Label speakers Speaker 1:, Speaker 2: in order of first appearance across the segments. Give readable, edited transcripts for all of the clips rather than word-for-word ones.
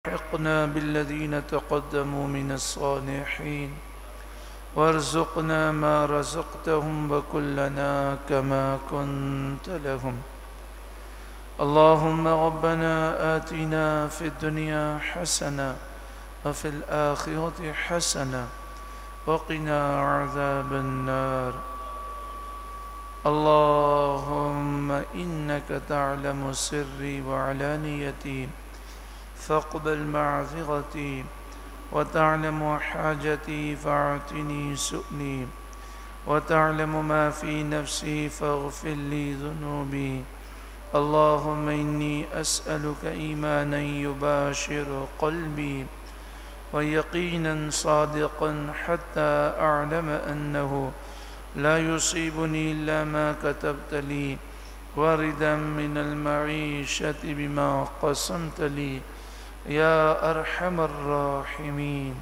Speaker 1: الحقنا بالذين تقدموا من الصالحين وارزقنا ما رزقتهم وكلنا كما كنت لهم. اللهم ربنا آتنا في الدنيا حسنة وفي الآخرة حسنة وقنا عذاب النار. اللهم إنك تعلم سري وعلانيتي فاقبل معذرتي وتعلم حاجتي فاعطني سؤلي وتعلم ما في نفسي فاغفر لي ذنوبي. اللهم إني أسألك إيمانا يباشر قلبي ويقينا صادقا حتى أعلم أنه لا يصيبني إلا ما كتبت لي وردا من المعيشة بما قسمت لي يا أرحم الراحمين.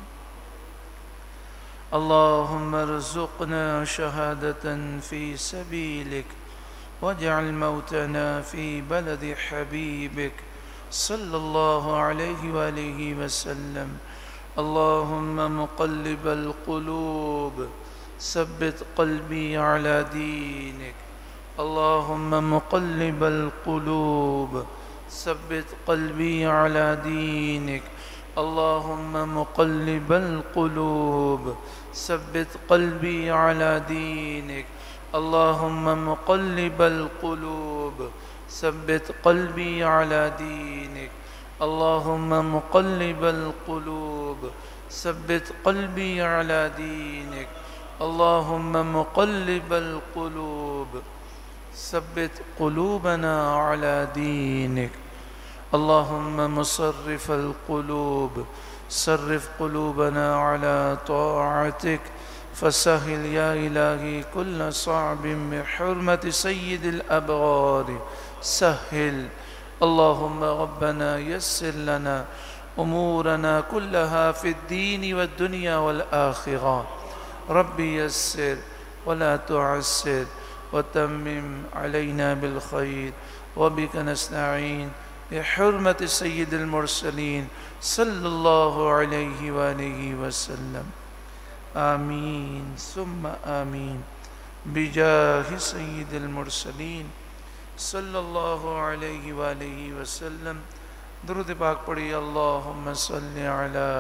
Speaker 1: اللهم ارزقنا شهادة في سبيلك واجعل موتنا في بلد حبيبك صلى الله عليه وآله وسلم. اللهم مقلب القلوب ثبت قلبي على دينك. اللهم مقلب القلوب ثبت قلبي على دينك. اللهم مقلب القلوب ثبت قلبي على دينك. اللهم مقلب القلوب ثبت قلبي على دينك. اللهم مقلب القلوب ثبت قلبي على دينك. اللهم مقلب القلوب ثبت قلوبنا على دينك. اللهم مصرف القلوب صرف قلوبنا على طاعتك فسهل يا إلهي كل صعب بحرمة سيد الأبرار سهل. اللهم ربنا يسر لنا أمورنا كلها في الدين والدنيا والآخرة. ربي يسر ولا تعسر وتمم علينا بالخير وبك نستعين بحرمة سيد المرسلين صلى الله عليه وآله وسلم. آمين ثم آمين بجاه سيد المرسلين صلی اللہ علیہ وآلہ وسلم. درود پاک پڑھی. اللہم صلی علی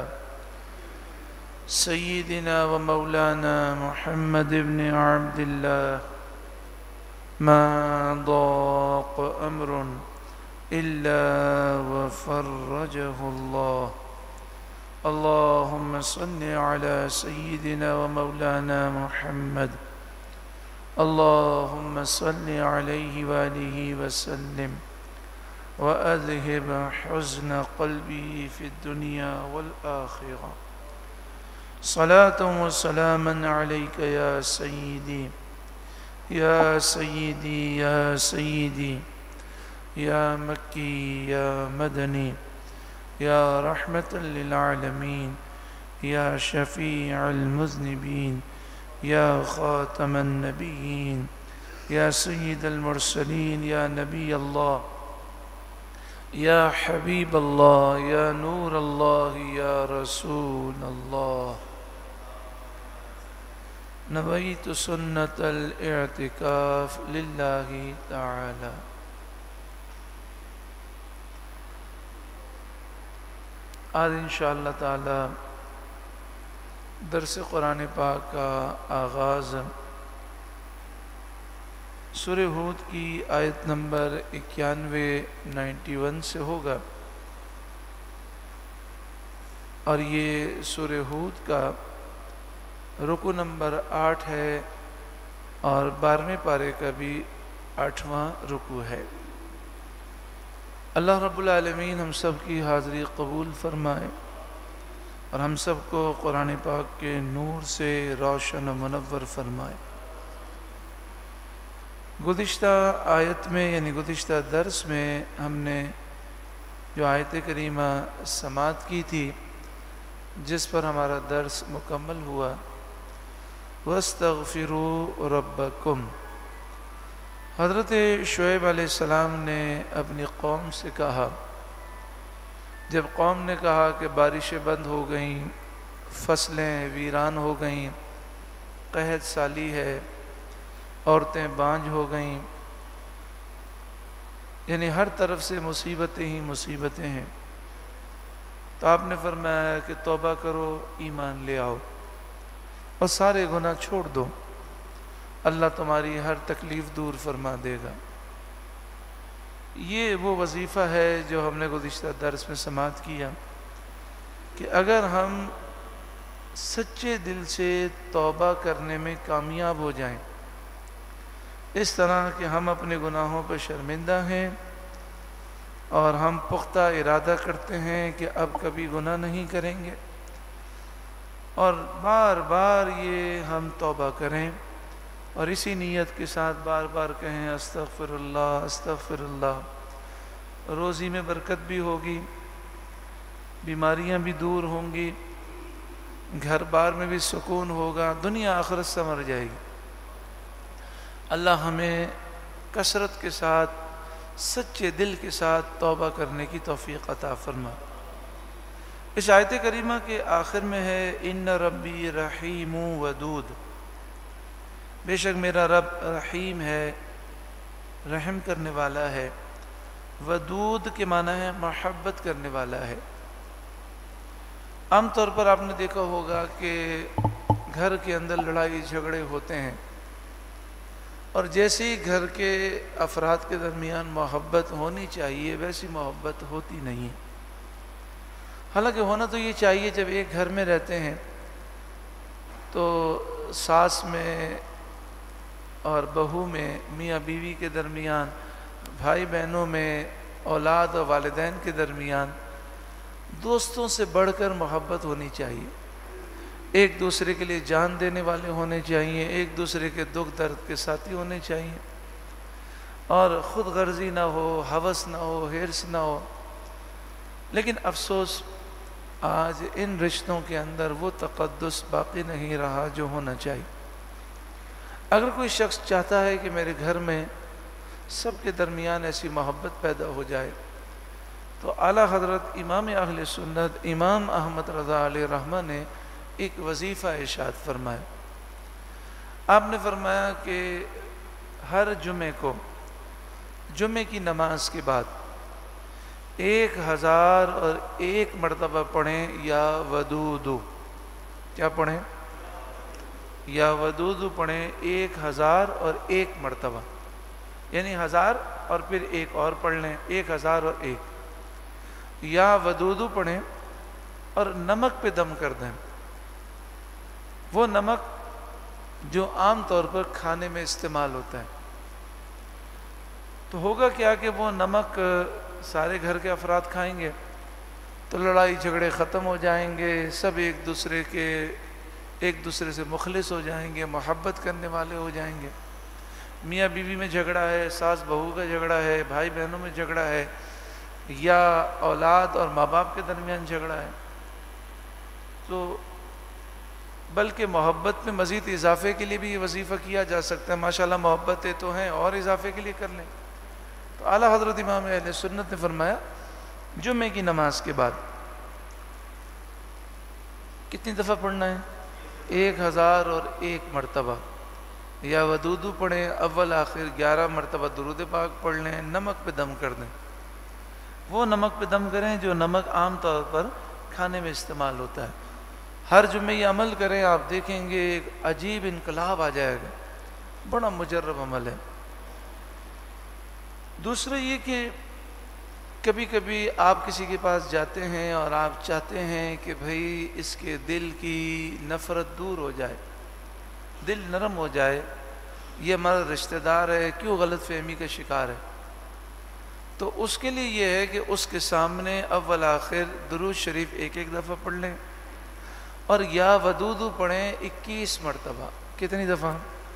Speaker 1: سیدنا و مولانا محمد بن عبد اللہ. ما ضاق امر الا وفرجه اللہ. اللہم صلی علی سیدنا و مولانا محمد. اللهم صل عليه وآله وسلم وأذهب حزن قلبي في الدنيا والآخرة. صلاة وسلاما عليك يا سيدي يا سيدي يا سيدي يا مكي يا مدني يا رحمة للعالمين يا شفيع المذنبين يا خاتم النبيين يا سيد المرسلين يا نبي الله يا حبيب الله يا نور الله يا رسول الله. نويت سنة الاعتكاف لله تعالى. آج انشاءاللہ تعالی درس قرآن پاک کا آغاز سورہ ہود کی آیت نمبر 91 سے ہوگا، اور یہ سورہ ہود کا رکو نمبر 8 ہے اور 12ویں پارے کا بھی 8واں رکو ہے. اللہ رب العالمین ہم سب کی حاضری قبول فرمائے اور ہم سب کو قرآن پاک کے نور سے روشن و منور فرمائے. گزشتہ آیت میں یعنی گزشتہ درس میں ہم نے جو آیت کریمہ سماعت کی تھی، جس پر ہمارا درس مکمل ہوا، وَاسْتَغْفِرُوا رَبَّكُمْ. حضرت شعیب علیہ السلام نے اپنی قوم سے کہا جب قوم نے کہا کہ بارشیں بند ہو گئیں، فصلیں ویران ہو گئیں، قحط سالی ہے، عورتیں بانجھ ہو گئیں، یعنی ہر طرف سے مصیبتیں ہی مصیبتیں ہیں، تو آپ نے فرمایا کہ توبہ کرو، ایمان لے آؤ اور سارے گناہ چھوڑ دو، اللہ تمہاری ہر تکلیف دور فرما دے گا۔ یہ وہ وظیفہ ہے جو ہم نے گزشتہ درس میں سماعت کیا کہ اگر ہم سچے دل سے توبہ کرنے میں کامیاب ہو جائیں، اس طرح کہ ہم اپنے گناہوں پر شرمندہ ہیں اور ہم پختہ ارادہ کرتے ہیں کہ اب کبھی گناہ نہیں کریں گے، اور بار بار یہ ہم توبہ کریں اور اسی نیت کے ساتھ بار بار کہیں استغفر اللہ استغفر اللہ، روزی میں برکت بھی ہوگی، بیماریاں بھی دور ہوں گی، گھر بار میں بھی سکون ہوگا، دنیا آخرت سنور جائے گی۔ اللہ ہمیں کثرت کے ساتھ سچے دل کے ساتھ توبہ کرنے کی توفیق عطا فرما۔ اس آیت کریمہ کے آخر میں ہے ان ربی رحیم ودود، بے شک میرا رب رحیم ہے، رحم کرنے والا ہے، ودود کے معنی ہے محبت کرنے والا ہے۔ عام طور پر آپ نے دیکھا ہوگا کہ گھر کے اندر لڑائی جھگڑے ہوتے ہیں، اور جیسے ہی گھر کے افراد کے درمیان محبت ہونی چاہیے ویسی محبت ہوتی نہیں ہے۔ حالانکہ ہونا تو یہ چاہیے، جب ایک گھر میں رہتے ہیں تو ساس میں اور بہو میں، میاں بیوی کے درمیان، بھائی بہنوں میں، اولاد اور والدین کے درمیان دوستوں سے بڑھ کر محبت ہونی چاہیے، ایک دوسرے کے لیے جان دینے والے ہونے چاہیے، ایک دوسرے کے دکھ درد کے ساتھی ہونے چاہیے، اور خود غرضی نہ ہو، ہوس نہ ہو، حرص نہ ہو۔ لیکن افسوس آج ان رشتوں کے اندر وہ تقدس باقی نہیں رہا جو ہونا چاہیے۔ اگر کوئی شخص چاہتا ہے کہ میرے گھر میں سب کے درمیان ایسی محبت پیدا ہو جائے، تو اعلیٰ حضرت امام اہل سنت امام احمد رضا علیہ رحمہ نے ایک وظیفہ ارشاد فرمایا۔ آپ نے فرمایا کہ ہر جمعے کو، جمعے کی نماز کے بعد 1001 مرتبہ پڑھیں یا ودود، کیا پڑھیں؟ یا ودود پڑھیں 1001 مرتبہ، یعنی 1000 اور پھر ایک اور پڑھ لیں، 1001، یا ودود پڑھیں اور نمک پہ دم کر دیں، وہ نمک جو عام طور پر کھانے میں استعمال ہوتا ہے۔ تو ہوگا کیا کہ وہ نمک سارے گھر کے افراد کھائیں گے تو لڑائی جھگڑے ختم ہو جائیں گے، سب ایک دوسرے سے مخلص ہو جائیں گے، محبت کرنے والے ہو جائیں گے۔ میاں بیوی میں جھگڑا ہے، ساس بہو کا جھگڑا ہے، بھائی بہنوں میں جھگڑا ہے، یا اولاد اور ماں باپ کے درمیان جھگڑا ہے، تو بلکہ محبت میں مزید اضافے کے لیے بھی یہ وظیفہ کیا جا سکتا ہے۔ ماشاءاللہ محبتیں تو ہیں، اور اضافے کے لیے کر لیں۔ تو اعلیٰ حضرت امام اہل سنت نے فرمایا جمعے کی نماز کے بعد کتنی دفعہ پڑھنا ہے؟ 1001 مرتبہ، یا ودود پڑھیں، اول آخر 11 مرتبہ درود پاک پڑھ لیں، نمک پہ دم کر دیں۔ وہ نمک پہ دم کریں جو نمک عام طور پر کھانے میں استعمال ہوتا ہے۔ ہر جمعے یہ عمل کریں، آپ دیکھیں گے ایک عجیب انقلاب آ جائے گا، بڑا مجرب عمل ہے۔ دوسرا یہ کہ کبھی کبھی آپ کسی کے پاس جاتے ہیں اور آپ چاہتے ہیں کہ بھئی اس کے دل کی نفرت دور ہو جائے، دل نرم ہو جائے، یہ ہمارا رشتہ دار ہے، کیوں غلط فہمی کا شکار ہے، تو اس کے لیے یہ ہے کہ اس کے سامنے اول آخر درود شریف 1 دفعہ پڑھ لیں، اور یا ودود پڑھیں 21 مرتبہ۔ کتنی دفعہ؟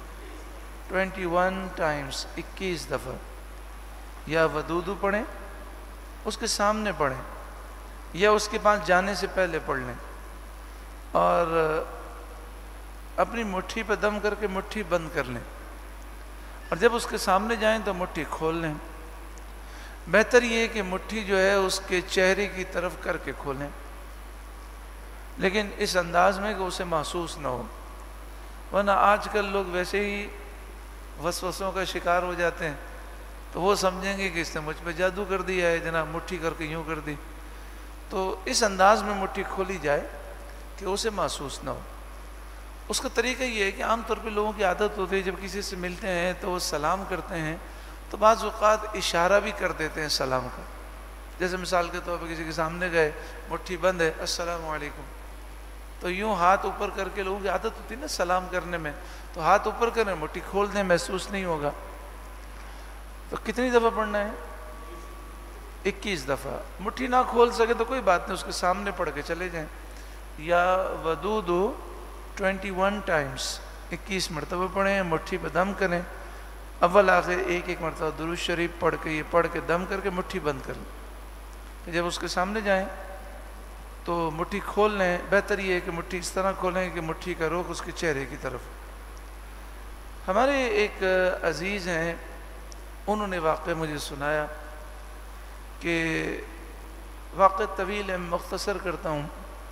Speaker 1: 21 ٹائمز، 21 دفعہ یا ودود پڑھیں، اس کے سامنے پڑھیں یا اس کے پاس جانے سے پہلے پڑھ لیں، اور اپنی مٹھی پہ دم کر کے مٹھی بند کر لیں، اور جب اس کے سامنے جائیں تو مٹھی کھول لیں۔ بہتر یہ ہے کہ مٹھی جو ہے اس کے چہرے کی طرف کر کے کھولیں، لیکن اس انداز میں کہ اسے محسوس نہ ہو، ورنہ آج کل لوگ ویسے ہی وسوسوں کا شکار ہو جاتے ہیں، تو وہ سمجھیں گے کہ اس نے مجھ پہ جادو کر دیا ہے، جناب مٹھی کر کے یوں کر دی۔ تو اس انداز میں مٹھی کھولی جائے کہ اسے محسوس نہ ہو۔ اس کا طریقہ یہ ہے کہ عام طور پہ لوگوں کی عادت ہوتی ہے جب کسی سے ملتے ہیں تو وہ سلام کرتے ہیں تو بعض اوقات اشارہ بھی کر دیتے ہیں سلام کا، جیسے مثال کے طور پہ کسی کے سامنے گئے، مٹھی بند ہے، السلام علیکم، تو یوں ہاتھ اوپر کر کے، لوگوں کی عادت ہوتی ہے نا سلام کرنے میں، تو ہاتھ اوپر کریں، مٹھی کھول دیں، محسوس نہیں ہوگا۔ تو کتنی دفعہ پڑھنا ہے؟ 21 دفعہ۔ مٹھی نہ کھول سکے تو کوئی بات نہیں، اس کے سامنے پڑھ کے چلے جائیں۔ یا ودود 21 ٹائمز، 21 مرتبہ پڑھیں، مٹھی پہ دم کریں، اول آخر ایک ایک مرتبہ درود شریف پڑھ کے، یہ پڑھ کے دم کر کے مٹھی بند کر لیں۔ جب اس کے سامنے جائیں تو مٹھی کھول لیں، بہتر یہ ہے کہ مٹھی اس طرح کھولیں کہ مٹھی کا رخ اس کے چہرے کی طرف۔ ہمارے ایک عزیز ہیں، انہوں نے واقعہ مجھے سنایا کہ واقعہ طویل ہے، مختصر کرتا ہوں۔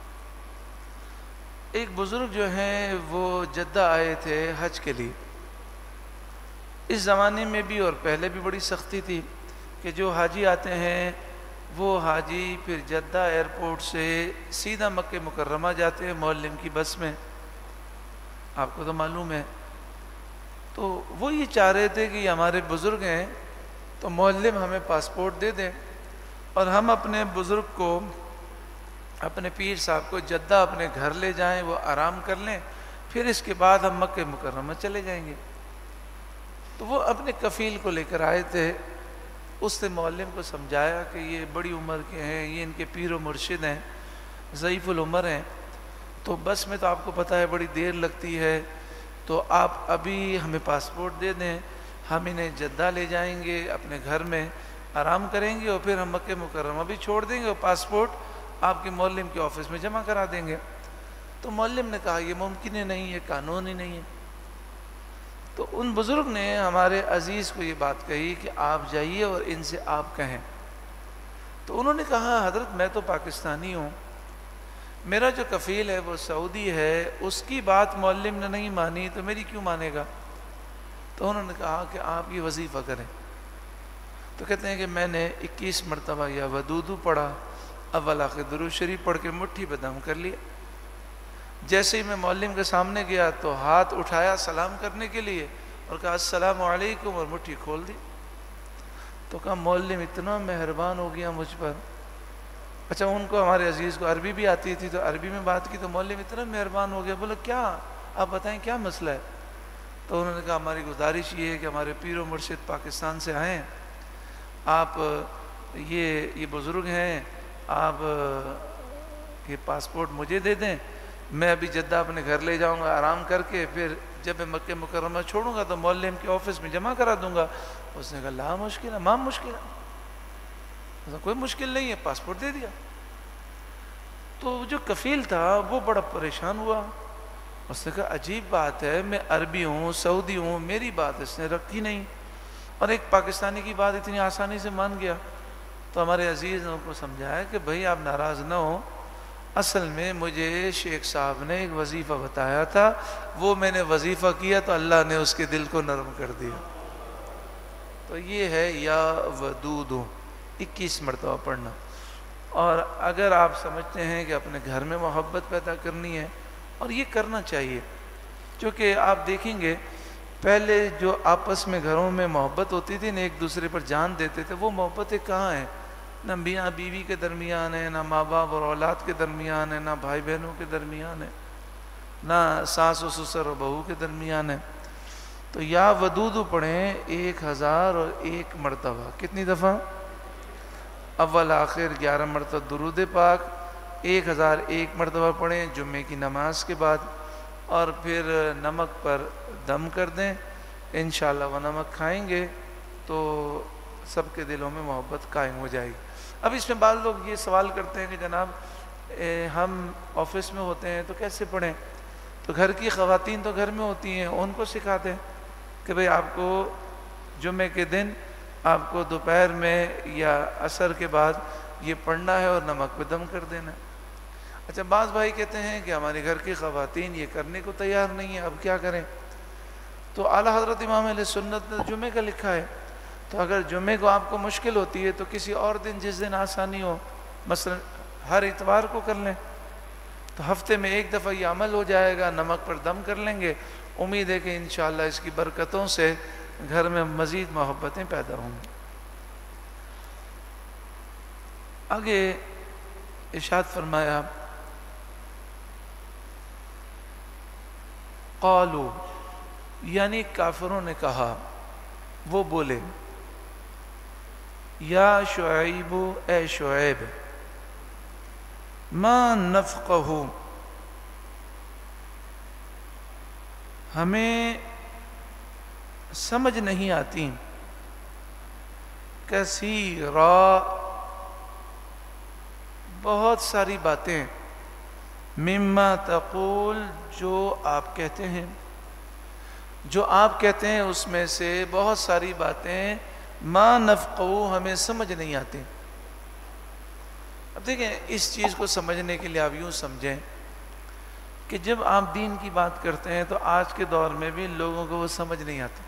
Speaker 1: ایک بزرگ جو ہیں وہ جدہ آئے تھے حج کے لیے۔ اس زمانے میں بھی اور پہلے بھی بڑی سختی تھی کہ جو حاجی آتے ہیں وہ حاجی پھر جدہ ایئرپورٹ سے سیدھا مکہ مکرمہ جاتے ہیں معلم کی بس میں، آپ کو تو معلوم ہے۔ تو وہ یہ چاہ رہے تھے کہ یہ ہمارے بزرگ ہیں تو معلم ہمیں پاسپورٹ دے دیں اور ہم اپنے بزرگ کو، اپنے پیر صاحب کو جدہ اپنے گھر لے جائیں، وہ آرام کر لیں، پھر اس کے بعد ہم مکہ مکرمہ چلے جائیں گے۔ تو وہ اپنے کفیل کو لے کر آئے تھے، اس نے معلم کو سمجھایا کہ یہ بڑی عمر کے ہیں، یہ ان کے پیر و مرشد ہیں، ضعیف العمر ہیں، تو بس میں تو آپ کو پتہ ہے بڑی دیر لگتی ہے، تو آپ ابھی ہمیں پاسپورٹ دے دیں، ہم انہیں جدہ لے جائیں گے، اپنے گھر میں آرام کریں گے اور پھر ہم مکہ مکرمہ بھی چھوڑ دیں گے اور پاسپورٹ آپ کے معلم کے آفس میں جمع کرا دیں گے۔ تو معلم نے کہا یہ ممکن ہی نہیں ہے، قانون ہی نہیں ہے۔ تو ان بزرگ نے ہمارے عزیز کو یہ بات کہی کہ آپ جائیے اور ان سے آپ کہیں۔ تو انہوں نے کہا حضرت میں تو پاکستانی ہوں، میرا جو کفیل ہے وہ سعودی ہے، اس کی بات معلم نے نہیں مانی تو میری کیوں مانے گا؟ تو انہوں نے کہا کہ آپ یہ وظیفہ کریں۔ تو کہتے ہیں کہ میں نے 21 مرتبہ یا ودودو پڑھا، اول آخر درود شریف پڑھ کے مٹھی پہ دم کر لیا۔ جیسے ہی میں معلم کے سامنے گیا تو ہاتھ اٹھایا سلام کرنے کے لیے اور کہا السلام علیکم اور مٹھی کھول دی۔ تو کہا معلم اتنا مہربان ہو گیا مجھ پر۔ اچھا ان کو، ہمارے عزیز کو عربی بھی آتی تھی تو عربی میں بات کی، تو معلم اتنا مہربان ہو گیا، بولا کیا آپ بتائیں کیا مسئلہ ہے؟ تو انہوں نے کہا ہماری گزارش یہ ہے کہ ہمارے پیر و مرشد پاکستان سے آئے ہیں، آپ یہ بزرگ ہیں، آپ یہ پاسپورٹ مجھے دے دیں، میں ابھی جدہ اپنے گھر لے جاؤں گا آرام کر کے، پھر جب میں مکہ مکرمہ چھوڑوں گا تو معلم کے آفس میں جمع کرا دوں گا۔ اس نے کہا لا مشکل ہے، ماں مشکل ہے، کوئی مشکل نہیں ہے، پاسپورٹ دے دیا۔ تو جو کفیل تھا وہ بڑا پریشان ہوا، اس نے کہا عجیب بات ہے، میں عربی ہوں، سعودی ہوں، میری بات اس نے رکھی نہیں، اور ایک پاکستانی کی بات اتنی آسانی سے مان گیا۔ تو ہمارے عزیز نے ان کو سمجھایا کہ بھئی آپ ناراض نہ ہوں، اصل میں مجھے شیخ صاحب نے ایک وظیفہ بتایا تھا، وہ میں نے وظیفہ کیا تو اللہ نے اس کے دل کو نرم کر دیا۔ تو یہ ہے یا ودود 21 مرتبہ پڑھنا۔ اور اگر آپ سمجھتے ہیں کہ اپنے گھر میں محبت پیدا کرنی ہے، اور یہ کرنا چاہیے، کیونکہ آپ دیکھیں گے پہلے جو آپس میں گھروں میں محبت ہوتی تھی نا، ایک دوسرے پر جان دیتے تھے، وہ محبتیں کہاں ہیں؟ نہ میاں بیوی کے درمیان ہے، نہ ماں باپ اور اولاد کے درمیان ہے، نہ بھائی بہنوں کے درمیان ہے، نہ ساس و سسر اور بہو کے درمیان ہے۔ تو یا ودود پڑھیں 1001 مرتبہ، کتنی دفعہ؟ اول آخر 11 مرتبہ درود پاک، 1001 مرتبہ پڑھیں جمعے کی نماز کے بعد، اور پھر نمک پر دم کر دیں انشاءاللہ۔ وہ نمک کھائیں گے تو سب کے دلوں میں محبت قائم ہو جائے گی۔ اب اس میں بعض لوگ یہ سوال کرتے ہیں کہ جناب ہم آفس میں ہوتے ہیں تو کیسے پڑھیں؟ تو گھر کی خواتین تو گھر میں ہوتی ہیں، ان کو سکھاتے ہیں کہ بھئی آپ کو جمعے کے دن آپ کو دوپہر میں یا عصر کے بعد یہ پڑھنا ہے اور نمک پہ دم کر دینا ہے۔ اچھا بعض بھائی کہتے ہیں کہ ہمارے گھر کی خواتین یہ کرنے کو تیار نہیں ہیں، اب کیا کریں؟ تو اعلیٰ حضرت امام اہل سنت نے جمعے کا لکھا ہے، تو اگر جمعے کو آپ کو مشکل ہوتی ہے تو کسی اور دن جس دن آسانی ہو، مثلا ہر اتوار کو کر لیں، تو ہفتے میں ایک دفعہ یہ عمل ہو جائے گا، نمک پر دم کر لیں گے، امید ہے کہ انشاءاللہ اس کی برکتوں سے گھر میں مزید محبتیں پیدا ہوں گی۔ آگے ارشاد فرمایا قالو، یعنی کافروں نے کہا، وہ بولے، یا شعیب، اے شعیب، ما نفقہ، ہمیں سمجھ نہیں آتی، کثیرا، بہت ساری باتیں، مما تقول، جو آپ کہتے ہیں، جو آپ کہتے ہیں اس میں سے بہت ساری باتیں، ما نفقہ، ہمیں سمجھ نہیں آتی۔ اب دیکھیں اس چیز کو سمجھنے کے لیے آپ یوں سمجھیں کہ جب آپ دین کی بات کرتے ہیں تو آج کے دور میں بھی لوگوں کو وہ سمجھ نہیں آتی۔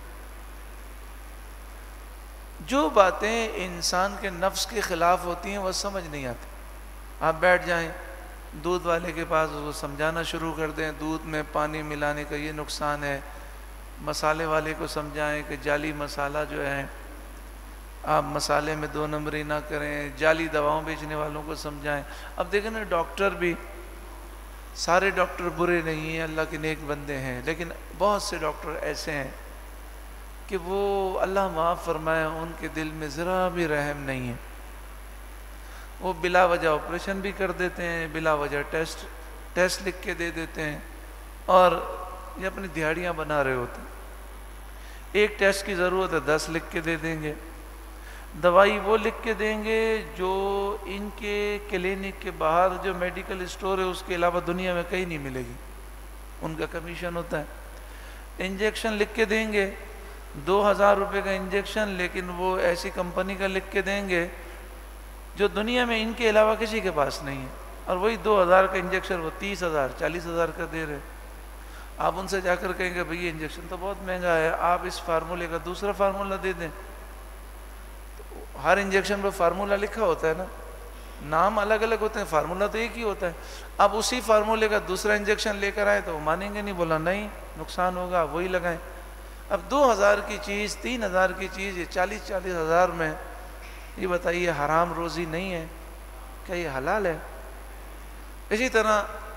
Speaker 1: جو باتیں انسان کے نفس کے خلاف ہوتی ہیں وہ سمجھ نہیں آتی۔ آپ بیٹھ جائیں دودھ والے کے پاس، اس کو سمجھانا شروع کر دیں دودھ میں پانی ملانے کا یہ نقصان ہے، مسالے والے کو سمجھائیں کہ جعلی مسالہ جو ہے آپ مسالے میں 2 نمبری نہ کریں، جعلی دواؤں بیچنے والوں کو سمجھائیں۔ اب دیکھیں نا، ڈاکٹر بھی، سارے ڈاکٹر برے نہیں ہیں، اللہ کے نیک بندے ہیں، لیکن بہت سے ڈاکٹر ایسے ہیں کہ وہ اللہ معاف فرمائے ان کے دل میں ذرا بھی رحم نہیں ہے، وہ بلا وجہ آپریشن بھی کر دیتے ہیں، بلا وجہ ٹیسٹ لکھ کے دے دیتے ہیں، اور یہ اپنی دہاڑیاں بنا رہے ہوتے ہیں۔ ایک ٹیسٹ کی ضرورت ہے 10 لکھ کے دے دیں گے، دوائی وہ لکھ کے دیں گے جو ان کے کلینک کے باہر جو میڈیکل اسٹور ہے اس کے علاوہ دنیا میں کہیں نہیں ملے گی، ان کا کمیشن ہوتا ہے۔ انجیکشن لکھ کے دیں گے 2000 روپے کا انجیکشن، لیکن وہ ایسی کمپنی کا لکھ کے دیں گے جو دنیا میں ان کے علاوہ کسی کے پاس نہیں ہے، اور وہی 2000 کا انجیکشن وہ 30,000 40,000 کا دے رہے۔ آپ ان سے جا کر کہیں گے بھئی یہ انجیکشن تو بہت مہنگا ہے، آپ اس فارمولے کا دوسرا فارمولہ دے دیں۔ ہر انجیکشن پہ فارمولہ لکھا ہوتا ہے نا، نام الگ الگ ہوتے ہیں، فارمولہ تو ایک ہی ہوتا ہے۔ اب اسی فارمولے کا دوسرا انجیکشن لے کر آئے تو وہ مانیں گے نہیں، بولا نہیں نقصان ہوگا، وہی لگائیں۔ اب 2000 کی چیز، 3000 کی چیز، یہ 40,000 میں، یہ بتائیے حرام روزی نہیں ہے کیا یہ حلال ہے؟ اسی طرح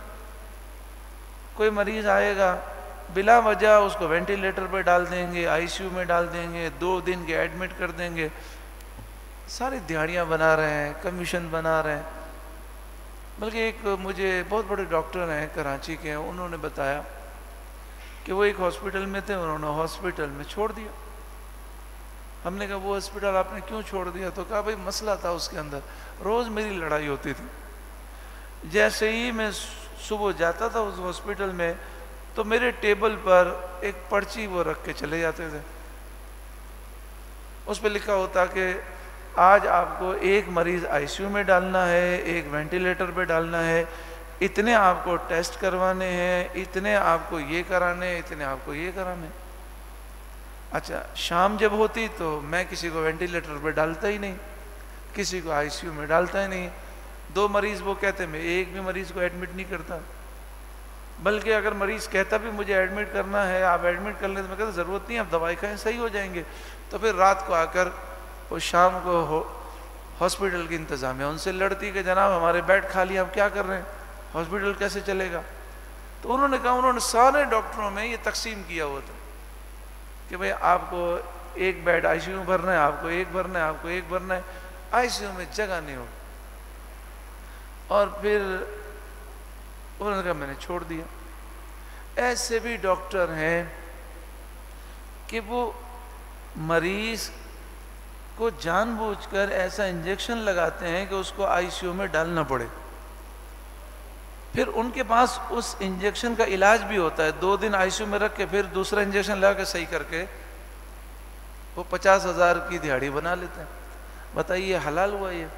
Speaker 1: کوئی مریض آئے گا بلا وجہ اس کو وینٹیلیٹر پہ ڈال دیں گے، آئی سی یو میں ڈال دیں گے، 2 دن کے ایڈمٹ کر دیں گے، ساری دیہڑیاں بنا رہے ہیں، کمیشن بنا رہے ہیں۔ بلکہ ایک مجھے بہت بڑے ڈاکٹر ہیں کراچی کے، انہوں نے بتایا کہ وہ ایک ہاسپٹل میں تھے، انہوں نے ہاسپٹل میں چھوڑ دیا۔ ہم نے کہا وہ ہاسپٹل آپ نے کیوں چھوڑ دیا؟ تو کہا بھئی مسئلہ تھا اس کے اندر، روز میری لڑائی ہوتی تھی، جیسے ہی میں صبح جاتا تھا اس ہاسپٹل میں تو میرے ٹیبل پر ایک پرچی وہ رکھ کے چلے جاتے تھے، اس پہ لکھا ہوتا کہ آج آپ کو 1 مریض آئی سی یو میں ڈالنا ہے، 1 وینٹیلیٹر پہ ڈالنا ہے، اتنے آپ کو ٹیسٹ کروانے ہیں، اتنے آپ کو یہ کرانے ہیں، اتنے آپ کو یہ کرانے ہیں۔ اچھا شام جب ہوتی تو میں کسی کو وینٹیلیٹر پہ ڈالتا ہی نہیں، کسی کو آئی سی یو میں ڈالتا ہی نہیں، 2 مریض وہ کہتے میں 1 بھی مریض کو ایڈمٹ نہیں کرتا، بلکہ اگر مریض کہتا بھی مجھے ایڈمٹ کرنا ہے آپ ایڈمٹ کر لیں تو میں کہتا ضرورت نہیں، آپ دوائی کھائیں صحیح ہو جائیں گے۔ تو پھر رات کو آ کر وہ شام کو ہاسپٹل کی انتظامیہ ان سے لڑتی کہ جناب ہمارے بیڈ خالی، آپ کیا کر رہے ہیں، ہاسپٹل کیسے چلے گا؟ تو انہوں نے کہا انہوں نے سارے ڈاکٹروں میں یہ تقسیم کیا ہوا تھا کہ بھئی آپ کو 1 بیڈ آئی سی یو بھرنا ہے، آپ کو 1 بھرنا ہے، آپ کو 1 بھرنا ہے، آئی سی یو میں جگہ نہیں ہوگی۔ اور پھر انہوں نے کہا میں نے چھوڑ دیا۔ ایسے بھی ڈاکٹر ہیں کہ وہ مریض کو جان بوجھ کر ایسا انجیکشن لگاتے ہیں کہ اس کو آئی سی یو میں ڈالنا پڑے، پھر ان کے پاس اس انجیکشن کا علاج بھی ہوتا ہے، 2 دن آئی سی یو میں رکھ کے پھر دوسرا انجیکشن لگا کے صحیح کر کے وہ 50,000 کی دیہڑی بنا لیتے ہیں. بتائیے حلال ہوا یہ؟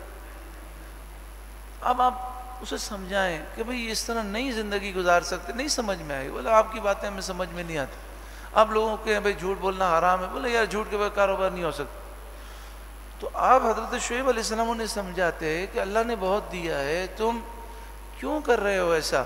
Speaker 1: اب آپ اسے سمجھائیں کہ بھئی اس طرح نئی زندگی گزار سکتے. نہیں سمجھ میں آئی. بولے آپ کی باتیں ہمیں سمجھ میں نہیں آتی. آپ لوگوں کے بھئی جھوٹ بولنا حرام ہے. بولے یار جھوٹ کے بغیر کاروبار نہیں ہو سکتا. تو آپ حضرت شعیب علیہ السلام انہیں سمجھاتے ہیں کہ اللہ نے بہت دیا ہے, تم کیوں کر رہے ہو ایسا؟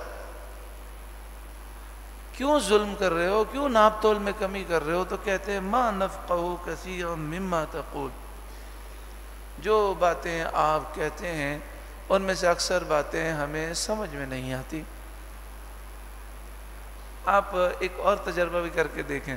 Speaker 1: کیوں ظلم کر رہے ہو؟ کیوں ناپ تول میں کمی کر رہے ہو؟ تو کہتے ہیں ما نفقہ کثیرا مما تقول, جو باتیں آپ کہتے ہیں ان میں سے اکثر باتیں ہمیں سمجھ میں نہیں آتی. آپ ایک اور تجربہ بھی کر کے دیکھیں.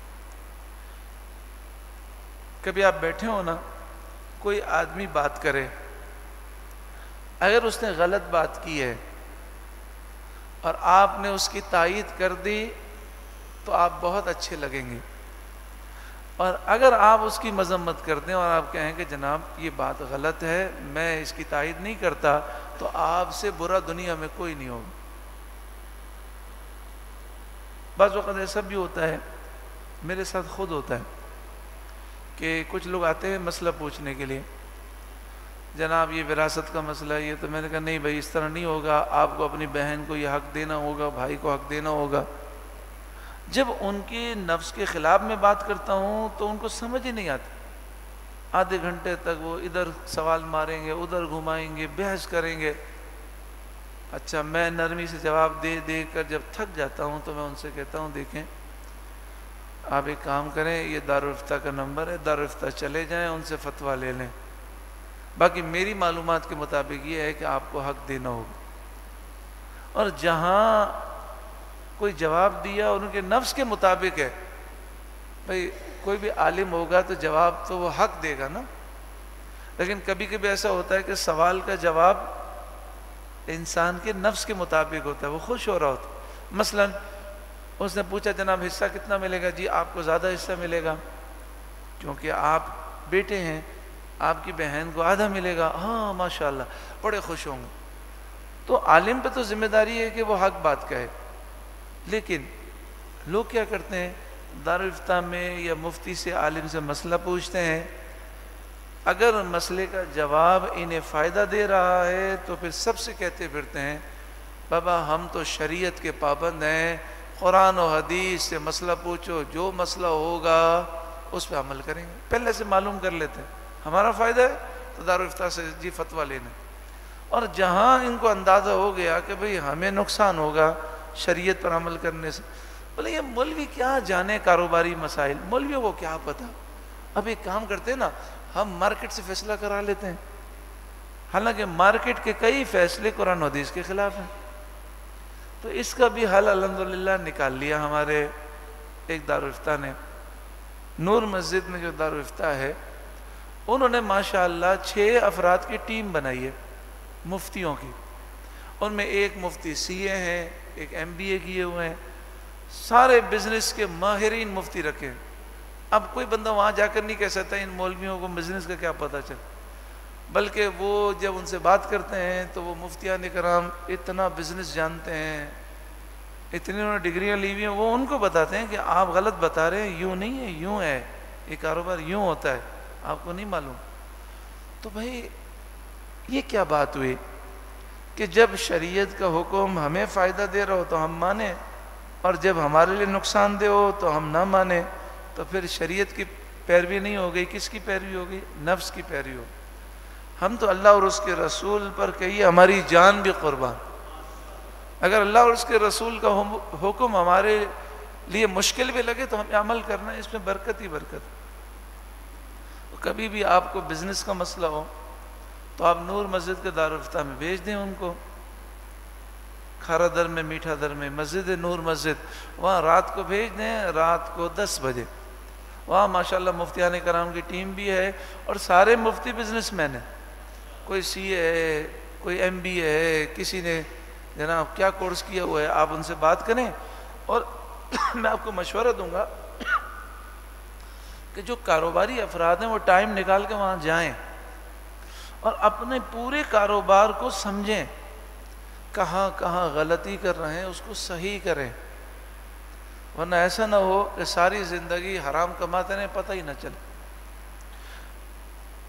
Speaker 1: کبھی آپ بیٹھے ہو نا, کوئی آدمی بات کرے, اگر اس نے غلط بات کی ہے اور آپ نے اس کی تائید کر دی تو آپ بہت اچھے لگیں گے. اور اگر آپ اس کی مذمت کر دیں اور آپ کہیں کہ جناب یہ بات غلط ہے, میں اس کی تائید نہیں کرتا, تو آپ سے برا دنیا میں کوئی نہیں ہوگا. بعض وقت ایسا بھی ہوتا ہے, میرے ساتھ خود ہوتا ہے کہ کچھ لوگ آتے ہیں مسئلہ پوچھنے کے لیے, جناب یہ وراثت کا مسئلہ ہے یہ. تو میں نے کہا نہیں بھائی اس طرح نہیں ہوگا, آپ کو اپنی بہن کو یہ حق دینا ہوگا, بھائی کو حق دینا ہوگا. جب ان کے نفس کے خلاف میں بات کرتا ہوں تو ان کو سمجھ ہی نہیں آتی. آدھے گھنٹے تک وہ ادھر سوال ماریں گے, ادھر گھمائیں گے, بحث کریں گے. اچھا میں نرمی سے جواب دے دے کر جب تھک جاتا ہوں تو میں ان سے کہتا ہوں دیکھیں آپ ایک کام کریں, یہ دارالفتہ کا نمبر ہے, دارالفتہ چلے جائیں, ان سے فتویٰ لے لیں. باقی میری معلومات کے مطابق یہ ہے کہ آپ کو حق دینا ہوگا. اور جہاں کوئی جواب دیا اور ان کے نفس کے مطابق ہے, بھئی کوئی بھی عالم ہوگا تو جواب تو وہ حق دے گا نا. لیکن کبھی کبھی ایسا ہوتا ہے کہ سوال کا جواب انسان کے نفس کے مطابق ہوتا ہے, وہ خوش ہو رہا ہوتا ہے. مثلا اس نے پوچھا جناب حصہ کتنا ملے گا؟ جی آپ کو زیادہ حصہ ملے گا کیونکہ آپ بیٹے ہیں, آپ کی بہن کو آدھا ملے گا. ہاں ماشاءاللہ, بڑے خوش ہوں گے. تو عالم پہ تو ذمہ داری ہے کہ وہ حق بات کہے. لیکن لوگ کیا کرتے ہیں, دارالفتہ میں یا مفتی سے عالم سے مسئلہ پوچھتے ہیں, اگر مسئلے کا جواب انہیں فائدہ دے رہا ہے تو پھر سب سے کہتے پھرتے ہیں بابا ہم تو شریعت کے پابند ہیں, قرآن و حدیث سے مسئلہ پوچھو, جو مسئلہ ہوگا اس پہ عمل کریں گے. پہلے سے معلوم کر لیتے ہیں ہمارا فائدہ ہے تو دارالفتہ سے جی فتویٰ لینا. اور جہاں ان کو اندازہ ہو گیا کہ بھئی ہمیں نقصان ہوگا شریعت پر عمل کرنے سے, بولے یہ مولوی کیا جانے کاروباری مسائل, مولویوں کو کیا پتہ. اب ایک کام کرتے ہیں نا, ہم مارکیٹ سے فیصلہ کرا لیتے ہیں, حالانکہ مارکیٹ کے کئی فیصلے قرآن و حدیث کے خلاف ہیں. تو اس کا بھی حل الحمدللہ نکال لیا ہمارے ایک دارالفتہ نے. نور مسجد میں جو دارالفتہ ہے انہوں نے ماشاءاللہ 6 افراد کی ٹیم بنائی ہے مفتیوں کی. ان میں ایک مفتی CA ہیں, ایک MBA کیے ہوئے ہیں, سارے بزنس کے ماہرین مفتی رکھے. اب کوئی بندہ وہاں جا کر نہیں کہہ سکتا ان مولویوں کو بزنس کا کیا پتہ چل, بلکہ وہ جب ان سے بات کرتے ہیں تو وہ مفتیان کرام اتنا بزنس جانتے ہیں, اتنی انہوں نے ڈگریاں لی ہوئی ہیں, وہ ان کو بتاتے ہیں کہ آپ غلط بتا رہے ہیں, یوں نہیں ہے, یوں ہے, یہ کاروبار یوں ہوتا ہے, آپ کو نہیں معلوم. تو بھائی یہ کیا بات ہوئی کہ جب شریعت کا حکم ہمیں فائدہ دے رہا ہو تو ہم مانیں, اور جب ہمارے لیے نقصان دہ ہو تو ہم نہ مانیں. تو پھر شریعت کی پیروی نہیں ہو گئی, کس کی پیروی ہو گئی؟ نفس کی پیروی ہو. ہم تو اللہ اور اس کے رسول پر کہیے ہماری جان بھی قربان. اگر اللہ اور اس کے رسول کا حکم ہمارے لیے مشکل بھی لگے تو ہمیں عمل کرنا ہے, اس میں برکت ہی برکت. کبھی بھی آپ کو بزنس کا مسئلہ ہو تو آپ نور مسجد کے دارالفتہ میں بھیج دیں ان کو, کھارا در میں, میٹھا در میں مسجد ہے نور مسجد, وہاں رات کو بھیج دیں, رات کو 10 بجے. وہاں ماشاءاللہ مفتیان کرام کی ٹیم بھی ہے اور سارے مفتی بزنس مین ہیں. کوئی CA ہے, کوئی MBA ہے, کسی نے جناب کیا کورس کیا ہوا ہے. آپ ان سے بات کریں, اور میں آپ کو مشورہ دوں گا کہ جو کاروباری افراد ہیں وہ ٹائم نکال کے وہاں جائیں اور اپنے پورے کاروبار کو سمجھیں, کہاں کہاں غلطی کر رہے ہیں اس کو صحیح کریں. ورنہ ایسا نہ ہو کہ ساری زندگی حرام کماتے رہیں, پتہ ہی نہ چلے.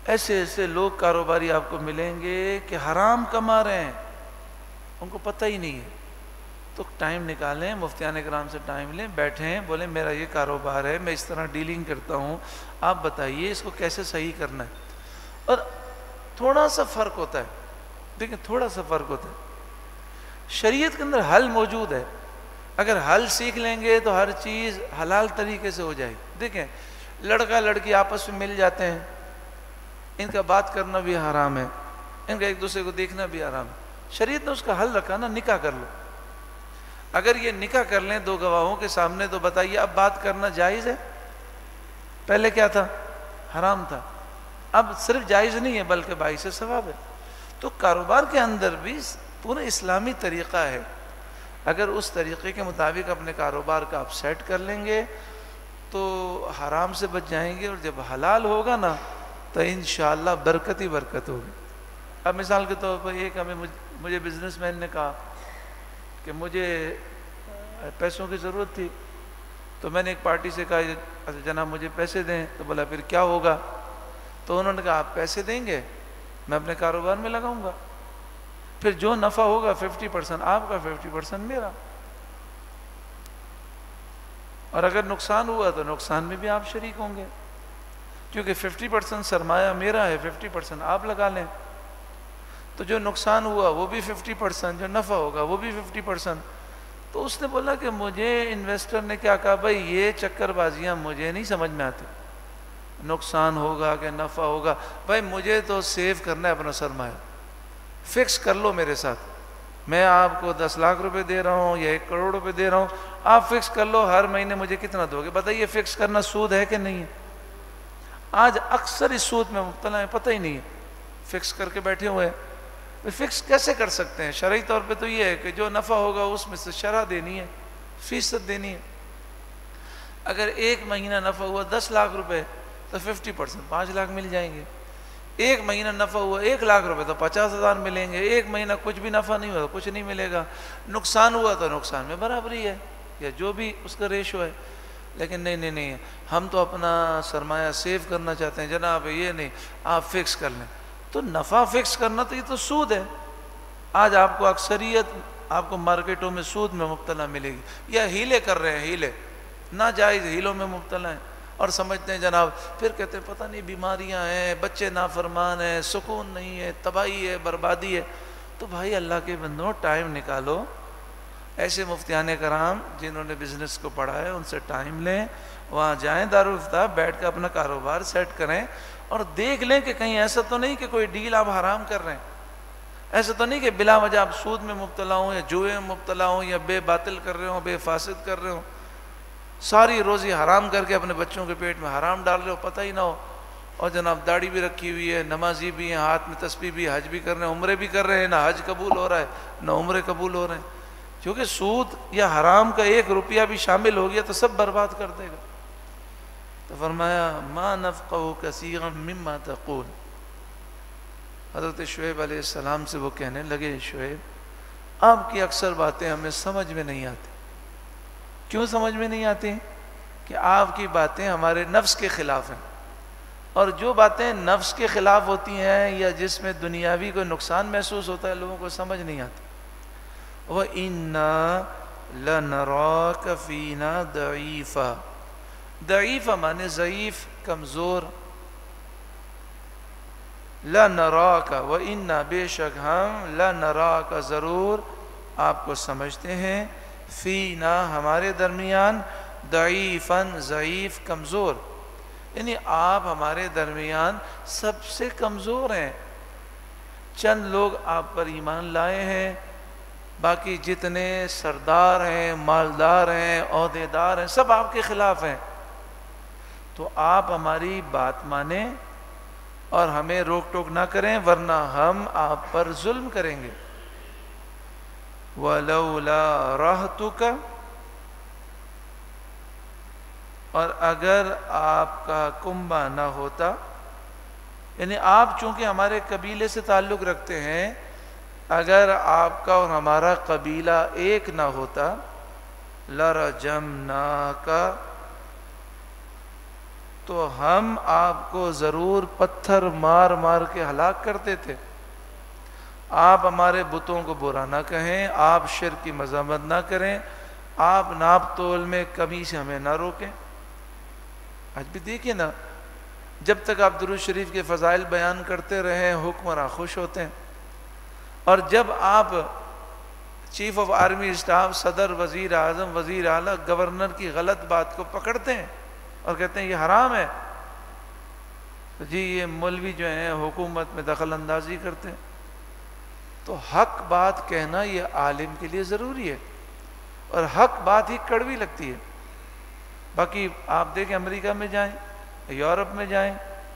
Speaker 1: ایسے ایسے لوگ کاروباری آپ کو ملیں گے کہ حرام کما رہے ہیں، ان کو پتہ ہی نہیں ہے. تو ٹائم نکالیں، مفتیان کرام سے ٹائم لیں، بیٹھیں، بولیں میرا یہ کاروبار ہے، میں اس طرح ڈیلنگ کرتا ہوں، آپ بتائیے اس کو کیسے صحیح کرنا ہے. اور تھوڑا سا فرق ہوتا ہے، دیکھیں تھوڑا سا فرق ہوتا ہے. شریعت کے اندر حل موجود ہے، اگر حل سیکھ لیں گے تو ہر چیز حلال طریقے سے ہو جائے گی. دیکھیں لڑکا لڑکی آپس میں مل جاتے ہیں، ان کا بات کرنا بھی حرام ہے، ان کا ایک دوسرے کو دیکھنا بھی حرام ہے. شریعت نے اس کا حل رکھا نا، نکاح کر لو. اگر یہ نکاح کر لیں دو گواہوں کے سامنے تو بتائیے اب بات کرنا جائز ہے؟ پہلے کیا تھا؟ حرام تھا. اب صرف جائز نہیں ہے بلکہ باعث ثواب ہے. تو کاروبار کے اندر بھی پورا اسلامی طریقہ ہے، اگر اس طریقے کے مطابق اپنے کاروبار کا آپ سیٹ کر لیں گے تو حرام سے بچ جائیں گے، اور جب حلال ہوگا نا تو انشاءاللہ برکت ہی برکت ہوگی. اب مثال کے طور پر ایک مجھے بزنس مین نے کہا کہ مجھے پیسوں کی ضرورت تھی، تو میں نے ایک پارٹی سے کہا جناب مجھے پیسے دیں. تو بولا پھر کیا ہوگا؟ تو انہوں نے کہا آپ پیسے دیں گے میں اپنے کاروبار میں لگاؤں گا، پھر جو نفع ہوگا 50% آپ کا 50% میرا، اور اگر نقصان ہوا تو نقصان میں بھی آپ شریک ہوں گے، کیونکہ 50% سرمایہ میرا ہے، 50% آپ لگا لیں. تو جو نقصان ہوا وہ بھی 50%، جو نفع ہوگا وہ بھی 50%. تو اس نے بولا کہ مجھے انویسٹر نے کیا کہا، بھائی یہ چکر بازیاں مجھے نہیں سمجھ میں آتی، نقصان ہوگا کہ نفع ہوگا، بھائی مجھے تو سیو کرنا ہے اپنا سرمایہ، فکس کر لو میرے ساتھ. میں آپ کو 10 لاکھ روپے دے رہا ہوں یا 1 کروڑ روپے دے رہا ہوں، آپ فکس کر لو ہر مہینے مجھے کتنا دو گے. بتائیے فکس کرنا سود ہے کہ نہیں ہے؟ آج اکثر اس سود میں مبتلا ہیں، پتہ ہی نہیں ہے، فکس کر کے بیٹھے ہوئے ہیں. فکس کیسے کر سکتے ہیں؟ شرعی طور پہ تو یہ ہے کہ جو نفع ہوگا اس میں سے شرح دینی ہے، فیصد دینی ہے. اگر 1 مہینہ نفع ہوا 10 لاکھ روپے تو 50% 5 لاکھ مل جائیں گے. 1 مہینہ نفع ہوا 1 لاکھ روپے تو 50,000 ملیں گے. 1 مہینہ کچھ بھی نفع نہیں ہوا تو کچھ نہیں ملے گا. نقصان ہوا تو نقصان میں برابری ہے یا جو بھی اس کا ریشو ہے. لیکن نہیں، ہم تو اپنا سرمایہ سیو کرنا چاہتے ہیں. جناب یہ نہیں، آپ فکس کر لیں. تو نفع فکس کرنا تو یہ تو سود ہے. آج آپ کو اکثریت آپ کو مارکیٹوں میں سود میں مبتلا ملے گی، یا ہیلے کر رہے ہیں، ہیلے ناجائز ہیلوں میں مبتلا ہیں، اور سمجھتے ہیں جناب، پھر کہتے ہیں پتہ نہیں بیماریاں ہیں، بچے نافرمان ہیں، سکون نہیں ہے، تباہی ہے، بربادی ہے. تو بھائی اللہ کے بندوں ٹائم نکالو، ایسے مفتیان کرام جنہوں نے بزنس کو پڑھا ہے ان سے ٹائم لیں، وہاں جائیں دارالفتہ، بیٹھ کے اپنا کاروبار سیٹ کریں، اور دیکھ لیں کہ کہیں ایسا تو نہیں کہ کوئی ڈیل آپ حرام کر رہے ہیں، ایسا تو نہیں کہ بلا وجہ آپ سود میں مبتلا ہوں یا جوئے میں مبتلا ہوں یا بے باطل کر رہے ہوں، بے فاسد کر رہے ہوں، ساری روزی حرام کر کے اپنے بچوں کے پیٹ میں حرام ڈال رہے ہو، پتہ ہی نہ ہو. اور جناب داڑھی بھی رکھی ہوئی ہے، نمازی بھی ہیں، ہاتھ میں تسبیح بھی، حج بھی کر رہے ہیں، عمرے بھی کر رہے ہیں، نہ حج قبول ہو رہا ہے نہ عمرے قبول ہو رہے ہیں، کیونکہ سود یا حرام کا 1 روپیہ بھی شامل ہو گیا تو سب برباد کر دے گا. تو فرمایا ما نفقہ کثیرا مما تقول. حضرت شعیب علیہ السلام سے وہ کہنے لگے، شعیب آپ کی اکثر باتیں ہمیں سمجھ میں نہیں آتی. کیوں سمجھ میں نہیں آتی؟ کہ آپ کی باتیں ہمارے نفس کے خلاف ہیں، اور جو باتیں نفس کے خلاف ہوتی ہیں یا جس میں دنیاوی کو نقصان محسوس ہوتا ہے لوگوں کو سمجھ نہیں آتی. وَإِنَّا لَنَرَاكَ فِينَا ضَعِيفًا. ضعیفہ مانے ضعیف، کمزور. لَنَرَاكَ وَإِنَّا بے شک ہم لَنَرَاكَ ضرور آپ کو سمجھتے ہیں، فینا ہمارے درمیان، ضعیفاً ضعیف، کمزور. یعنی آپ ہمارے درمیان سب سے کمزور ہیں. چند لوگ آپ پر ایمان لائے ہیں، باقی جتنے سردار ہیں، مالدار ہیں، عہدیدار ہیں، سب آپ کے خلاف ہیں. تو آپ ہماری بات مانیں اور ہمیں روک ٹوک نہ کریں، ورنہ ہم آپ پر ظلم کریں گے. وَلَوْلَا رَحْتُكَ، اور اگر آپ کا کنبہ نہ ہوتا، یعنی آپ چونکہ ہمارے قبیلے سے تعلق رکھتے ہیں، اگر آپ کا اور ہمارا قبیلہ ایک نہ ہوتا، لَرَجَمْنَاكَ، تو ہم آپ کو ضرور پتھر مار مار کے ہلاک کرتے تھے. آپ ہمارے بتوں کو برا نہ کہیں، آپ شرک کی مذمت نہ کریں، آپ ناپ تول میں کمی سے ہمیں نہ روکیں. آج بھی دیکھیں نا، جب تک آپ درود شریف کے فضائل بیان کرتے رہیں حکمراں خوش ہوتے ہیں، اور جب آپ چیف آف آرمی اسٹاف، صدر، وزیر اعظم، وزیر اعلیٰ، گورنر کی غلط بات کو پکڑتے ہیں اور کہتے ہیں یہ حرام ہے، تو جی یہ مولوی جو ہیں حکومت میں دخل اندازی کرتے ہیں. تو حق بات کہنا یہ عالم کے لیے ضروری ہے، اور حق بات ہی کڑوی لگتی ہے. باقی آپ دیکھیں امریکہ میں جائیں، یورپ میں جائیں،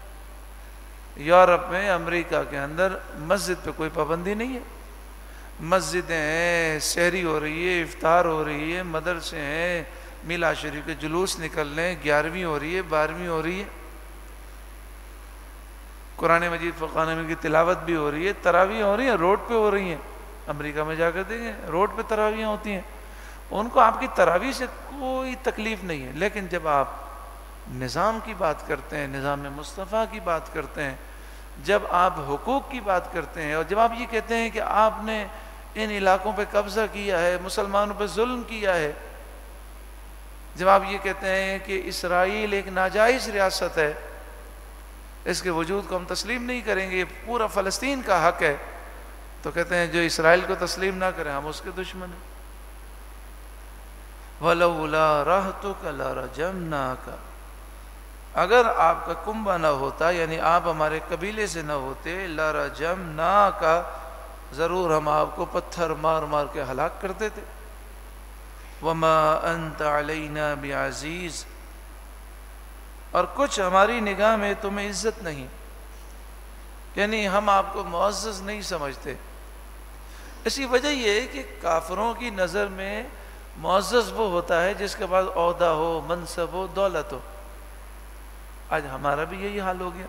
Speaker 1: یورپ میں امریکہ کے اندر مسجد پہ کوئی پابندی نہیں ہے. مسجدیں ہیں، سحری ہو رہی ہے، افطار ہو رہی ہے، مدرسے ہیں، میلاد شریف کے جلوس نکل رہے ہیں، 11ویں ہو رہی ہے، 12ویں ہو رہی ہے، قرآن مجید فرقان حمید کی تلاوت بھی ہو رہی ہے، تراویح ہو رہی ہیں، روڈ پہ ہو رہی ہیں. امریکہ میں جا کر دیکھیں روڈ پہ تراویحیں ہوتی ہیں. ان کو آپ کی تراویح سے کوئی تکلیف نہیں ہے. لیکن جب آپ نظام کی بات کرتے ہیں، نظام مصطفیٰ کی بات کرتے ہیں، جب آپ حقوق کی بات کرتے ہیں، اور جب آپ یہ کہتے ہیں کہ آپ نے ان علاقوں پہ قبضہ کیا ہے، مسلمانوں پہ ظلم کیا ہے، جب آپ یہ کہتے ہیں کہ اسرائیل ایک ناجائز ریاست ہے، اس کے وجود کو ہم تسلیم نہیں کریں گے، یہ پورا فلسطین کا حق ہے، تو کہتے ہیں جو اسرائیل کو تسلیم نہ کریں ہم اس کے دشمن ہیں. وَلَوْلَا رَحْتُكَ لَرَجَمْنَاكَ، اگر آپ کا کنبہ نہ ہوتا، یعنی آپ ہمارے قبیلے سے نہ ہوتے، لَرَجَمْنَاكَ، ضرور ہم آپ کو پتھر مار مار کے ہلاک کرتے تھے. وَمَا أَنْتَ عَلَيْنَا بِعَزِيزٍ، اور کچھ ہماری نگاہ میں تمہیں عزت نہیں، یعنی ہم آپ کو معزز نہیں سمجھتے. اسی وجہ یہ ہے کہ کافروں کی نظر میں معزز وہ ہوتا ہے جس کے پاس عہدہ ہو، منصب ہو، دولت ہو. آج ہمارا بھی یہی حال ہو گیا.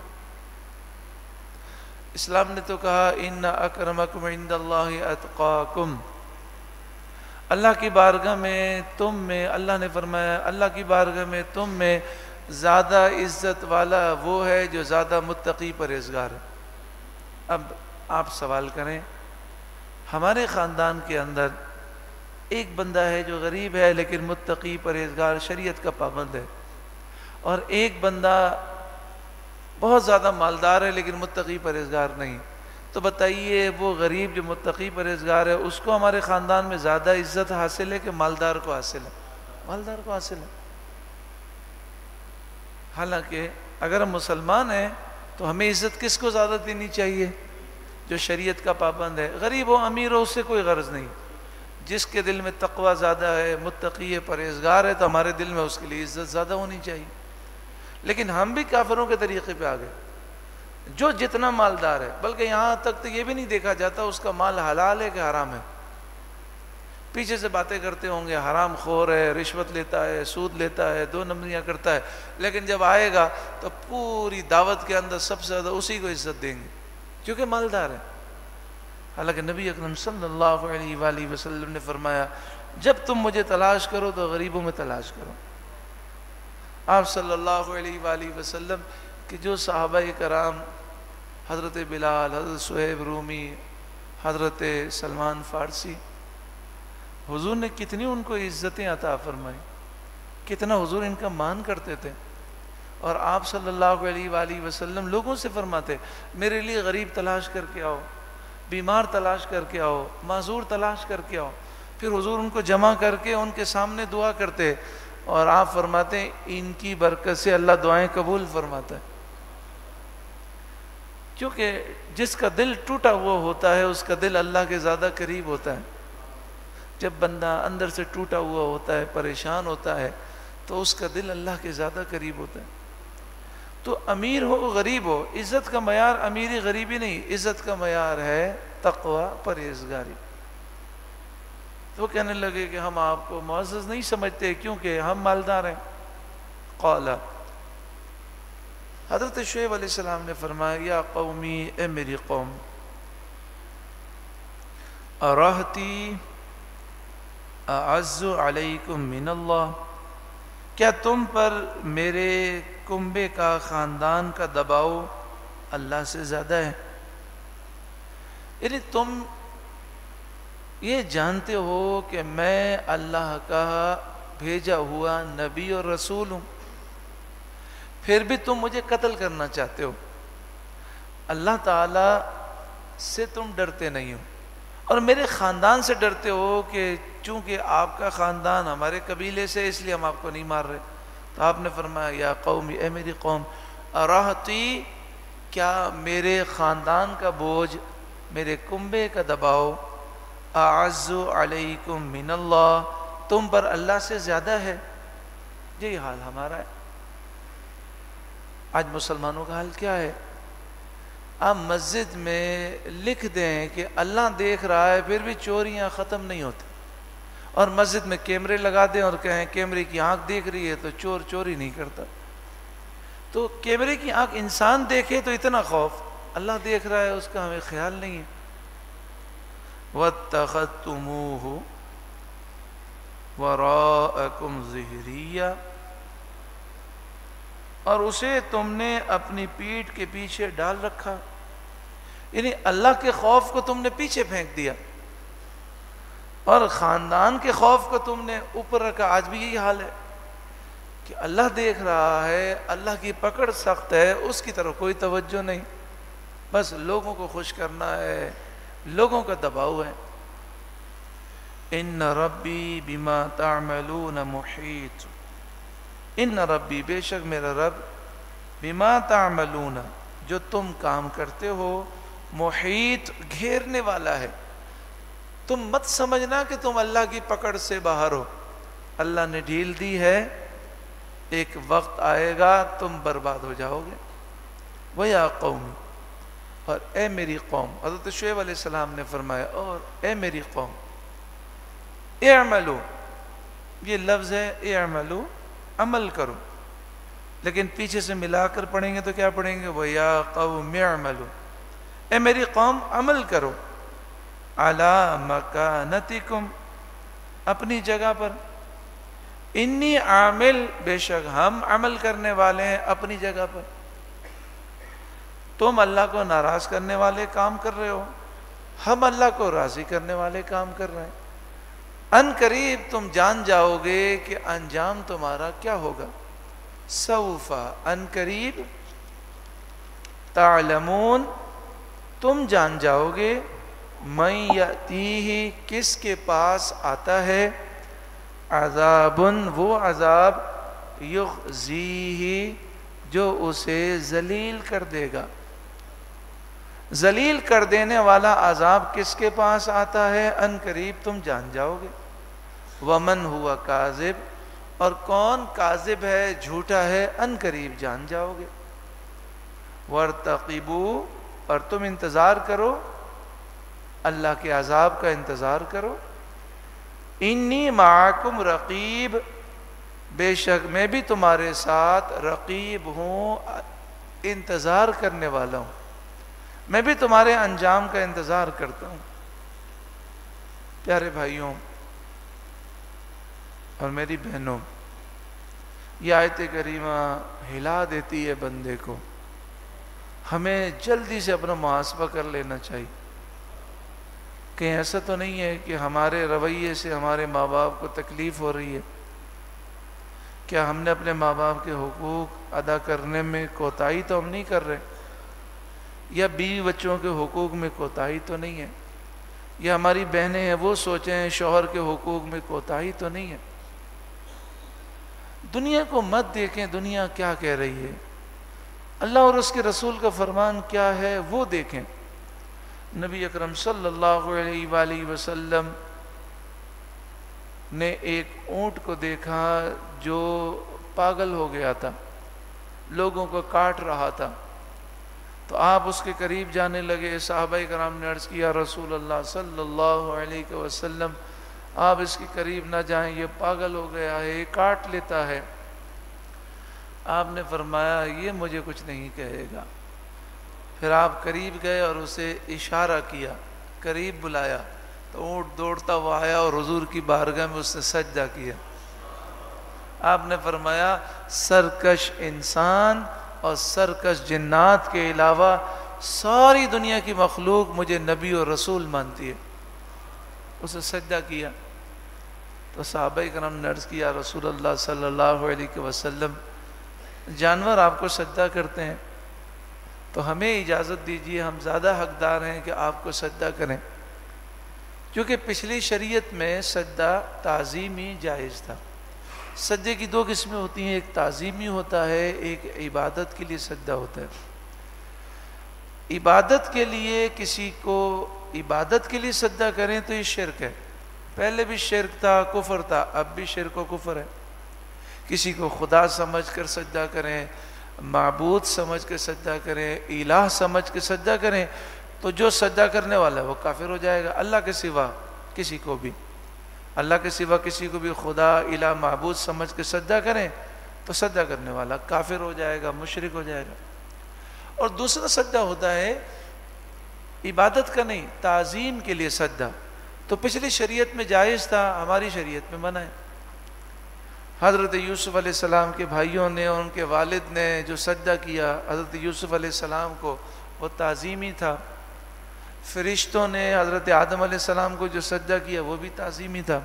Speaker 1: اسلام نے تو کہا ان اکرمکم عند اللہ اتقاکم، اللہ کی بارگاہ میں تم میں، اللہ نے فرمایا اللہ کی بارگاہ میں تم میں زیادہ عزت والا وہ ہے جو زیادہ متقی پرہیزگار ہے. اب آپ سوال کریں، ہمارے خاندان کے اندر ایک بندہ ہے جو غریب ہے لیکن متقی پرہیزگار شریعت کا پابند ہے، اور ایک بندہ بہت زیادہ مالدار ہے لیکن متقی پرہیزگار نہیں، تو بتائیے وہ غریب جو متقی پرہیزگار ہے اس کو ہمارے خاندان میں زیادہ عزت حاصل ہے کہ مالدار کو حاصل ہے؟ مالدار کو حاصل ہے. حالانکہ اگر ہم مسلمان ہیں تو ہمیں عزت کس کو زیادہ دینی چاہیے؟ جو شریعت کا پابند ہے. غریب ہو امیر ہو اس سے کوئی غرض نہیں، جس کے دل میں تقوی زیادہ ہے، متقی ہے، پرہیزگار ہے، تو ہمارے دل میں اس کے لیے عزت زیادہ ہونی چاہیے. لیکن ہم بھی کافروں کے طریقے پہ آ گئے. جو جتنا مالدار ہے، بلکہ یہاں تک تو یہ بھی نہیں دیکھا جاتا اس کا مال حلال ہے کہ حرام ہے. پیچھے سے باتیں کرتے ہوں گے حرام خور ہے، رشوت لیتا ہے، سود لیتا ہے، 2 نمبریاں کرتا ہے، لیکن جب آئے گا تو پوری دعوت کے اندر سب سے زیادہ اسی کو عزت دیں گے کیونکہ مالدار ہے. حالانکہ نبی اکرم صلی اللہ علیہ وآلہ وسلم نے فرمایا جب تم مجھے تلاش کرو تو غریبوں میں تلاش کرو. آپ صلی اللہ علیہ وآلہ وسلم کہ جو صحابہ کرام، حضرت بلال، حضرت صہیب رومی، حضرت سلمان فارسی، حضور نے کتنی ان کو عزتیں عطا فرمائی، کتنا حضور ان کا مان کرتے تھے. اور آپ صلی اللہ علیہ وآلہ وسلم لوگوں سے فرماتے میرے لیے غریب تلاش کر کے آؤ، بیمار تلاش کر کے آؤ، معذور تلاش کر کے آؤ. پھر حضور ان کو جمع کر کے ان کے سامنے دعا کرتے اور آپ فرماتے ان کی برکت سے اللہ دعائیں قبول فرماتا ہے. کیونکہ جس کا دل ٹوٹا ہوا ہوتا ہے اس کا دل اللہ کے زیادہ قریب ہوتا ہے. جب بندہ اندر سے ٹوٹا ہوا ہوتا ہے، پریشان ہوتا ہے، تو اس کا دل اللہ کے زیادہ قریب ہوتا ہے. تو امیر ہو غریب ہو، عزت کا معیار امیری غریبی نہیں، عزت کا معیار ہے تقوی، پرہیزگاری. تو کہنے لگے کہ ہم آپ کو معزز نہیں سمجھتے کیونکہ ہم مالدار ہیں. قال، حضرت شعیب علیہ السلام نے فرمایا یا قومی، اے میری قوم، ارہتی اعز علیکم من اللہ، کیا تم پر میرے کنبے کا، خاندان کا دباؤ اللہ سے زیادہ ہے؟ یعنی تم یہ جانتے ہو کہ میں اللہ کا بھیجا ہوا نبی اور رسول ہوں، پھر بھی تم مجھے قتل کرنا چاہتے ہو۔ اللہ تعالیٰ سے تم ڈرتے نہیں ہو اور میرے خاندان سے ڈرتے ہو کہ چونکہ آپ کا خاندان ہمارے قبیلے سے، اس لیے ہم آپ کو نہیں مار رہے۔ تو آپ نے فرمایا یا قوم، اے میری قوم، اراہتی، کیا میرے خاندان کا بوجھ، میرے کنبے کا دباؤ، اعز علیکم من اللہ، تم پر اللہ سے زیادہ ہے؟ یہی حال ہمارا ہے۔ آج مسلمانوں کا حال کیا ہے؟ آپ مسجد میں لکھ دیں کہ اللہ دیکھ رہا ہے، پھر بھی چوریاں ختم نہیں ہوتی، اور مسجد میں کیمرے لگا دیں اور کہیں کیمرے کی آنکھ دیکھ رہی ہے تو چور چوری نہیں کرتا۔ تو کیمرے کی آنکھ انسان دیکھے تو اتنا خوف، اللہ دیکھ رہا ہے اس کا ہمیں خیال نہیں ہے۔ وَاتَّخَذْتُمُوهُ وَرَاءَكُمْ ظِهْرِيًّا، اور اسے تم نے اپنی پیٹھ کے پیچھے ڈال رکھا، یعنی اللہ کے خوف کو تم نے پیچھے پھینک دیا اور خاندان کے خوف کو تم نے اوپر رکھا۔ آج بھی یہی حال ہے کہ اللہ دیکھ رہا ہے، اللہ کی پکڑ سخت ہے، اس کی طرف کوئی توجہ نہیں، بس لوگوں کو خوش کرنا ہے، لوگوں کا دباؤ ہے۔ ان ربی بما تعملون محیط، ان ربی، بے شک میرا رب، بما تعملون، جو تم کام کرتے ہو، محیط، گھیرنے والا ہے۔ تم مت سمجھنا کہ تم اللہ کی پکڑ سے باہر ہو، اللہ نے ڈھیل دی ہے، ایک وقت آئے گا تم برباد ہو جاؤ گے۔ وَيَا قَوْمِ، اور اے میری قوم، حضرت شعیب علیہ السلام نے فرمایا، اور اے میری قوم، اعملوا، یہ لفظ ہے اعملوا، عمل کرو، لیکن پیچھے سے ملا کر پڑھیں گے تو کیا پڑھیں گے؟ وَيَا قَوْمِ اعملوا، اے میری قوم عمل کرو، عَلَى مَكَانَتِكُمْ، اپنی جگہ پر، انی عامل، بے شک ہم عمل کرنے والے ہیں اپنی جگہ پر۔ تم اللہ کو ناراض کرنے والے کام کر رہے ہو، ہم اللہ کو راضی کرنے والے کام کر رہے ہیں۔ ان قریب تم جان جاؤ گے کہ انجام تمہارا کیا ہوگا۔ سوف، ان قریب، تعلمون، تم جان جاؤ گے، من یأتیہ، کس کے پاس آتا ہے، عذاب، وہ عذاب، یخزیہ، جو اسے ذلیل کر دے گا۔ ذلیل کر دینے والا عذاب کس کے پاس آتا ہے، ان قریب تم جان جاؤ گے۔ ومن ہوا کاذب، اور کون کاذب ہے، جھوٹا ہے، ان قریب جان جاؤ گے۔ وارتقبوا، اور تم انتظار کرو، اللہ کے عذاب کا انتظار کرو۔ انی معکم رقیب، بے شک میں بھی تمہارے ساتھ رقیب ہوں، انتظار کرنے والا ہوں، میں بھی تمہارے انجام کا انتظار کرتا ہوں۔ پیارے بھائیوں اور میری بہنوں، یہ آیت کریمہ ہلا دیتی ہے بندے کو۔ ہمیں جلدی سے اپنا محاسبہ کر لینا چاہیے، کہیں ایسا تو نہیں ہے کہ ہمارے رویے سے ہمارے ماں باپ کو تکلیف ہو رہی ہے؟ کیا ہم نے اپنے ماں باپ کے حقوق ادا کرنے میں کوتاہی تو ہم نہیں کر رہے؟ یا بیوی بچوں کے حقوق میں کوتاہی تو نہیں ہے؟ یا ہماری بہنیں ہیں وہ سوچیں شوہر کے حقوق میں کوتاہی تو نہیں ہے؟ دنیا کو مت دیکھیں دنیا کیا کہہ رہی ہے، اللہ اور اس کے رسول کا فرمان کیا ہے وہ دیکھیں۔ نبی اکرم صلی اللہ علیہ وآلہ وسلم نے ایک اونٹ کو دیکھا جو پاگل ہو گیا تھا، لوگوں کو کاٹ رہا تھا، تو آپ اس کے قریب جانے لگے۔ صحابہ کرام نے عرض کیا، رسول اللہ صلی اللہ علیہ وسلم آپ اس کے قریب نہ جائیں، یہ پاگل ہو گیا ہے، یہ کاٹ لیتا ہے۔ آپ نے فرمایا یہ مجھے کچھ نہیں کہے گا۔ پھر آپ قریب گئے اور اسے اشارہ کیا، قریب بلایا، تو اونٹ دوڑتا ہوا آیا اور حضور کی بارگاہ میں اس نے سجدہ کیا۔ آپ نے فرمایا سرکش انسان اور سرکش جنات کے علاوہ ساری دنیا کی مخلوق مجھے نبی اور رسول مانتی ہے. اسے سجدہ کیا تو صحابہ کرام نے عرض کیا رسول اللہ صلی اللہ علیہ وسلم جانور آپ کو سجدہ کرتے ہیں تو ہمیں اجازت دیجیے، ہم زیادہ حقدار ہیں کہ آپ کو سجدہ کریں. کیونکہ پچھلی شریعت میں سجدہ تعظیمی جائز تھا. سجدے کی دو قسمیں ہوتی ہیں، ایک تعظیمی ہوتا ہے، ایک عبادت کے لیے سجدہ ہوتا ہے. عبادت کے لیے کسی کو عبادت کے لیے سجدہ کریں تو یہ شرک ہے. پہلے بھی شرک تھا، کفر تھا، اب بھی شرک و کفر ہے. کسی کو خدا سمجھ کر سجدہ کریں، معبود سمجھ کے سجدہ کریں، الہ سمجھ کے سجدہ کریں تو جو سجدہ کرنے والا ہے وہ کافر ہو جائے گا. اللہ کے سوا کسی کو بھی، اللہ کے سوا کسی کو بھی خدا الہ معبود سمجھ کے سجدہ کریں تو سجدہ کرنے والا کافر ہو جائے گا، مشرک ہو جائے گا. اور دوسرا سجدہ ہوتا ہے عبادت کا نہیں، تعظیم کے لیے سجدہ. تو پچھلی شریعت میں جائز تھا، ہماری شریعت میں منع ہے. حضرت یوسف علیہ السلام کے بھائیوں نے اور ان کے والد نے جو سجدہ کیا حضرت یوسف علیہ السلام کو وہ تعظیمی تھا. فرشتوں نے حضرت آدم علیہ السلام کو جو سجدہ کیا وہ بھی تعظیمی تھا.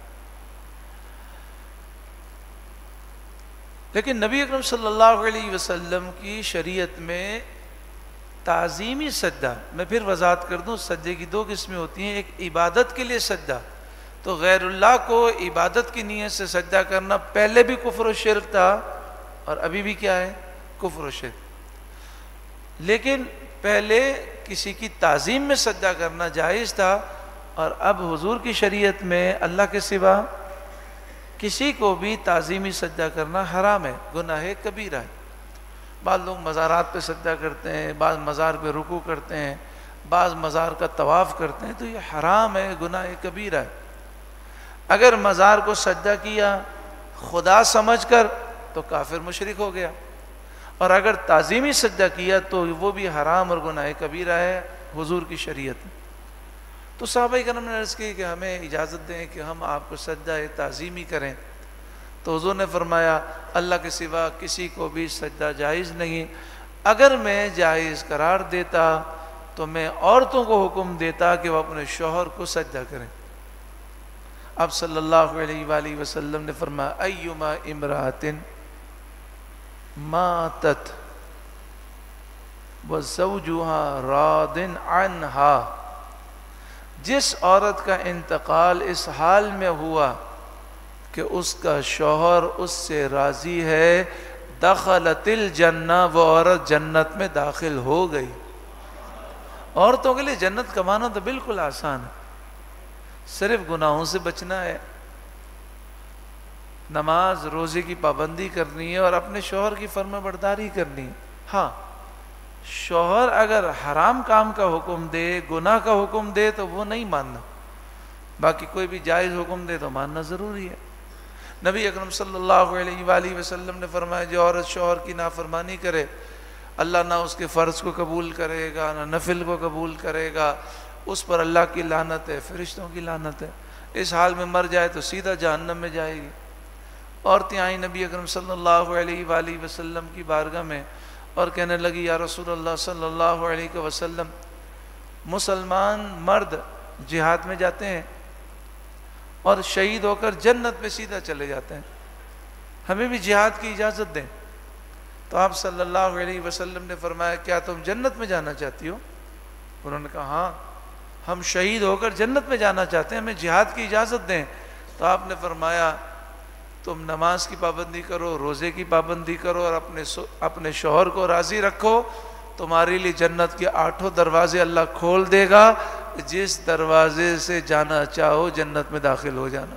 Speaker 1: لیکن نبی اکرم صلی اللہ علیہ وسلم کی شریعت میں تعظیمی سجدہ، میں پھر وضاحت کر دوں، سجدے کی دو قسمیں ہوتی ہیں. ایک عبادت کے لیے سجدہ، تو غیر اللہ کو عبادت کی نیت سے سجدہ کرنا پہلے بھی کفر و شرک تھا اور ابھی بھی کیا ہے؟ کفر و شرک. لیکن پہلے کسی کی تعظیم میں سجدہ کرنا جائز تھا اور اب حضور کی شریعت میں اللہ کے سوا کسی کو بھی تعظیمی سجدہ کرنا حرام ہے، گناہ کبیرہ ہے. بعض لوگ مزارات پہ سجدہ کرتے ہیں، بعض مزار پہ رکوع کرتے ہیں، بعض مزار کا طواف کرتے ہیں، تو یہ حرام ہے، گناہ کبیرہ ہے. اگر مزار کو سجدہ کیا خدا سمجھ کر تو کافر مشرک ہو گیا، اور اگر تعظیمی سجدہ کیا تو وہ بھی حرام اور گناہ کبیرہ ہے حضور کی شریعت میں. تو صحابہ کرام نے عرض کی کہ ہمیں اجازت دیں کہ ہم آپ کو سجدہ تعظیمی کریں. تو حضور نے فرمایا اللہ کے سوا کسی کو بھی سجدہ جائز نہیں. اگر میں جائز قرار دیتا تو میں عورتوں کو حکم دیتا کہ وہ اپنے شوہر کو سجدہ کریں. اب صلی اللہ علیہ وآلہ وسلم نے فرمایا ایما امرأۃ ماتت وزوجها راض عنها، جس عورت کا انتقال اس حال میں ہوا کہ اس کا شوہر اس سے راضی ہے، دخلت الجنہ، وہ عورت جنت میں داخل ہو گئی. عورتوں کے لیے جنت کمانا تو بالکل آسان ہے، صرف گناہوں سے بچنا ہے، نماز روزے کی پابندی کرنی ہے اور اپنے شوہر کی فرما برداری کرنی ہے. ہاں شوہر اگر حرام کام کا حکم دے، گناہ کا حکم دے تو وہ نہیں ماننا، باقی کوئی بھی جائز حکم دے تو ماننا ضروری ہے. نبی اکرم صلی اللہ علیہ وآلہ وسلم نے فرمایا جو عورت شوہر کی نافرمانی کرے اللہ نہ اس کے فرض کو قبول کرے گا نہ نفل کو قبول کرے گا، اس پر اللہ کی لعنت ہے، فرشتوں کی لعنت ہے. اس حال میں مر جائے تو سیدھا جہنم میں جائے گی. عورتیں آئیں نبی اکرم صلی اللہ علیہ وآلہ وسلم کی بارگاہ میں اور کہنے لگی یا رسول اللہ صلی اللہ علیہ وسلم، مسلمان مرد جہاد میں جاتے ہیں اور شہید ہو کر جنت میں سیدھا چلے جاتے ہیں، ہمیں بھی جہاد کی اجازت دیں. تو آپ صلی اللہ علیہ وسلم نے فرمایا کیا تم جنت میں جانا چاہتی ہو؟ انہوں نے کہا ہاں ہم شہید ہو کر جنت میں جانا چاہتے ہیں، ہمیں جہاد کی اجازت دیں. تو آپ نے فرمایا تم نماز کی پابندی کرو، روزے کی پابندی کرو اور اپنے شوہر کو راضی رکھو، تمہارے لیے جنت کے 8 دروازے اللہ کھول دے گا، جس دروازے سے جانا چاہو جنت میں داخل ہو جانا.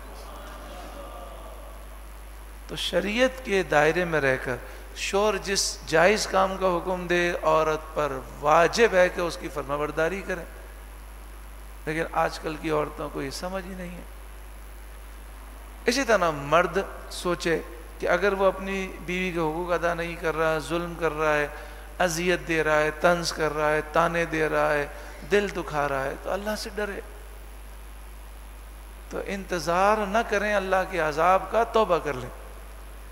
Speaker 1: تو شریعت کے دائرے میں رہ کر شوہر جس جائز کام کا حکم دے عورت پر واجب ہے کہ اس کی فرما برداری کرے. لیکن آج کل کی عورتوں کو یہ سمجھ ہی نہیں ہے. اسی طرح مرد سوچے کہ اگر وہ اپنی بیوی کے حقوق ادا نہیں کر رہا ہے، ظلم کر رہا ہے، اذیت دے رہا ہے، طنز کر رہا ہے، تانے دے رہا ہے، دل دکھا رہا ہے، تو اللہ سے ڈرے، تو انتظار نہ کریں اللہ کے عذاب کا، توبہ کر لیں.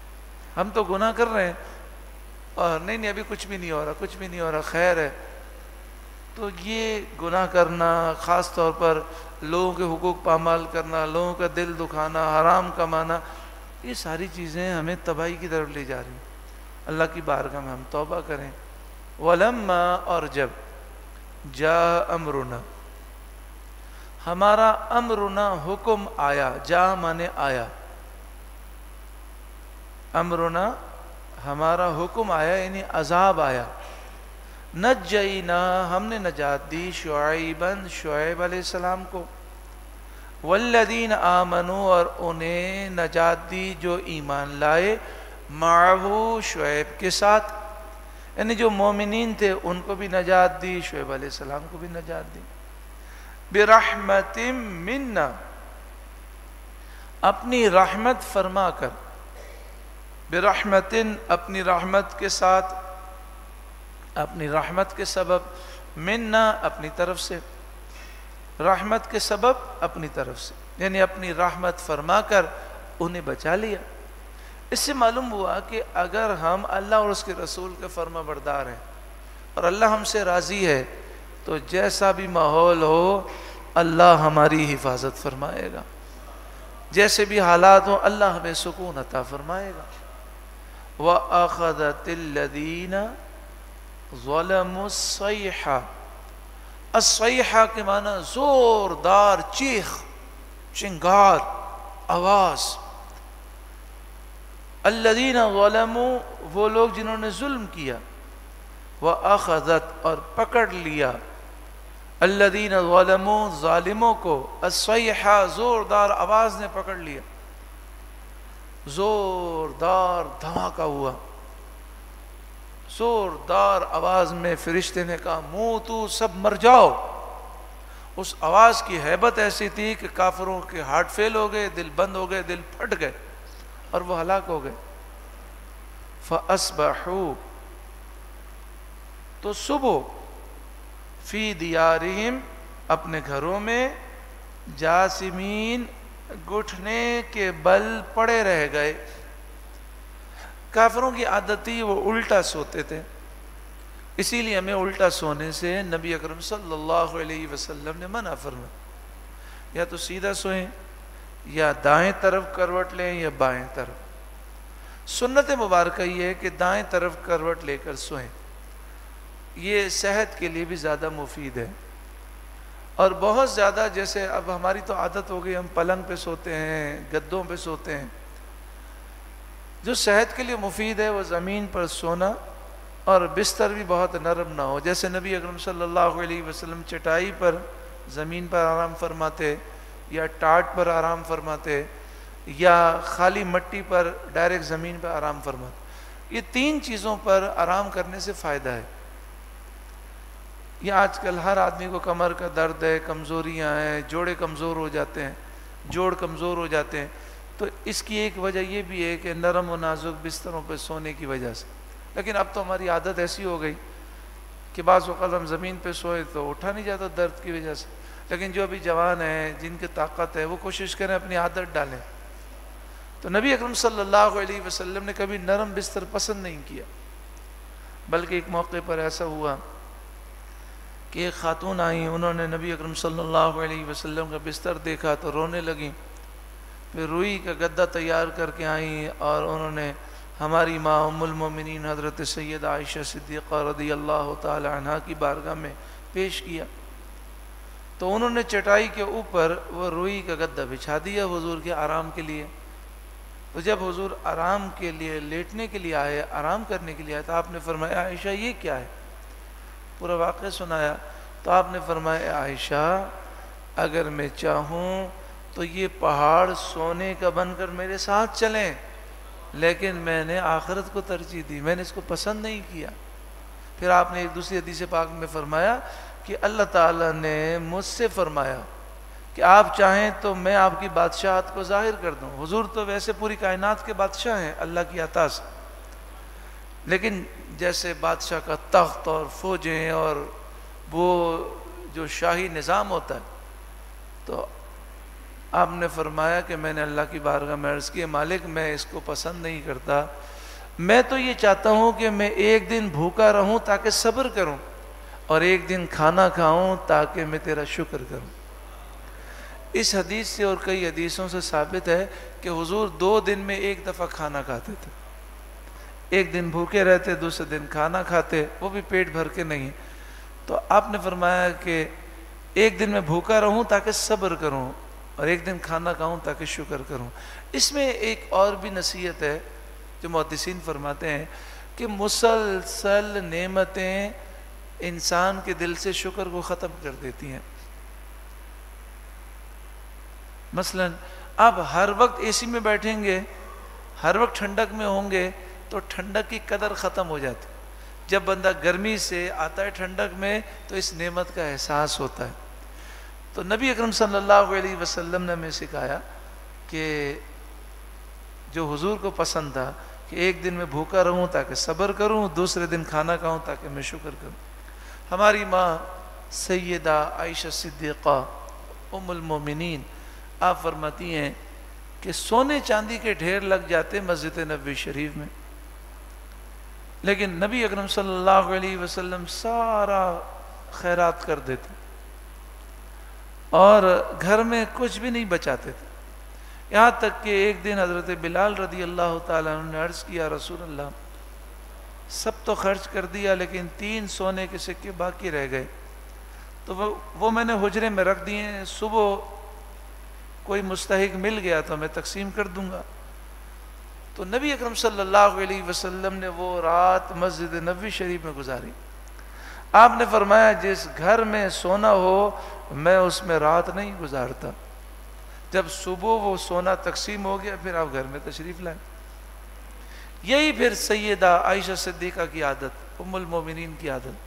Speaker 1: ہم تو گناہ کر رہے ہیں اور نہیں ابھی کچھ بھی نہیں ہو رہا، کچھ بھی نہیں ہو رہا، خیر ہے. تو یہ گناہ کرنا، خاص طور پر لوگوں کے حقوق پامال کرنا، لوگوں کا دل دکھانا، حرام کمانا، یہ ساری چیزیں ہمیں تباہی کی طرف لے جا رہی ہیں. اللہ کی بارگاہ میں ہم توبہ کریں. وَلَمَّا، اور جب جاء امرنا، ہمارا امرنا حکم آیا، جا مانے آیا، امرنا ہمارا حکم آیا یعنی عذاب آیا. نجینا، ہم نے نجات دی شعیباً، شعیب علیہ السلام کو، والذین آمنوا، اور انہیں نجات دی جو ایمان لائے، معہو، شعیب کے ساتھ، یعنی جو مومنین تھے ان کو بھی نجات دی، شعیب علیہ السلام کو بھی نجات دی. برحمت منا، اپنی رحمت فرما کر، برحمت، اپنی رحمت کے ساتھ، اپنی رحمت کے سبب، منا، اپنی طرف سے، رحمت کے سبب اپنی طرف سے، یعنی اپنی رحمت فرما کر انہیں بچا لیا. اس سے معلوم ہوا کہ اگر ہم اللہ اور اس کے رسول کے فرما بردار ہیں اور اللہ ہم سے راضی ہے تو جیسا بھی ماحول ہو اللہ ہماری حفاظت فرمائے گا، جیسے بھی حالات ہوں اللہ ہمیں سکون عطا فرمائے گا. وَأَخَذَتِ الَّذِينَ ظَلَمُوا الصَّيْحَةَ، الصیحہ کے معنی زوردار چیخ، چنگار، آواز. الذین ظلموا، وہ لوگ جنہوں نے ظلم کیا، وَأَخَذَتْ، اور پکڑ لیا، الذین ظلموا، ظالموں کو، الصیحہ، زوردار آواز نے پکڑ لیا، زوردار دھماکہ ہوا، زوردار آواز میں فرشتے نے کہا موتو، سب مر جاؤ. اس آواز کی ہیبت ایسی تھی کہ کافروں کے ہارٹ فیل ہو گئے، دل بند ہو گئے، دل پھٹ گئے اور وہ ہلاک ہو گئے. فَأَصْبَحُوا، تو صبح، فی دیارہم، اپنے گھروں میں، جاسمین، گھٹنے کے بل پڑے رہ گئے. کافروں کی عادت تھی وہ الٹا سوتے تھے، اسی لیے ہمیں الٹا سونے سے نبی اکرم صلی اللہ علیہ وسلم نے منع فرمایا. یا تو سیدھا سوئیں، یا دائیں طرف کروٹ لیں، یا بائیں طرف. سنت مبارکہ یہ ہے کہ دائیں طرف کروٹ لے کر سوئیں، یہ صحت کے لیے بھی زیادہ مفید ہے. اور بہت زیادہ، جیسے اب ہماری تو عادت ہو گئی ہم پلنگ پہ سوتے ہیں، گدوں پہ سوتے ہیں. جو صحت کے لیے مفید ہے وہ زمین پر سونا، اور بستر بھی بہت نرم نہ ہو. جیسے نبی اکرم صلی اللہ علیہ وسلم چٹائی پر، زمین پر آرام فرماتے، یا ٹاٹ پر آرام فرماتے، یا خالی مٹی پر ڈائریکٹ زمین پر آرام فرماتے. یہ تین چیزوں پر آرام کرنے سے فائدہ ہے. یہ آج کل ہر آدمی کو کمر کا درد ہے، کمزوریاں ہیں، جوڑے کمزور ہو جاتے ہیں، جوڑ کمزور ہو جاتے ہیں. تو اس کی ایک وجہ یہ بھی ہے کہ نرم و نازک بستروں پہ سونے کی وجہ سے. لیکن اب تو ہماری عادت ایسی ہو گئی کہ بعض اوقات ہم زمین پہ سوئے تو اٹھا نہیں جاتا درد کی وجہ سے. لیکن جو ابھی جوان ہیں، جن کی طاقت ہے، وہ کوشش کریں اپنی عادت ڈالیں. تو نبی اکرم صلی اللہ علیہ وسلم نے کبھی نرم بستر پسند نہیں کیا. بلکہ ایک موقع پر ایسا ہوا کہ ایک خاتون آئیں، انہوں نے نبی اکرم صلی اللہ علیہ وسلم کا بستر دیکھا تو رونے لگیں. پھر روئی کا گدا تیار کر کے آئیں اور انہوں نے ہماری ماں ام المومنین حضرت سید عائشہ صدیقہ رضی اللہ تعالی عنہا کی بارگاہ میں پیش کیا. تو انہوں نے چٹائی کے اوپر وہ روئی کا گدا بچھا دیا حضور کے آرام کے لیے. تو جب حضور آرام کے لیے، لیٹنے کے لیے آئے، آرام کرنے کے لیے آئے، تو آپ نے فرمایا عائشہ یہ کیا ہے؟ پورا واقعہ سنایا. تو آپ نے فرمایا عائشہ اگر میں چاہوں تو یہ پہاڑ سونے کا بن کر میرے ساتھ چلیں، لیکن میں نے آخرت کو ترجیح دی، میں نے اس کو پسند نہیں کیا. پھر آپ نے ایک دوسری حدیث پاک میں فرمایا کہ اللہ تعالیٰ نے مجھ سے فرمایا کہ آپ چاہیں تو میں آپ کی بادشاہت کو ظاہر کر دوں. حضور تو ویسے پوری کائنات کے بادشاہ ہیں اللہ کی عطا سے، لیکن جیسے بادشاہ کا تخت اور فوجیں اور وہ جو شاہی نظام ہوتا ہے، تو آپ نے فرمایا کہ میں نے اللہ کی بارگاہ میں عرض کی مالک میں اس کو پسند نہیں کرتا، میں تو یہ چاہتا ہوں کہ میں ایک دن بھوکا رہوں تاکہ صبر کروں، اور ایک دن کھانا کھاؤں تاکہ میں تیرا شکر کروں۔ اس حدیث سے اور کئی حدیثوں سے ثابت ہے کہ حضور 2 دن میں ایک دفعہ کھانا کھاتے تھے، ایک دن بھوکے رہتے، دوسرے دن کھانا کھاتے، وہ بھی پیٹ بھر کے نہیں۔ تو آپ نے فرمایا کہ ایک دن میں بھوکا رہوں تاکہ صبر کروں، اور ایک دن کھانا کھاؤں تاکہ شکر کروں۔ اس میں ایک اور بھی نصیحت ہے جو محدثین فرماتے ہیں کہ مسلسل نعمتیں انسان کے دل سے شکر کو ختم کر دیتی ہیں۔ مثلا آپ ہر وقت اے سی میں بیٹھیں گے، ہر وقت ٹھنڈک میں ہوں گے تو ٹھنڈک کی قدر ختم ہو جاتی۔ جب بندہ گرمی سے آتا ہے ٹھنڈک میں تو اس نعمت کا احساس ہوتا ہے۔ تو نبی اکرم صلی اللہ علیہ وسلم نے ہمیں سکھایا کہ جو حضور کو پسند تھا کہ ایک دن میں بھوکا رہوں تاکہ صبر کروں، دوسرے دن کھانا کھاؤں تاکہ میں شکر کروں۔ ہماری ماں سیدہ عائشہ صدیقہ ام المومنین آپ فرماتی ہیں کہ سونے چاندی کے ڈھیر لگ جاتے مسجد نبوی شریف میں، لیکن نبی اکرم صلی اللہ علیہ وسلم سارا خیرات کر دیتے اور گھر میں کچھ بھی نہیں بچاتے تھے۔ یہاں تک کہ ایک دن حضرت بلال رضی اللہ تعالیٰ عنہ نے عرض کیا، رسول اللہ سب تو خرچ کر دیا لیکن 3 سونے کے سکے باقی رہ گئے، تو وہ میں نے حجرے میں رکھ دیے ہیں، صبح کوئی مستحق مل گیا تو میں تقسیم کر دوں گا۔ تو نبی اکرم صلی اللہ علیہ وسلم نے وہ رات مسجد نبوی شریف میں گزاری۔ آپ نے فرمایا جس گھر میں سونا ہو میں اس میں رات نہیں گزارتا، جب صبح وہ سونا تقسیم ہو گیا پھر آپ گھر میں تشریف لائیں۔ یہی پھر سیدہ عائشہ صدیقہ کی عادت، ام المومنین کی عادت۔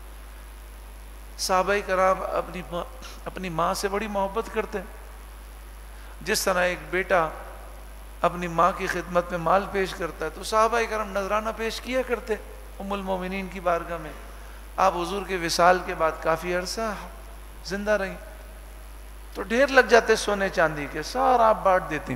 Speaker 1: صحابہ کرام اپنی ماں سے بڑی محبت کرتے ہیں، جس طرح ایک بیٹا اپنی ماں کی خدمت میں مال پیش کرتا ہے تو صحابہ کرام نذرانہ پیش کیا کرتے ام المومنین کی بارگاہ میں۔ آپ حضور کے وصال کے بعد کافی عرصہ زندہ رہیں تو ڈھیر لگ جاتے سونے چاندی کے، سارا آپ بانٹ دیتی۔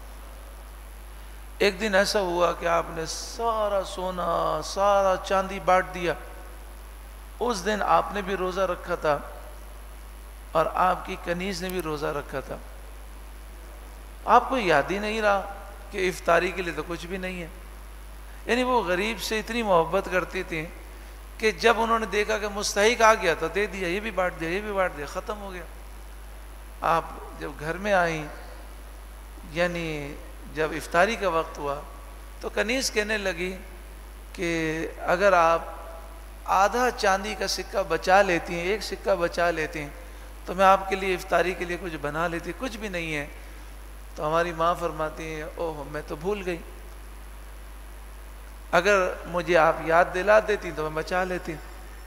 Speaker 1: ایک دن ایسا ہوا کہ آپ نے سارا سونا سارا چاندی بانٹ دیا۔ اس دن آپ نے بھی روزہ رکھا تھا اور آپ کی کنیز نے بھی روزہ رکھا تھا۔ آپ کو یاد ہی نہیں رہا کہ افطاری کے لیے تو کچھ بھی نہیں ہے۔ یعنی وہ غریب سے اتنی محبت کرتی تھی کہ جب انہوں نے دیکھا کہ مستحق آ گیا تو دے دیا، یہ بھی بانٹ دیا، یہ بھی بانٹ دیا، ختم ہو گیا۔ آپ جب گھر میں آئیں، یعنی جب افطاری کا وقت ہوا تو کنیز کہنے لگی کہ اگر آپ آدھا چاندی کا سکہ بچا لیتی ہیں، ایک سکہ بچا لیتی ہیں تو میں آپ کے لیے افطاری کے لیے کچھ بنا لیتی، کچھ بھی نہیں ہے۔ تو ہماری ماں فرماتی ہیں اوہ میں تو بھول گئی، اگر مجھے آپ یاد دلا دیتی تو میں بچا لیتی۔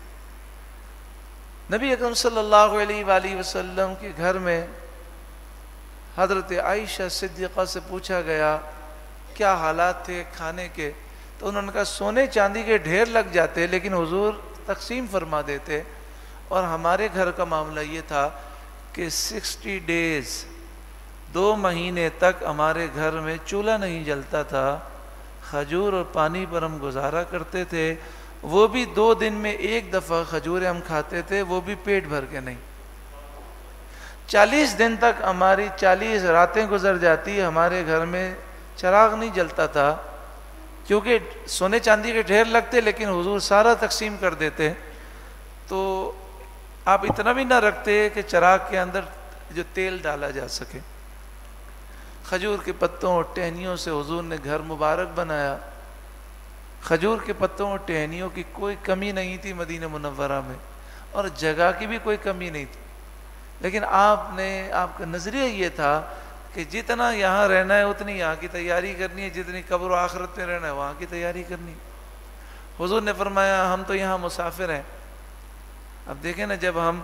Speaker 1: نبی اکرم صلی اللہ علیہ وآلہ وسلم کے گھر میں حضرت عائشہ صدیقہ سے پوچھا گیا کیا حالات تھے کھانے کے، تو انہوں نے کہا سونے چاندی کے ڈھیر لگ جاتے لیکن حضور تقسیم فرما دیتے، اور ہمارے گھر کا معاملہ یہ تھا کہ 60 ڈیز 2 مہینے تک ہمارے گھر میں چولہا نہیں جلتا تھا، کھجور اور پانی پر ہم گزارا کرتے تھے، وہ بھی 2 دن میں ایک دفعہ کھجوریں ہم کھاتے تھے، وہ بھی پیٹ بھر کے نہیں۔ 40 دن تک ہماری 40 راتیں گزر جاتی، ہمارے گھر میں چراغ نہیں جلتا تھا، کیونکہ سونے چاندی کے ڈھیر لگتے لیکن حضور سارا تقسیم کر دیتے۔ تو آپ اتنا بھی نہ رکھتے کہ چراغ کے اندر جو تیل ڈالا جا سکے۔ کھجور کے پتوں اور ٹہنیوں سے حضور نے گھر مبارک بنایا۔ کھجور کے پتوں اور ٹہنیوں کی کوئی کمی نہیں تھی مدینہ منورہ میں، اور جگہ کی بھی کوئی کمی نہیں تھی، لیکن آپ کا نظریہ یہ تھا کہ جتنا یہاں رہنا ہے اتنی یہاں کی تیاری کرنی ہے، جتنی قبر و آخرت میں رہنا ہے وہاں کی تیاری کرنی ہے۔ حضور نے فرمایا ہم تو یہاں مسافر ہیں۔ اب دیکھیں نا، جب ہم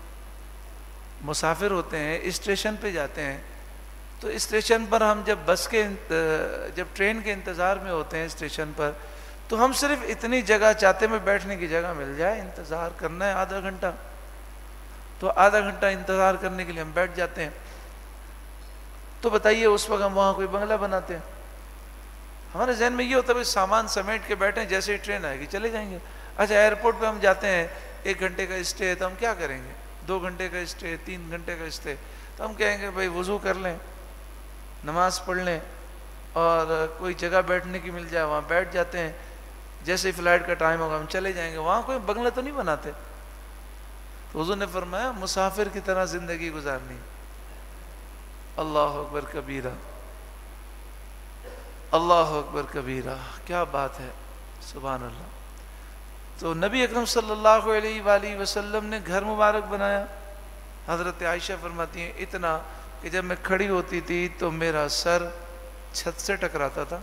Speaker 1: مسافر ہوتے ہیں اسٹیشن پہ جاتے ہیں تو اسٹیشن پر ہم جب ٹرین کے انتظار میں ہوتے ہیں اسٹیشن پر تو ہم صرف اتنی جگہ چاہتے ہیں بیٹھنے کی جگہ مل جائے، انتظار کرنا ہے آدھا گھنٹہ، تو آدھا گھنٹہ انتظار کرنے کے لیے ہم بیٹھ جاتے ہیں۔ تو بتائیے اس وقت ہم وہاں کوئی بنگلہ بناتے ہیں؟ ہمارے ذہن میں یہ ہوتا ہے سامان سمیٹ کے بیٹھے جیسے ہی ٹرین آئے گی چلے جائیں گے. اچھا ایئرپورٹ پہ ہم جاتے ہیں 1 گھنٹے کا اسٹے ہے تو ہم کیا کریں گے؟ 2 گھنٹے کا اسٹے، 3 گھنٹے کا اسٹے، تو ہم کہیں گے بھائی وضو کر لیں، نماز پڑھ لیں اور کوئی جگہ بیٹھنے کی مل جائے وہاں بیٹھ جاتے ہیں. جیسے ہی فلائٹ کا ٹائم ہوگا ہم چلے جائیں گے. وہاں کوئی بنگلہ تو نہیں بناتے. تو حضور نے فرمایا مسافر کی طرح زندگی گزارنی. اللہ اکبر کبیرہ، اللہ اکبر کبیرہ، کیا بات ہے، سبحان اللہ. تو نبی اکرم صلی اللہ علیہ وآلہ وسلم نے گھر مبارک بنایا. حضرت عائشہ فرماتی ہیں اتنا کہ جب میں کھڑی ہوتی تھی تو میرا سر چھت سے ٹکراتا تھا.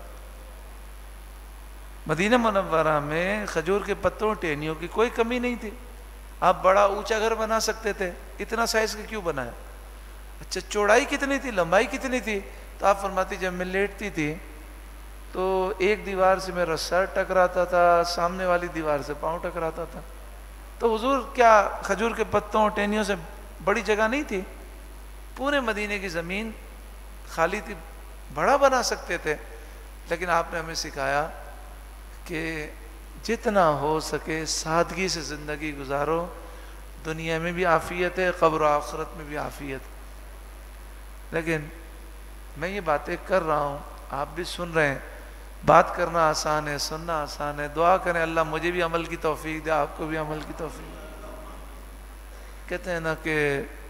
Speaker 1: مدینہ منورہ میں کھجور کے پتوں ٹہنیوں کی کوئی کمی نہیں تھی. آپ بڑا اونچا گھر بنا سکتے تھے، اتنا سائز کا کیوں بنایا؟ اچھا چوڑائی کتنی تھی، لمبائی کتنی تھی؟ تو آپ فرماتی جب میں لیٹتی تھی تو ایک دیوار سے میرا سر ٹکراتا تھا، سامنے والی دیوار سے پاؤں ٹکراتا تھا. تو حضور کیا کھجور کے پتوں ٹہنیوں سے بڑی جگہ نہیں تھی؟ پورے مدینے کی زمین خالی تھی، بڑا بنا سکتے تھے. لیکن آپ نے ہمیں سکھایا کہ جتنا ہو سکے سادگی سے زندگی گزارو. دنیا میں بھی عافیت ہے، قبر و آخرت میں بھی عافیت. لیکن میں یہ باتیں کر رہا ہوں، آپ بھی سن رہے ہیں. بات کرنا آسان ہے، سننا آسان ہے. دعا کریں اللہ مجھے بھی عمل کی توفیق دے، آپ کو بھی عمل کی توفیق دے. کہتے ہیں نا کہ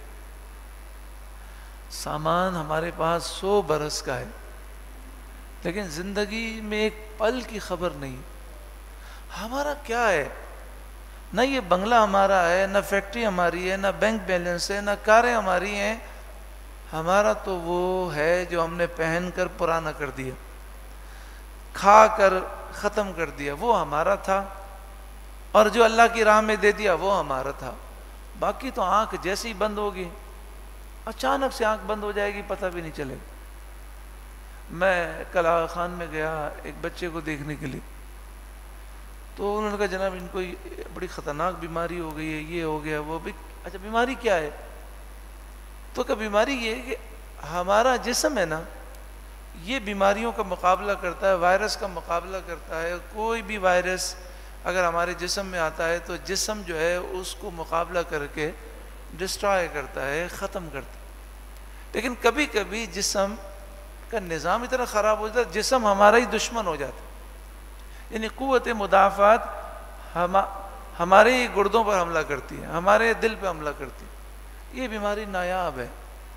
Speaker 1: سامان ہمارے پاس 100 برس کا ہے، لیکن زندگی میں ایک پل کی خبر نہیں. ہمارا کیا ہے؟ نہ یہ بنگلہ ہمارا ہے، نہ فیکٹری ہماری ہے، نہ بینک بیلنس ہے، نہ کاریں ہماری ہیں. ہمارا تو وہ ہے جو ہم نے پہن کر پرانا کر دیا، کھا کر ختم کر دیا، وہ ہمارا تھا. اور جو اللہ کی راہ میں دے دیا وہ ہمارا تھا. باقی تو آنکھ جیسے ہی بند ہوگی، اچانک سے آنکھ بند ہو جائے گی، پتہ بھی نہیں چلے گا. میں کل آغا خان میں گیا ایک بچے کو دیکھنے کے لیے. تو انہوں نے کہا جناب ان کو بڑی خطرناک بیماری ہو گئی ہے، یہ ہو گیا وہ بھی. اچھا بیماری کیا ہے؟ تو کہ بیماری یہ ہے کہ ہمارا جسم ہے نا، یہ بیماریوں کا مقابلہ کرتا ہے، وائرس کا مقابلہ کرتا ہے. کوئی بھی وائرس اگر ہمارے جسم میں آتا ہے تو جسم جو ہے اس کو مقابلہ کر کے ڈسٹرائے کرتا ہے، ختم کرتا ہے. لیکن کبھی کبھی جسم کا نظام اتنا خراب ہو جاتا ہے جسم ہمارا ہی دشمن ہو جاتا ہے. یعنی قوت مدافعت ہمارے ہی گردوں پر حملہ کرتی ہے، ہمارے دل پہ حملہ کرتی ہے. یہ بیماری نایاب ہے.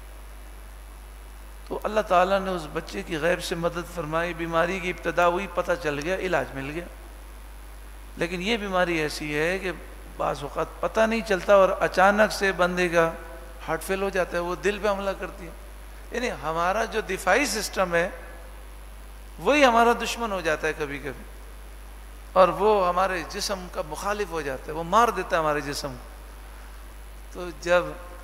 Speaker 1: تو اللہ تعالیٰ نے اس بچے کی غیب سے مدد فرمائی. بیماری کی ابتدا ہوئی، پتہ چل گیا، علاج مل گیا. لیکن یہ بیماری ایسی ہے کہ بعض اوقات پتہ نہیں چلتا اور اچانک سے بندے کا ہارٹ فیل ہو جاتا ہے، وہ دل پہ حملہ کرتی ہے. یعنی ہمارا جو دفاعی سسٹم ہے وہی ہمارا دشمن ہو جاتا ہے کبھی کبھی، اور وہ ہمارے جسم کا مخالف ہو جاتا ہے، وہ مار دیتا ہے ہمارے جسم کو. تو جب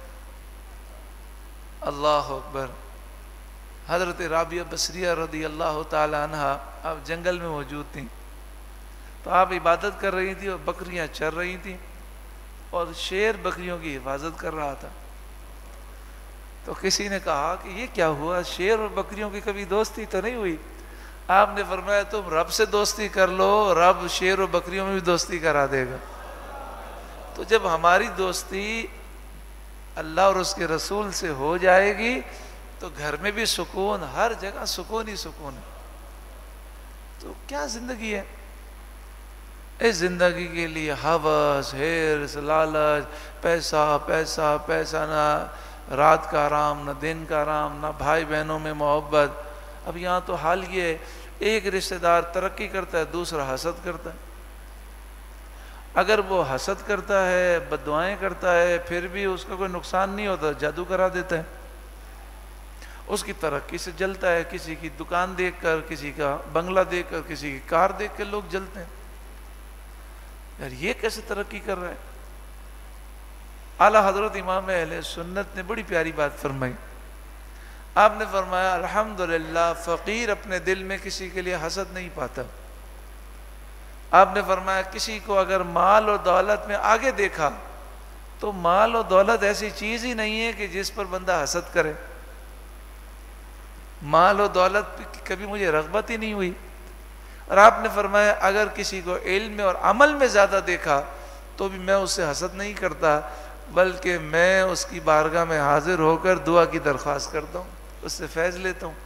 Speaker 1: اللہ اکبر حضرت رابعہ بصریہ رضی اللہ تعالی عنہ آپ جنگل میں موجود تھیں، تو آپ عبادت کر رہی تھی اور بکریاں چر رہی تھیں اور شیر بکریوں کی حفاظت کر رہا تھا. تو کسی نے کہا کہ یہ کیا ہوا، شیر اور بکریوں کی کبھی دوستی تو نہیں ہوئی؟ آپ نے فرمایا تم رب سے دوستی کر لو، رب شیر و بکریوں میں بھی دوستی کرا دے گا. تو جب ہماری دوستی اللہ اور اس کے رسول سے ہو جائے گی تو گھر میں بھی سکون، ہر جگہ سکون ہی سکون ہے. تو کیا زندگی ہے؟ اس زندگی کے لیے ہوس، ہرس، لالچ، پیسہ پیسہ پیسہ، نہ رات کا آرام، نہ دن کا آرام، نہ بھائی بہنوں میں محبت. اب یہاں تو حال یہ ہے، ایک رشتہ دار ترقی کرتا ہے، دوسرا حسد کرتا ہے. اگر وہ حسد کرتا ہے، بد دعائیں کرتا ہے، پھر بھی اس کا کوئی نقصان نہیں ہوتا، جادو کرا دیتا ہے. اس کی ترقی سے جلتا ہے، کسی کی دکان دیکھ کر، کسی کا بنگلہ دیکھ کر، کسی کی کار دیکھ کر لوگ جلتے ہیں. یار یہ کیسے ترقی کر رہا ہے؟ اعلیٰ حضرت امام اہل سنت نے بڑی پیاری بات فرمائی. آپ نے فرمایا الحمدللہ فقیر اپنے دل میں کسی کے لیے حسد نہیں پاتا. آپ نے فرمایا کسی کو اگر مال اور دولت میں آگے دیکھا تو مال اور دولت ایسی چیز ہی نہیں ہے کہ جس پر بندہ حسد کرے. مال و دولت کبھی مجھے رغبت ہی نہیں ہوئی. اور آپ نے فرمایا اگر کسی کو علم میں اور عمل میں زیادہ دیکھا تو بھی میں اس سے حسد نہیں کرتا، بلکہ میں اس کی بارگاہ میں حاضر ہو کر دعا کی درخواست کرتا ہوں، اس سے فیض لیتا ہوں۔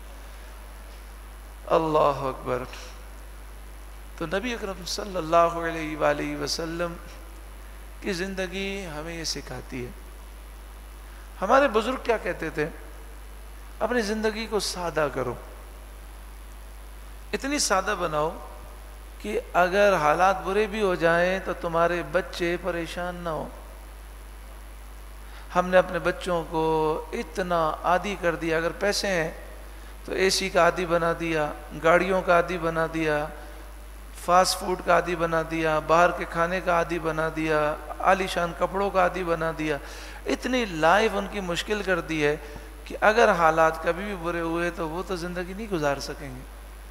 Speaker 1: اللہ اکبر۔ تو نبی اکرم صلی اللہ علیہ وآلہ وسلم کی زندگی ہمیں یہ سکھاتی ہے۔ ہمارے بزرگ کیا کہتے تھے؟ اپنی زندگی کو سادہ کرو، اتنی سادہ بناؤ کہ اگر حالات برے بھی ہو جائیں تو تمہارے بچے پریشان نہ ہو۔ ہم نے اپنے بچوں کو اتنا عادی کر دیا، اگر پیسے ہیں تو اے سی کا عادی بنا دیا، گاڑیوں کا عادی بنا دیا، فاسٹ فوڈ کا عادی بنا دیا، باہر کے کھانے کا عادی بنا دیا، عالی شان کپڑوں کا عادی بنا دیا، اتنی لائف ان کی مشکل کر دی ہے کہ اگر حالات کبھی بھی برے ہوئے تو وہ تو زندگی نہیں گزار سکیں گے۔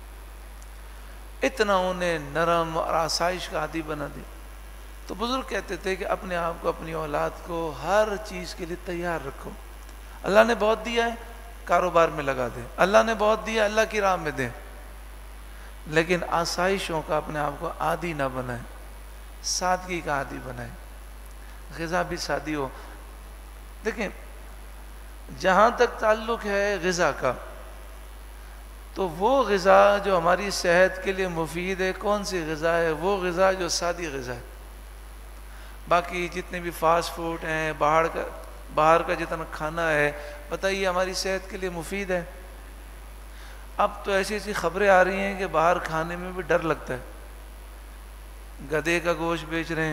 Speaker 1: اتنا انہیں نرم اور آسائش کا عادی بنا دی۔ تو بزرگ کہتے تھے کہ اپنے آپ کو، اپنی اولاد کو ہر چیز کے لیے تیار رکھو۔ اللہ نے بہت دیا ہے، کاروبار میں لگا دیں، اللہ نے بہت دیا، اللہ کی راہ میں دیں، لیکن آسائشوں کا اپنے آپ کو عادی نہ بنائیں، سادگی کا عادی بنائیں، غذا بھی سادی ہو۔ دیکھیں، جہاں تک تعلق ہے غذا کا، تو وہ غذا جو ہماری صحت کے لیے مفید ہے، کون سی غذا ہے؟ وہ غذا جو سادی غذا ہے۔ باقی جتنے بھی فاسٹ فوڈ ہیں، باہر کا جتنا کھانا ہے، بتائیے ہماری صحت کے لیے مفید ہے؟ اب تو ایسی ایسی خبریں آ رہی ہیں کہ باہر کھانے میں بھی ڈر لگتا ہے۔ گدھے کا گوشت بیچ رہے ہیں،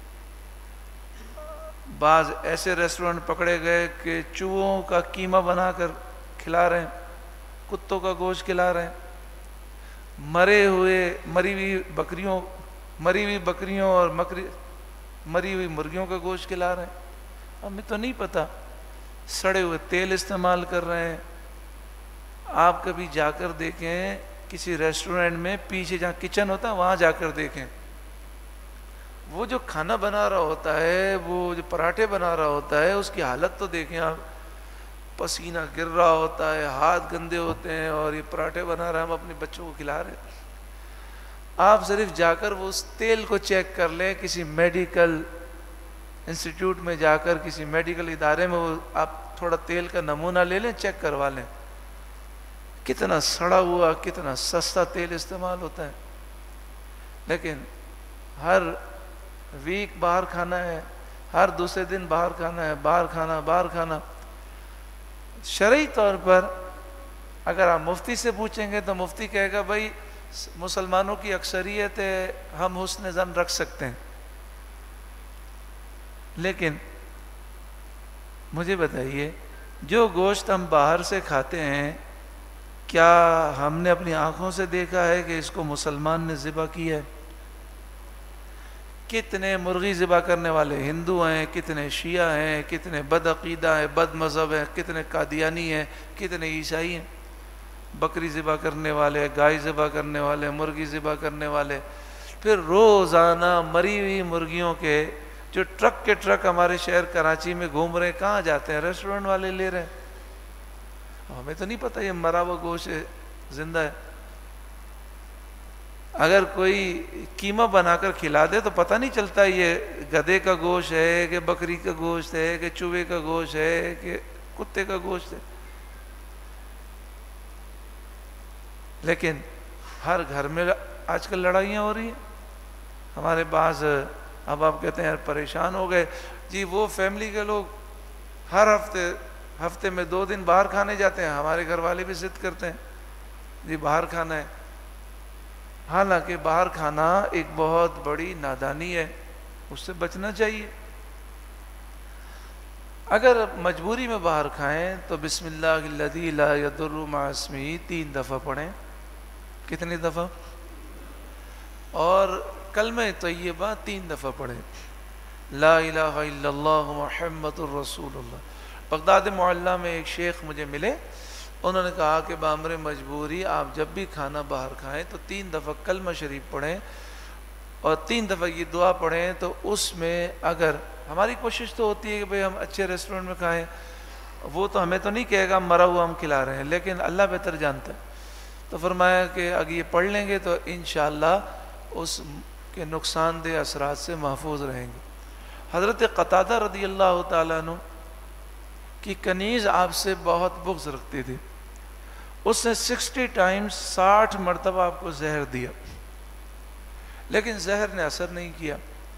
Speaker 1: بعض ایسے ریسٹورنٹ پکڑے گئے کہ چوہوں کا قیمہ بنا کر کھلا رہے ہیں، کتوں کا گوشت کھلا رہے ہیں، مری ہوئی بکریوں اور مری ہوئی مرغیوں کا گوشت کھلا رہے ہیں۔ ہمیں تو نہیں پتہ، سڑے ہوئے تیل استعمال کر رہے ہیں۔ آپ کبھی جا کر دیکھیں کسی ریسٹورنٹ میں، پیچھے جہاں کچن ہوتا ہے وہاں جا کر دیکھیں، وہ جو کھانا بنا رہا ہوتا ہے، وہ جو پراٹھے بنا رہا ہوتا ہے، اس کی حالت تو دیکھیں آپ، پسینہ گر رہا ہوتا ہے، ہاتھ گندے ہوتے ہیں، اور یہ پراٹھے بنا رہا ہے، ہم اپنے بچوں کو کھلا رہے ہیں۔ آپ صرف جا کر وہ اس تیل کو چیک کر لیں، کسی میڈیکل انسٹیٹیوٹ میں جا کر، کسی میڈیکل ادارے میں وہ آپ تھوڑا تیل کا نمونہ لے لیں، چیک کروا لیں، کتنا سڑا ہوا، کتنا سستا تیل استعمال ہوتا ہے۔ لیکن ہر ویک باہر کھانا ہے، ہر دوسرے دن باہر کھانا ہے، باہر کھانا۔ شرعی طور پر اگر آپ مفتی سے پوچھیں گے تو مفتی کہے گا بھائی مسلمانوں کی اکثریت ہے، ہم حسن ظن رکھ سکتے ہیں، لیکن مجھے بتائیے جو گوشت ہم باہر سے کھاتے ہیں، کیا ہم نے اپنی آنکھوں سے دیکھا ہے کہ اس کو مسلمان نے ذبح کیا ہے؟ کتنے مرغی ذبح کرنے والے ہندو ہیں، کتنے شیعہ ہیں، کتنے بد عقیدہ ہیں، بد مذہب ہیں، کتنے قادیانی ہیں، کتنے عیسائی ہیں، بکری ذبح کرنے والے، گائے ذبح کرنے والے، مرغی ذبح کرنے والے، پھر روزانہ مری ہوئی مرغیوں کے جو ٹرک کے ٹرک ہمارے شہر کراچی میں گھوم رہے ہیں، کہاں جاتے ہیں؟ ریسٹورنٹ والے لے رہے ہیں۔ ہمیں تو نہیں پتہ یہ مرا ہوا گوشت زندہ ہے۔ اگر کوئی قیمہ بنا کر کھلا دے تو پتہ نہیں چلتا یہ گدھے کا گوشت ہے کہ بکری کا گوشت ہے کہ چوہے کا گوشت ہے کہ کتے کا گوشت ہے۔ لیکن ہر گھر میں آج کل لڑائیاں ہو رہی ہیں۔ ہمارے بعض اب آپ کہتے ہیں یار پریشان ہو گئے جی، وہ فیملی کے لوگ ہر ہفتے میں 2 دن باہر کھانے جاتے ہیں، ہمارے گھر والے بھی ضد کرتے ہیں جی باہر کھانا ہے۔ حالانکہ باہر کھانا ایک بہت بڑی نادانی ہے، اس سے بچنا چاہیے۔ اگر مجبوری میں باہر کھائیں تو بسم اللہ الذی لا یضر مع اسمہ 3 دفعہ پڑھیں۔ کتنی دفعہ؟ اور کلمہ طیبہ 3 دفعہ پڑھیں، لا الہ الا اللہ محمد الرسول اللہ۔ بغداد معلیٰ میں ایک شیخ مجھے ملے، انہوں نے کہا کہ بامر مجبوری آپ جب بھی کھانا باہر کھائیں تو 3 دفعہ کلمہ شریف پڑھیں اور 3 دفعہ یہ دعا پڑھیں۔ تو اس میں اگر ہماری کوشش تو ہوتی ہے کہ بھئی ہم اچھے ریسٹورنٹ میں کھائیں، وہ تو ہمیں تو نہیں کہے گا مرا ہوا ہم کھلا رہے ہیں، لیکن اللہ بہتر جانتا ہے۔ تو فرمایا کہ اگر یہ پڑھ لیں گے تو انشاءاللہ اس کے نقصان دہ اثرات سے محفوظ رہیں گے۔ حضرت قتادہ رضی اللہ تعالیٰ عنہ کی کنیز آپ سے بہت بغض رکھتی تھی، اس نے 60 ٹائمز 60 مرتبہ آپ کو زہر دیا، لیکن زہر نے اثر نہیں کیا۔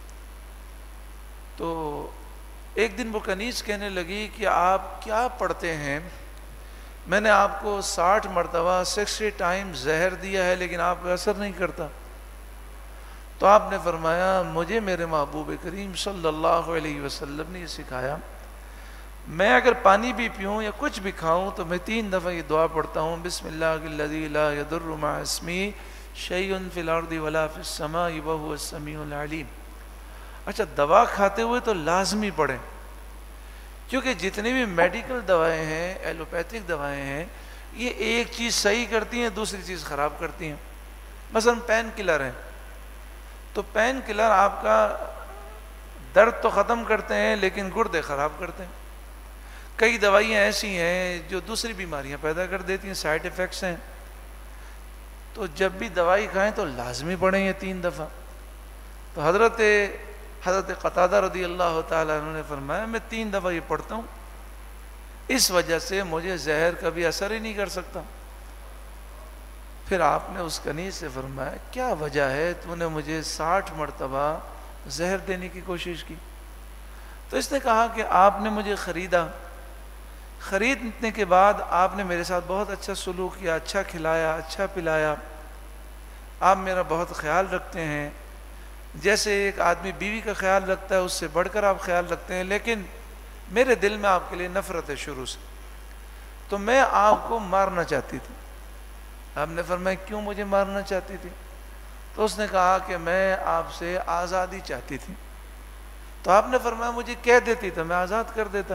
Speaker 1: تو ایک دن وہ کنیز کہنے لگی کہ آپ کیا پڑھتے ہیں، میں نے آپ کو 60 مرتبہ 60 ٹائم زہر دیا ہے لیکن آپ کا اثر نہیں کرتا۔ تو آپ نے فرمایا مجھے میرے محبوب کریم صلی اللہ علیہ وسلم نے یہ سکھایا، میں اگر پانی بھی پیوں یا کچھ بھی کھاؤں تو میں 3 دفعہ یہ دعا پڑھتا ہوں، بسم اللہ الذی لا یضر مع اسمہ شیء فی الارض ولا فی السماء وہو السمیع العلیم۔ اچھا، دوا کھاتے ہوئے تو لازمی پڑھیں، کیونکہ جتنی بھی میڈیکل دوائیں ہیں، ایلوپیتھک دوائیں ہیں، یہ ایک چیز صحیح کرتی ہیں دوسری چیز خراب کرتی ہیں۔ مثلا پین کلر ہیں، تو پین کلر آپ کا درد تو ختم کرتے ہیں لیکن گردے خراب کرتے ہیں۔ کئی دوائیاں ایسی ہیں جو دوسری بیماریاں پیدا کر دیتی ہیں، سائیڈ ایفیکٹس ہیں۔ تو جب بھی دوائی کھائیں تو لازمی پڑھیں یہ 3 دفعہ۔ تو حضرت قتادہ رضی اللہ تعالیٰ عنہ نے فرمایا میں 3 دفعہ یہ پڑھتا ہوں، اس وجہ سے مجھے زہر کبھی اثر ہی نہیں کر سکتا۔ پھر آپ نے اس کنیز سے فرمایا کیا وجہ ہے تو نے مجھے 60 مرتبہ زہر دینے کی کوشش کی؟ تو اس نے کہا کہ آپ نے مجھے خریدا، خریدنے کے بعد آپ نے میرے ساتھ بہت اچھا سلوک کیا، اچھا کھلایا، اچھا پلایا، آپ میرا بہت خیال رکھتے ہیں، جیسے ایک آدمی بیوی کا خیال رکھتا ہے اس سے بڑھ کر آپ خیال رکھتے ہیں، لیکن میرے دل میں آپ کے لیے نفرت ہے شروع سے، تو میں آپ کو مارنا چاہتی تھی۔ آپ نے فرمایا کیوں مجھے مارنا چاہتی تھی؟ تو اس نے کہا کہ میں آپ سے آزادی چاہتی تھی۔ تو آپ نے فرمایا مجھے کہہ دیتی تو میں آزاد کر دیتا۔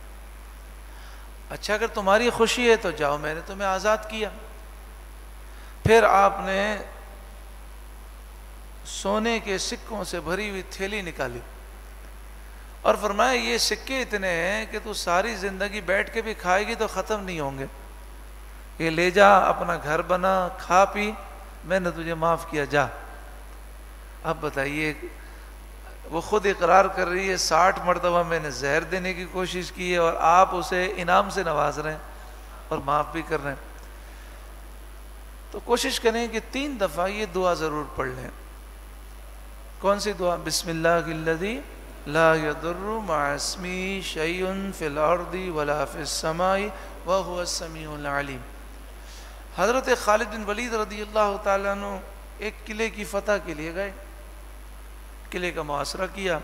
Speaker 1: اچھا اگر تمہاری خوشی ہے تو جاؤ، میں نے تمہیں آزاد کیا۔ پھر آپ نے سونے کے سکوں سے بھری ہوئی تھیلی نکالی اور فرمایا یہ سکے اتنے ہیں کہ تو ساری زندگی بیٹھ کے بھی کھائے گی تو ختم نہیں ہوں گے، یہ لے جا، اپنا گھر بنا، کھا پی، میں نے تجھے معاف کیا، جا۔ اب بتائیے، وہ خود اقرار کر رہی ہے 60 مرتبہ میں نے زہر دینے کی کوشش کی ہے اور آپ اسے انعام سے نواز رہے ہیں اور معاف بھی کر رہے ہیں۔ تو کوشش کریں کہ 3 دفعہ یہ دعا ضرور پڑھ لیں۔ کون سی دعا؟ بسم اللہ الذی لا یضر مع اسمہ شیء فی الارض ولا فی السماء وہو السمیع العلیم۔ حضرت خالد بن ولید رضی اللہ تعالیٰ عنہ ایک قلعے کی فتح کے لیے گئے، قلعے کا محاصرہ کیا،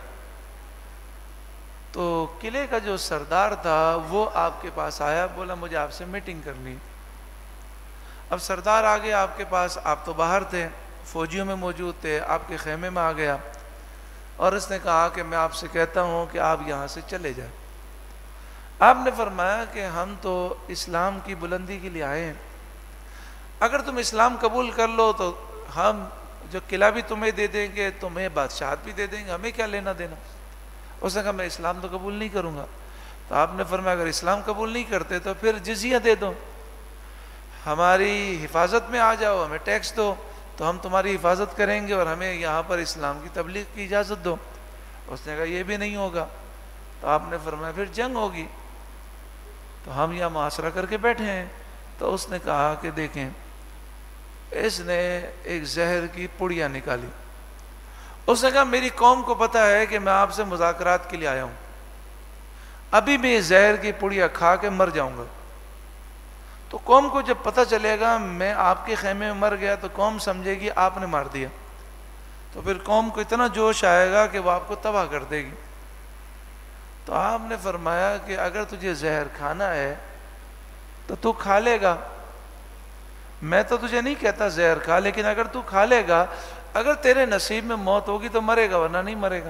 Speaker 1: تو قلعے کا جو سردار تھا وہ آپ کے پاس آیا، بولا مجھے آپ سے میٹنگ کرنی۔ اب سردار آ گیا آپ کے پاس، آپ تو باہر تھے، فوجیوں میں موجود تھے، آپ کے خیمے میں آ گیا اور اس نے کہا کہ میں آپ سے کہتا ہوں کہ آپ یہاں سے چلے جائیں۔ آپ نے فرمایا کہ ہم تو اسلام کی بلندی کے لیے آئے ہیں، اگر تم اسلام قبول کر لو تو ہم جو قلعہ بھی تمہیں دے دیں گے، تمہیں بادشاہت بھی دے دیں گے، ہمیں کیا لینا دینا۔ اس نے کہا میں اسلام تو قبول نہیں کروں گا۔ تو آپ نے فرمایا اگر اسلام قبول نہیں کرتے تو پھر جزیہ دے دو، ہماری حفاظت میں آ جاؤ، ہمیں ٹیکس دو تو ہم تمہاری حفاظت کریں گے اور ہمیں یہاں پر اسلام کی تبلیغ کی اجازت دو۔ اس نے کہا یہ بھی نہیں ہوگا۔ تو آپ نے فرمایا پھر جنگ ہوگی، تو ہم یہاں محاصرہ کر کے بیٹھے ہیں۔ تو اس نے کہا کہ دیکھیں، اس نے ایک زہر کی پڑیا نکالی، اس نے کہا میری قوم کو پتہ ہے کہ میں آپ سے مذاکرات کے لیے آیا ہوں، ابھی میں زہر کی پڑیا کھا کے مر جاؤں گا، تو قوم کو جب پتہ چلے گا میں آپ کے خیمے میں مر گیا تو قوم سمجھے گی آپ نے مار دیا، تو پھر قوم کو اتنا جوش آئے گا کہ وہ آپ کو تباہ کر دے گی۔ تو آپ نے فرمایا کہ اگر تجھے زہر کھانا ہے تو تو کھا لے گا، میں تو تجھے نہیں کہتا زہر کھا، لیکن اگر تو کھا لے گا، اگر تیرے نصیب میں موت ہوگی تو مرے گا ورنہ نہیں مرے گا۔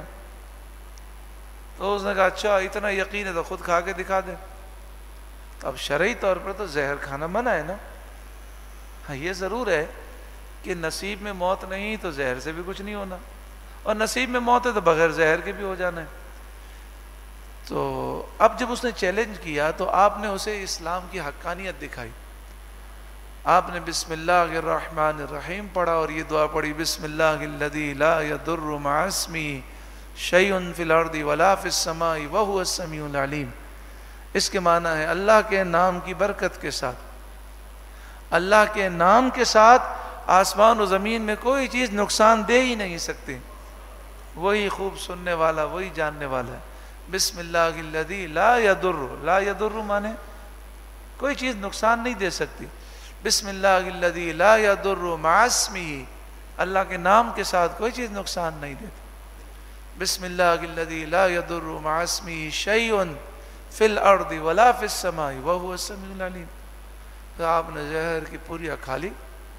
Speaker 1: تو اس نے کہا اچھا اتنا یقین ہے تو خود کھا کے دکھا دے۔ اب شرعی طور پر تو زہر کھانا منع ہے نا، ہاں یہ ضرور ہے کہ نصیب میں موت نہیں تو زہر سے بھی کچھ نہیں ہونا، اور نصیب میں موت ہے تو بغیر زہر کے بھی ہو جانا ہے۔ تو اب جب اس نے چیلنج کیا تو آپ نے اسے اسلام کی حقانیت دکھائی، آپ نے بسم اللہ الرحمن الرحیم پڑھا اور یہ دعا پڑھی بسم اللہ الذی لا یضر مع اسمہ شیء فی الارض ولا فی السماء وہو السمیع العلیم. اس کے معنی ہے اللہ کے نام کی برکت کے ساتھ، اللہ کے نام کے ساتھ آسمان و زمین میں کوئی چیز نقصان دے ہی نہیں سکتی. وہی خوب سننے والا، وہی جاننے والا ہے. بسم اللہ الذی لا یضر، لا یضر مانے کوئی چیز نقصان نہیں دے سکتی. بسم اللہ الذی لا یضر مع اسمہ، اللہ کے نام کے ساتھ کوئی چیز نقصان نہیں دیتی. بسم اللہ الذی لا یضر مع اسمہ شیء فی الارض ولا فی السماء وہو السمیع العلیم. تو آپ نے زہر کی پوریا کھا لی،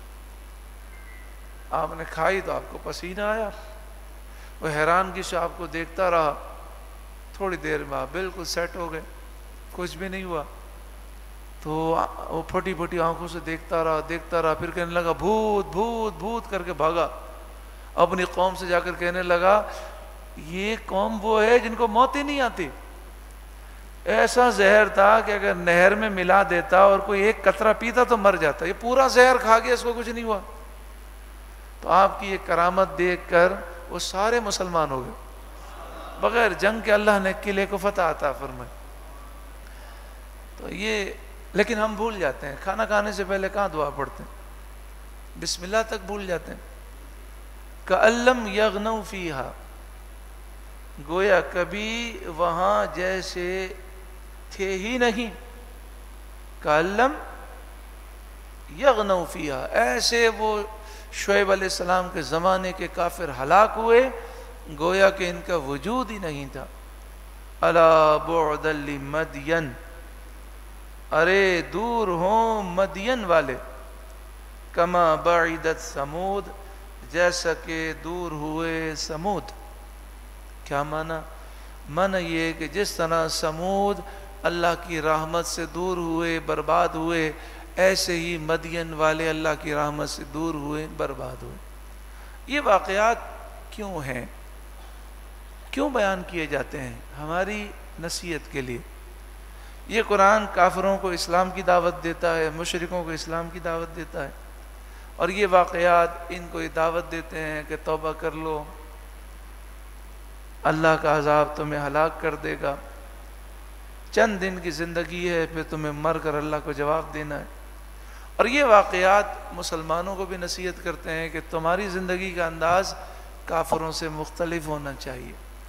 Speaker 1: آپ نے کھائی تو آپ کو پسینہ آیا. وہ حیرانگی سے آپ کو دیکھتا رہا. تھوڑی دیر میں آپ بالکل سیٹ ہو گئے، کچھ بھی نہیں ہوا. تو وہ پھٹی پھٹی آنکھوں سے دیکھتا رہا. پھر کہنے لگا بھوت بھوت بھوت کر کے بھاگا. اپنی قوم سے جا کر کہنے لگا یہ قوم وہ ہے جن کو موت ہی نہیں آتی. ایسا زہر تھا کہ اگر نہر میں ملا دیتا اور کوئی ایک قطرہ پیتا تو مر جاتا. یہ پورا زہر کھا گیا، اس کو کچھ نہیں ہوا. تو آپ کی یہ کرامت دیکھ کر وہ سارے مسلمان ہو گئے بغیر جنگ کے. اللہ نے قلعے کو فتح عطا فرمائی. تو یہ لیکن ہم بھول جاتے ہیں، کھانا کھانے سے پہلے کہاں دعا پڑھتے ہیں؟ بسم اللہ تک بھول جاتے ہیں. کأن لم یغنوا فیہا، گویا کبھی وہاں جیسے تھے ہی نہیں. کأن لم یغنوا فیہا، ایسے وہ شعیب علیہ السلام کے زمانے کے کافر ہلاک ہوئے گویا کہ ان کا وجود ہی نہیں تھا. الا بعدا لمدین، ارے دور ہوں مدین والے. کما بعدت سمود، جیسا کہ دور ہوئے سمود. کیا معنی؟ معنی یہ کہ جس طرح سمود اللہ کی رحمت سے دور ہوئے، برباد ہوئے، ایسے ہی مدین والے اللہ کی رحمت سے دور ہوئے، برباد ہوئے. یہ واقعات کیوں ہیں؟ کیوں بیان کیے جاتے ہیں؟ ہماری نصیحت کے لیے. یہ قرآن کافروں کو اسلام کی دعوت دیتا ہے، مشرکوں کو اسلام کی دعوت دیتا ہے. اور یہ واقعات ان کو یہ دعوت دیتے ہیں کہ توبہ کر لو، اللہ کا عذاب تمہیں ہلاک کر دے گا. چند دن کی زندگی ہے، پھر تمہیں مر کر اللہ کو جواب دینا ہے. اور یہ واقعات مسلمانوں کو بھی نصیحت کرتے ہیں کہ تمہاری زندگی کا انداز کافروں سے مختلف ہونا چاہیے.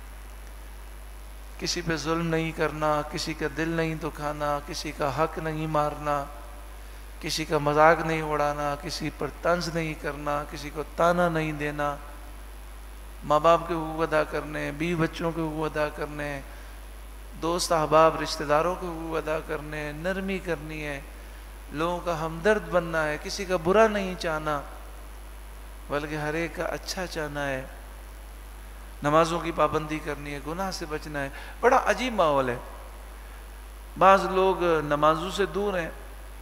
Speaker 1: کسی پہ ظلم نہیں کرنا، کسی کا دل نہیں دکھانا، کسی کا حق نہیں مارنا، کسی کا مذاق نہیں اڑانا، کسی پر طنز نہیں کرنا، کسی کو تانا نہیں دینا، ماں باپ کے حقوق ادا کرنے، بیوی بچوں کے حقوق ادا کرنے، دوست احباب رشتہ داروں کے حقوق ادا کرنے، نرمی کرنی ہے، لوگوں کا ہمدرد بننا ہے، کسی کا برا نہیں چاہنا بلکہ ہر ایک کا اچھا چاہنا ہے. نمازوں کی پابندی کرنی ہے، گناہ سے بچنا ہے. بڑا عجیب ماحول ہے. بعض لوگ نمازوں سے دور ہیں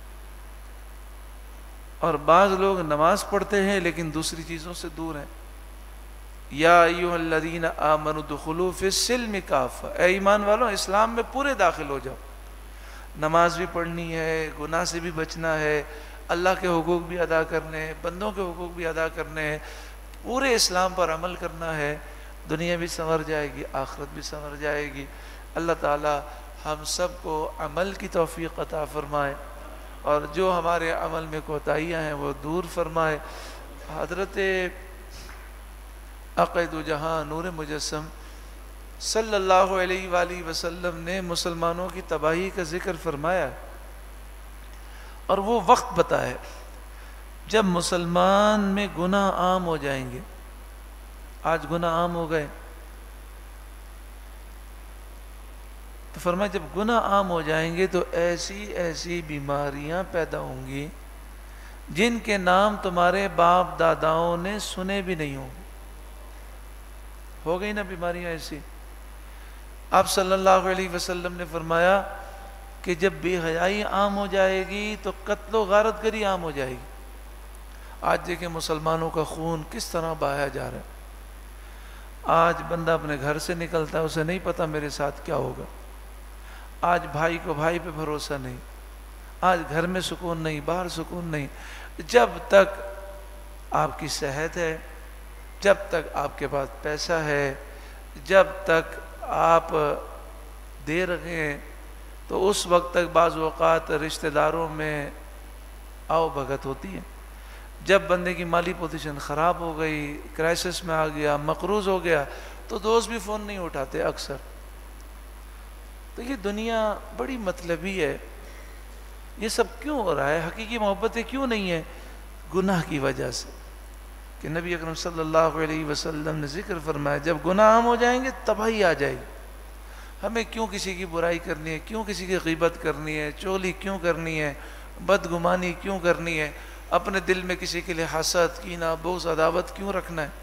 Speaker 1: اور بعض لوگ نماز پڑھتے ہیں لیکن دوسری چیزوں سے دور ہیں. یا ایھا الذین آمنوا ادخلوا فی السلم کافہ، اے ایمان والوں اسلام میں پورے داخل ہو جاؤ. نماز بھی پڑھنی ہے، گناہ سے بھی بچنا ہے، اللہ کے حقوق بھی ادا کرنے ہیں، بندوں کے حقوق بھی ادا کرنے ہیں، پورے اسلام پر عمل کرنا ہے. دنیا بھی سنور جائے گی، آخرت بھی سنور جائے گی. اللہ تعالی ہم سب کو عمل کی توفیق عطا فرمائے اور جو ہمارے عمل میں کوتاہیاں ہیں وہ دور فرمائے. حضرت عقید جہاں نور مجسم صلی اللہ علیہ وآلہ وسلم نے مسلمانوں کی تباہی کا ذکر فرمایا اور وہ وقت بتایا جب مسلمان میں گناہ عام ہو جائیں گے. آج گناہ عام ہو گئے تو فرمایا جب گناہ عام ہو جائیں گے تو ایسی ایسی بیماریاں پیدا ہوں گی جن کے نام تمہارے باپ داداؤں نے سنے بھی نہیں ہوں. ہو گئی نا بیماریاں ایسی. آپ صلی اللہ علیہ وسلم نے فرمایا کہ جب بے حیائی عام ہو جائے گی تو قتل و غارت گری عام ہو جائے گی. آج دیکھیں مسلمانوں کا خون کس طرح بہایا جا رہا ہے. آج بندہ اپنے گھر سے نکلتا ہے، اسے نہیں پتا میرے ساتھ کیا ہوگا. آج بھائی کو بھائی پہ بھروسہ نہیں، آج گھر میں سکون نہیں، باہر سکون نہیں. جب تک آپ کی صحت ہے، جب تک آپ کے پاس پیسہ ہے، جب تک آپ دے رہے ہیں، تو اس وقت تک بعض اوقات رشتہ داروں میں آؤ بھگت ہوتی ہے. جب بندے کی مالی پوزیشن خراب ہو گئی، کرائسس میں آ گیا، مقروض ہو گیا، تو دوست بھی فون نہیں اٹھاتے اکثر. تو یہ دنیا بڑی مطلبی ہے. یہ سب کیوں ہو رہا ہے؟ حقیقی محبتیں کیوں نہیں ہیں؟ گناہ کی وجہ سے. کہ نبی اکرم صلی اللہ علیہ وسلم نے ذکر فرمایا جب گناہ عام ہو جائیں گے تباہی آ جائے گی. ہمیں کیوں کسی کی برائی کرنی ہے؟ کیوں کسی کی غیبت کرنی ہے؟ چغلی کیوں کرنی ہے؟ بدگمانی کیوں کرنی ہے؟ اپنے دل میں کسی کے لیے حسد، کینہ، بغض، عداوت کیوں رکھنا ہے؟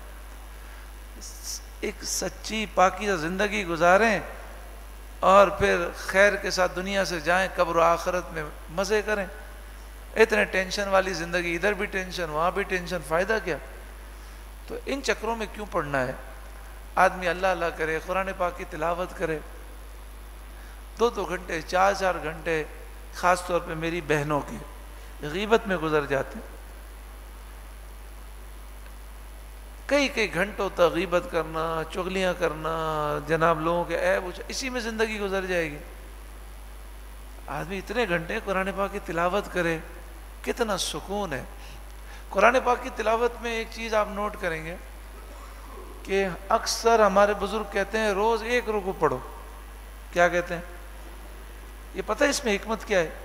Speaker 1: ایک سچی پاکیزہ زندگی گزاریں اور پھر خیر کے ساتھ دنیا سے جائیں، قبر و آخرت میں مزے کریں. اتنے ٹینشن والی زندگی، ادھر بھی ٹینشن وہاں بھی ٹینشن، فائدہ کیا؟ تو ان چکروں میں کیوں پڑنا ہے؟ آدمی اللہ اللہ کرے، قرآن پاک کی تلاوت کرے، 2 گھنٹے 4 گھنٹے خاص طور پہ میری بہنوں کی غیبت میں گزر جاتے ہیں. کئی گھنٹوں تک غیبت کرنا، چغلیاں کرنا، جناب لوگوں کے عیب، اسی میں زندگی گزر جائے گی. آدمی اتنے گھنٹے قرآن پاک کی تلاوت کرے، کتنا سکون ہے. قرآن پاک کی تلاوت میں ایک چیز آپ نوٹ کریں گے کہ اکثر ہمارے بزرگ کہتے ہیں روز 1 رکوع پڑھو. کیا کہتے ہیں؟ یہ پتہ ہے اس میں حکمت کیا ہے؟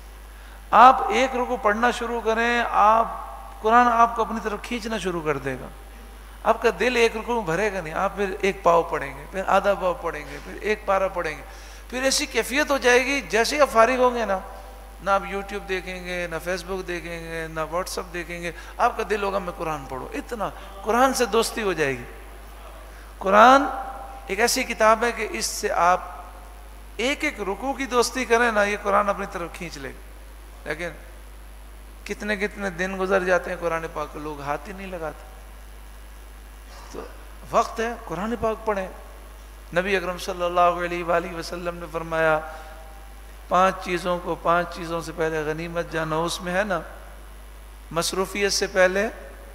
Speaker 1: آپ 1 رکوع پڑھنا شروع کریں، قرآن آپ کو اپنی طرف کھینچنا شروع کر دے گا. آپ کا دل 1 رکوع میں بھرے گا نہیں. آپ پھر 1 پاؤ پڑھیں گے، پھر آدھا پاؤ پڑھیں گے، پھر 1 پارہ پڑھیں گے. پھر ایسی کیفیت ہو جائے گی جیسے آپ فارغ ہوں گے نا، نہ آپ یوٹیوب دیکھیں گے، نہ فیس بک دیکھیں گے، نہ واٹس ایپ دیکھیں گے. آپ کا دل ہوگا میں قرآن پڑھوں. اتنا قرآن سے دوستی ہو جائے گی. قرآن ایک ایسی کتاب ہے کہ اس سے آپ 1 رکوع کی دوستی کریں نا، یہ قرآن اپنی طرف کھینچ لے. لیکن کتنے دن گزر جاتے ہیں قرآن پاک کو لوگ ہاتھ ہی نہیں لگاتے. تو وقت ہے قرآن پاک پڑھیں. نبی اکرم صلی اللہ علیہ وآلہ وسلم نے فرمایا 5 چیزوں سے پہلے غنیمت جانو. اس میں ہے نا مصروفیت سے پہلے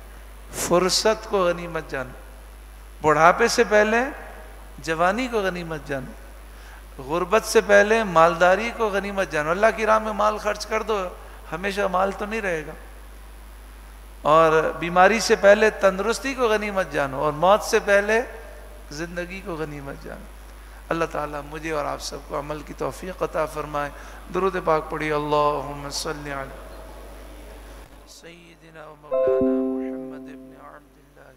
Speaker 1: فرصت کو غنیمت جانو، بڑھاپے سے پہلے جوانی کو غنیمت جانو، غربت سے پہلے مالداری کو غنیمت جانو. اللہ کی راہ میں مال خرچ کر دو، ہمیشہ مال تو نہیں رہے گا. اور بیماری سے پہلے تندرستی کو غنیمت جانو، اور موت سے پہلے زندگی کو غنیمت جانو. اللہ تعالیٰ مجھے اور آپ سب کو عمل کی توفیق عطا فرمائے. درود پاک پڑھی. اللہم صلی علی سیدنا و مولانا محمد ابن عبد اللہ.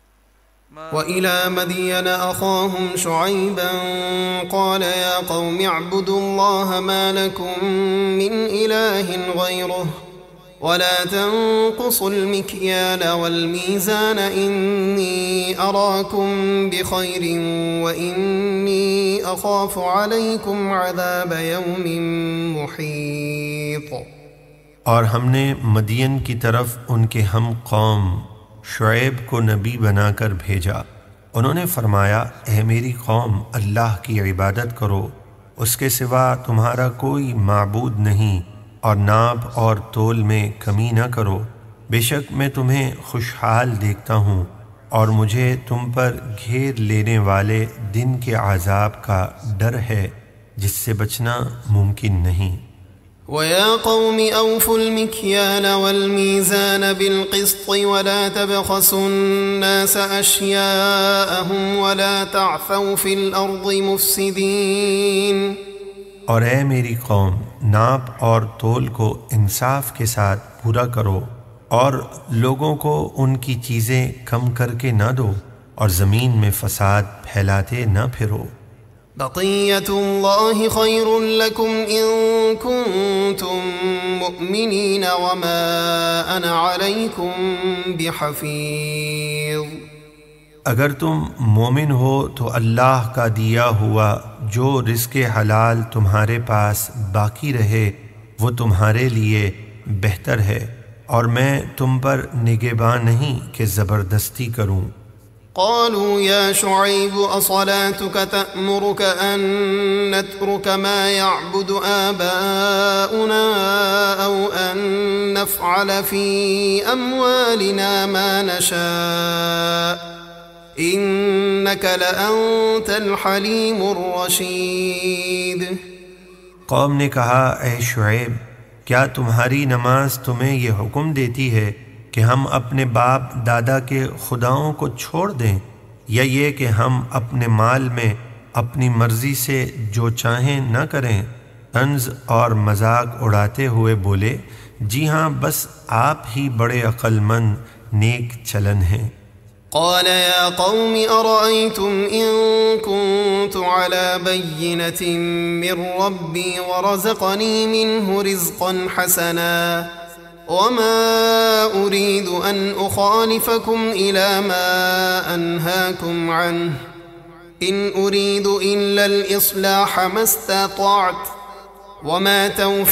Speaker 2: وَإِلَى مَدْيَنَ أَخَاهُمْ شُعَيْبًا قَالَ يَا قَوْمِ اعْبُدُوا اللَّهَ مَا لَكُمْ مِنْ إِلَٰهٍ غَيْرُهُ وَلَا تَنقُصُوا الْمِكْيَالَ وَالْمِيزَانَ إِنِّي أَرَاكُمْ بِخَيْرٍ وَإِنِّي أَخَافُ عَلَيْكُمْ عَذَابَ يَوْمٍ مُحِيطٍ.
Speaker 3: اور ہم نے مدین کی طرف ان کے ہم قوم شعیب کو نبی بنا کر بھیجا. انہوں نے فرمایا اے میری قوم اللہ کی عبادت کرو، اس کے سوا تمہارا کوئی معبود نہیں، اور ناپ اور تول میں کمی نہ کرو. بے شک میں تمہیں خوشحال دیکھتا ہوں، اور مجھے تم پر گھیر لینے والے دن کے عذاب کا ڈر ہے جس سے بچنا ممکن نہیں.
Speaker 2: وَيَا قَوْمِ أَوْفُوا الْمِكْيَالَ وَالْمِيزَانَ بِالْقِسْطِ وَلَا تَبْخَسُوا النَّاسَ أَشْيَاءَهُمْ وَلَا تَعْثَوْا فِي الْأَرْضِ مُفْسِدِينَ.
Speaker 3: اور اے میری قوم ناپ اور تول کو انصاف کے ساتھ پورا کرو، اور لوگوں کو ان کی چیزیں کم کر کے نہ دو، اور زمین میں فساد پھیلاتے نہ پھرو.
Speaker 2: بقیت اللہ خیر لکم ان کنتم مؤمنین وما انا علیکم بحفیظ.
Speaker 3: اگر تم مومن ہو تو اللہ کا دیا ہوا جو رزق حلال تمہارے پاس باقی رہے وہ تمہارے لیے بہتر ہے، اور میں تم پر نگہباں نہیں کہ زبردستی کروں.
Speaker 2: قالوا يا شعيب أصلاتك تأمرك أن نترك ما يعبد آباؤنا أو أن نفعل في أموالنا ما نشاء إنك لأنت الحليم الرشيد۔
Speaker 3: قوم نے کہا اے شعیب، کیا تمہاری نماز تمہیں یہ حکم دیتی ہے کہ ہم اپنے باپ دادا کے خداؤں کو چھوڑ دیں، یا یہ کہ ہم اپنے مال میں اپنی مرضی سے جو چاہیں نہ کریں؟ طنز اور مذاق اڑاتے ہوئے بولے، جی ہاں، بس آپ ہی بڑے عقل مند نیک چلن ہیں۔
Speaker 2: قال يا قوم أرأيتم إن كنت على بينة من ربي ورزقني منه رزقا حسنا وما أريد أن أخالفكم إلى ما أنهاكم عنه إن أريد إلا الإصلاح ما استطعت وما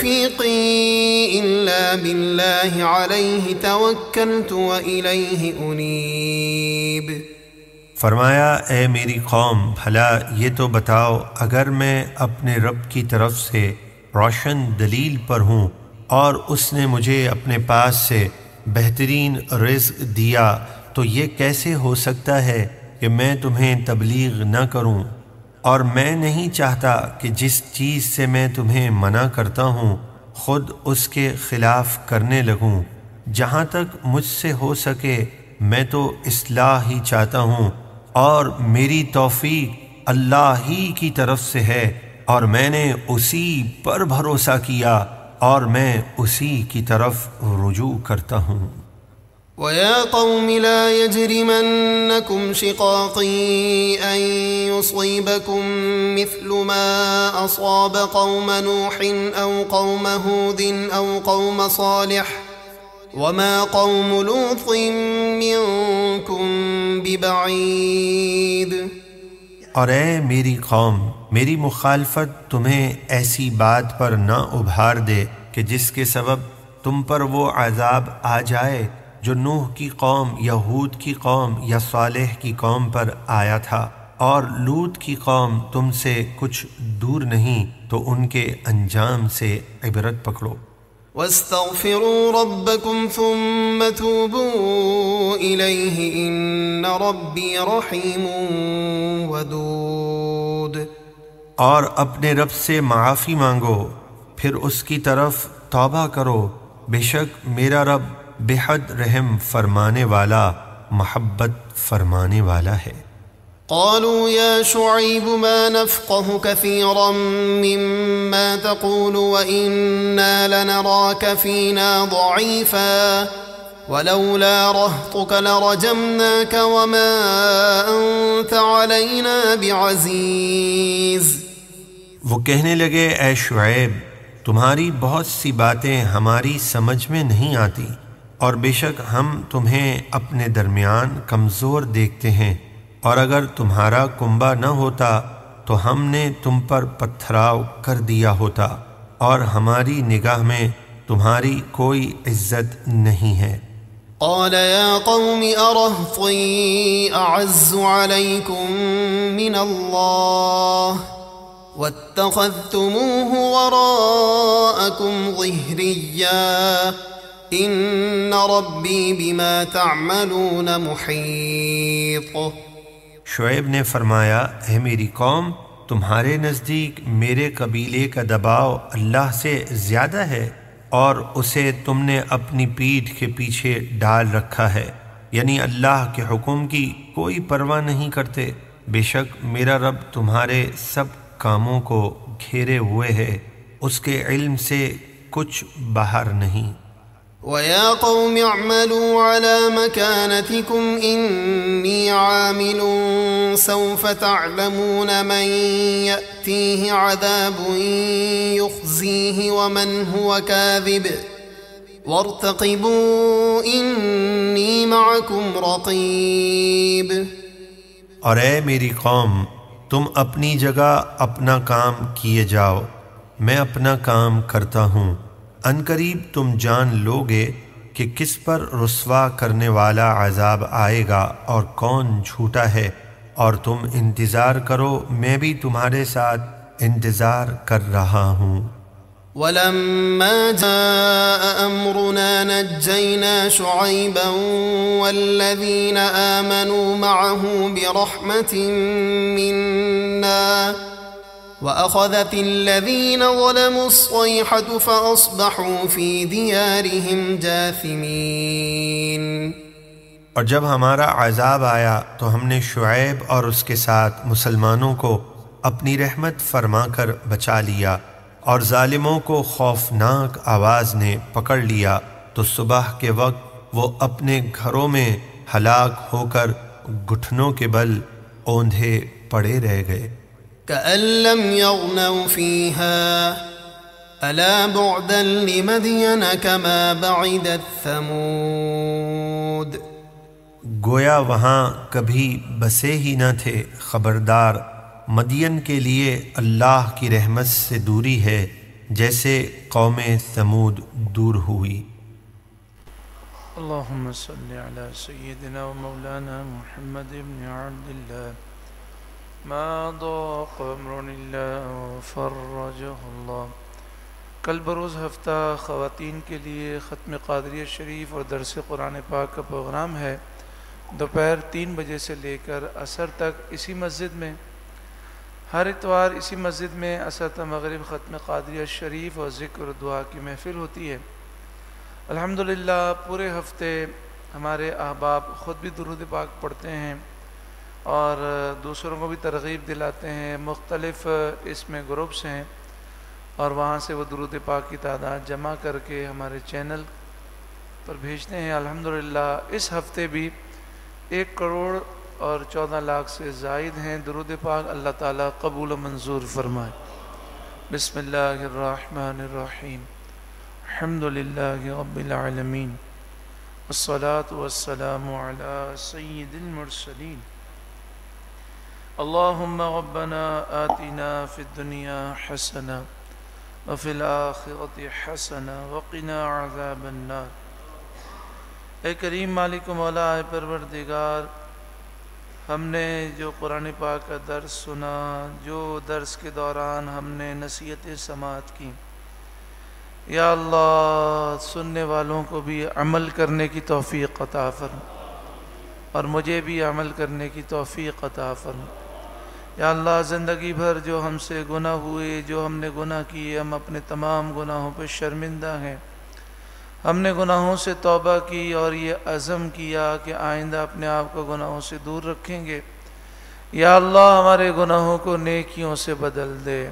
Speaker 2: توفيقي إلا بالله عليه توكلت وإليه أنيب۔
Speaker 3: فرمایا اے میری قوم، بھلا یہ تو بتاؤ، اگر میں اپنے رب کی طرف سے روشن دلیل پر ہوں اور اس نے مجھے اپنے پاس سے بہترین رزق دیا، تو یہ کیسے ہو سکتا ہے کہ میں تمہیں تبلیغ نہ کروں؟ اور میں نہیں چاہتا کہ جس چیز سے میں تمہیں منع کرتا ہوں خود اس کے خلاف کرنے لگوں۔ جہاں تک مجھ سے ہو سکے میں تو اصلاح ہی چاہتا ہوں، اور میری توفیق اللہ ہی کی طرف سے ہے، اور میں نے اسی پر بھروسہ کیا اور میں اسی کی طرف رجوع کرتا ہوں۔
Speaker 2: وَيَا قَوْمِ لَا يَجْرِمَنَّكُمْ شِقَاقِي أَن يُصِيبَكُم مِّثْلُ مَا أَصَابَ قَوْمَ نُوحٍ أَوْ قَوْمَ هُودٍ أَوْ قَوْمَ صَالِحٍ وَمَا قَوْمُ لُوطٍ مِّنكُم بِبَعِيدٍ۔
Speaker 3: اور اے میری قوم، میری مخالفت تمہیں ایسی بات پر نہ ابھار دے کہ جس کے سبب تم پر وہ عذاب آ جائے جو نوح کی قوم یا ہود کی قوم یا صالح کی قوم پر آیا تھا، اور لوط کی قوم تم سے کچھ دور نہیں، تو ان کے انجام سے عبرت پکڑو۔
Speaker 2: وَاسْتَغْفِرُوا رَبَّكُمْ ثُمَّ تُوبُوا إِلَيْهِ إِنَّ رَبِّي رَحِيمٌ وَدُودٌ۔
Speaker 3: اور اپنے رب سے معافی مانگو، پھر اس کی طرف توبہ کرو، بے شک میرا رب بے حد رحم فرمانے والا، محبت فرمانے والا ہے۔
Speaker 2: قالوا يا شعيب ما نفقه كثيرا مما تقول وإنا لنراك فينا ضعيفا ولولا رهطك لرجمناك وما أنت علينا بعزيز۔
Speaker 3: وہ کہنے لگے اے شعیب، تمہاری بہت سی باتیں ہماری سمجھ میں نہیں آتی، اور بے شک ہم تمہیں اپنے درمیان کمزور دیکھتے ہیں، اور اگر تمہارا کنبہ نہ ہوتا تو ہم نے تم پر پتھراؤ کر دیا ہوتا، اور ہماری نگاہ میں تمہاری کوئی عزت نہیں ہے۔
Speaker 2: قال يا قوم أرهطي أعز عليكم من الله واتخذتموه وراءكم ظهريا إن ربي بما تعملون محيط۔
Speaker 3: شعیب نے فرمایا اے میری قوم، تمہارے نزدیک میرے قبیلے کا دباؤ اللہ سے زیادہ ہے، اور اسے تم نے اپنی پیٹھ کے پیچھے ڈال رکھا ہے، یعنی اللہ کے حکم کی کوئی پرواہ نہیں کرتے۔ بے شک میرا رب تمہارے سب کاموں کو گھیرے ہوئے ہے، اس کے علم سے کچھ باہر نہیں۔
Speaker 2: وَيَا قَوْمِ اعْمَلُوا عَلَى مَكَانَتِكُمْ إِنِّي عَامِلٌ سَوْفَ تَعْلَمُونَ مَنْ يَأْتِيهِ عَذَابٌ يُخْزِيهِ وَمَنْ هُوَ كَاذِبٌ وَارْتَقِبُوا إِنِّي مَعَكُمْ رَقِيبٌ۔
Speaker 3: اور اے میری قوم، تم اپنی جگہ اپنا کام کیے جاؤ، میں اپنا کام کرتا ہوں۔ عنقریب تم جان لو گے کہ کس پر رسوا کرنے والا عذاب آئے گا اور کون جھوٹا ہے، اور تم انتظار کرو، میں بھی تمہارے ساتھ انتظار کر رہا ہوں۔
Speaker 2: ولما جاء أمرنا نجينا شعيبا والذين آمنوا معه برحمة منا وأخذت الذين ظلموا الصيحة فأصبحوا في ديارهم جاثمين۔
Speaker 3: اور جب ہمارا عذاب آیا تو ہم نے شعیب اور اس کے ساتھ مسلمانوں کو اپنی رحمت فرما کر بچا لیا، اور ظالموں کو خوفناک آواز نے پکڑ لیا، تو صبح کے وقت وہ اپنے گھروں میں ہلاک ہو کر گھٹنوں کے بل اوندھے پڑے رہ گئے۔
Speaker 2: كأن لم يغنوا فيها ألا بعدا لمدين كما بعدت ثمود۔
Speaker 3: گویا وہاں کبھی بسے ہی نہ تھے، خبردار مدین کے لیے اللہ کی رحمت سے دوری ہے جیسے قوم ثمود دور ہوئی۔
Speaker 1: اللہم صلی علی سیدنا و مولانا محمد بن عبد اللہ ما ضاق امر اللہ وفرجہ اللہ۔ کل بروز ہفتہ خواتین کے لیے ختم قادریہ شریف اور درس قرآن پاک کا پروگرام ہے، دوپہر 3 بجے سے لے کر عصر تک اسی مسجد میں۔ ہر اتوار اسی مسجد میں عصر تا مغرب ختم قادریہ شریف اور ذکر و دعا کی محفل ہوتی ہے۔ الحمدللہ پورے ہفتے ہمارے احباب خود بھی درود پاک پڑھتے ہیں اور دوسروں کو بھی ترغیب دلاتے ہیں۔ مختلف اس میں گروپس ہیں اور وہاں سے وہ درود پاک کی تعداد جمع کر کے ہمارے چینل پر بھیجتے ہیں۔ الحمدللہ اس ہفتے بھی 1 کروڑ اور 14 لاکھ سے زائد ہیں۔ درود پاک اللہ تعالیٰ قبول و منظور فرمائے۔ بسم اللہ الرحمن الرحیم، الحمدللہ رب العالمین، والصلاة والسلام علی سید المرسلین۔ اللہم ربنا آتنا فی الدنیا حسنہ وفی الآخرۃ حسنہ وقنا عذاب النار۔ اے کریم مالک و مولا، اے پروردگار، ہم نے جو قرآن پاک کا درس سنا، جو درس کے دوران ہم نے نصیحتیں سماعت کی، یا اللہ سننے والوں کو بھی عمل کرنے کی توفیق عطا فرما اور مجھے بھی عمل کرنے کی توفیق عطا فرما۔ یا اللہ زندگی بھر جو ہم سے گناہ ہوئے، جو ہم نے گناہ کیے، ہم اپنے تمام گناہوں پہ شرمندہ ہیں۔ ہم نے گناہوں سے توبہ کی اور یہ عزم کیا کہ آئندہ اپنے آپ کو گناہوں سے دور رکھیں گے۔ یا اللہ ہمارے گناہوں کو نیکیوں سے بدل دے۔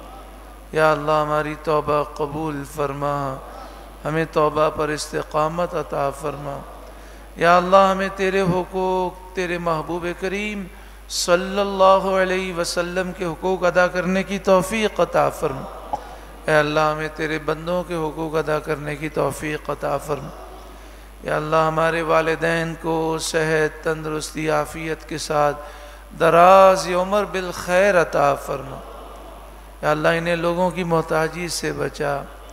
Speaker 1: یا اللہ ہماری توبہ قبول فرما، ہمیں توبہ پر استقامت عطا فرما۔ یا اللہ ہمیں تیرے حقوق، تیرے محبوب کریم صلی اللہ علیہ وسلم کے حقوق ادا کرنے کی توفیق عطا فرما۔ اے اللہ ہمیں تیرے بندوں کے حقوق ادا کرنے کی توفیق عطا فرما۔ یا اللہ ہمارے والدین کو صحت، تندرستی، عافیت کے ساتھ دراز عمر بالخیر عطا فرما۔ یا اللہ انہیں لوگوں کی محتاجی سے بچا۔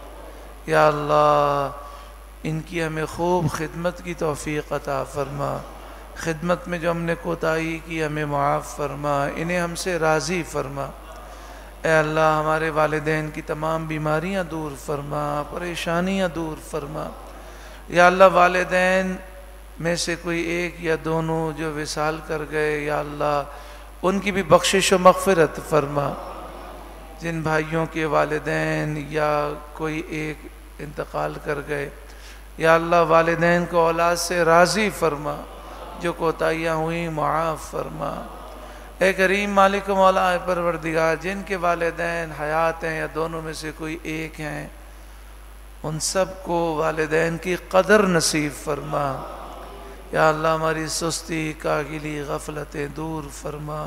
Speaker 1: یا اللہ ان کی ہمیں خوب خدمت کی توفیق عطا فرما۔ خدمت میں جو ہم نے کوتاہی کی ہمیں معاف فرما، انہیں ہم سے راضی فرما۔ اے اللہ ہمارے والدین کی تمام بیماریاں دور فرما، پریشانیاں دور فرما۔ یا اللہ والدین میں سے کوئی ایک یا دونوں جو وصال کر گئے، یا اللہ ان کی بھی بخشش و مغفرت فرما۔ جن بھائیوں کے والدین یا کوئی ایک انتقال کر گئے، یا اللہ والدین کو اولاد سے راضی فرما، جو کوتاہیاں ہوئیں معاف فرما۔ اے کریم مالک و مولا، اے پروردگار جن کے والدین حیات ہیں یا دونوں میں سے کوئی ایک ہیں، ان سب کو والدین کی قدر نصیب فرما۔ یا اللہ ہماری سستی، کاہلی، غفلتیں دور فرما۔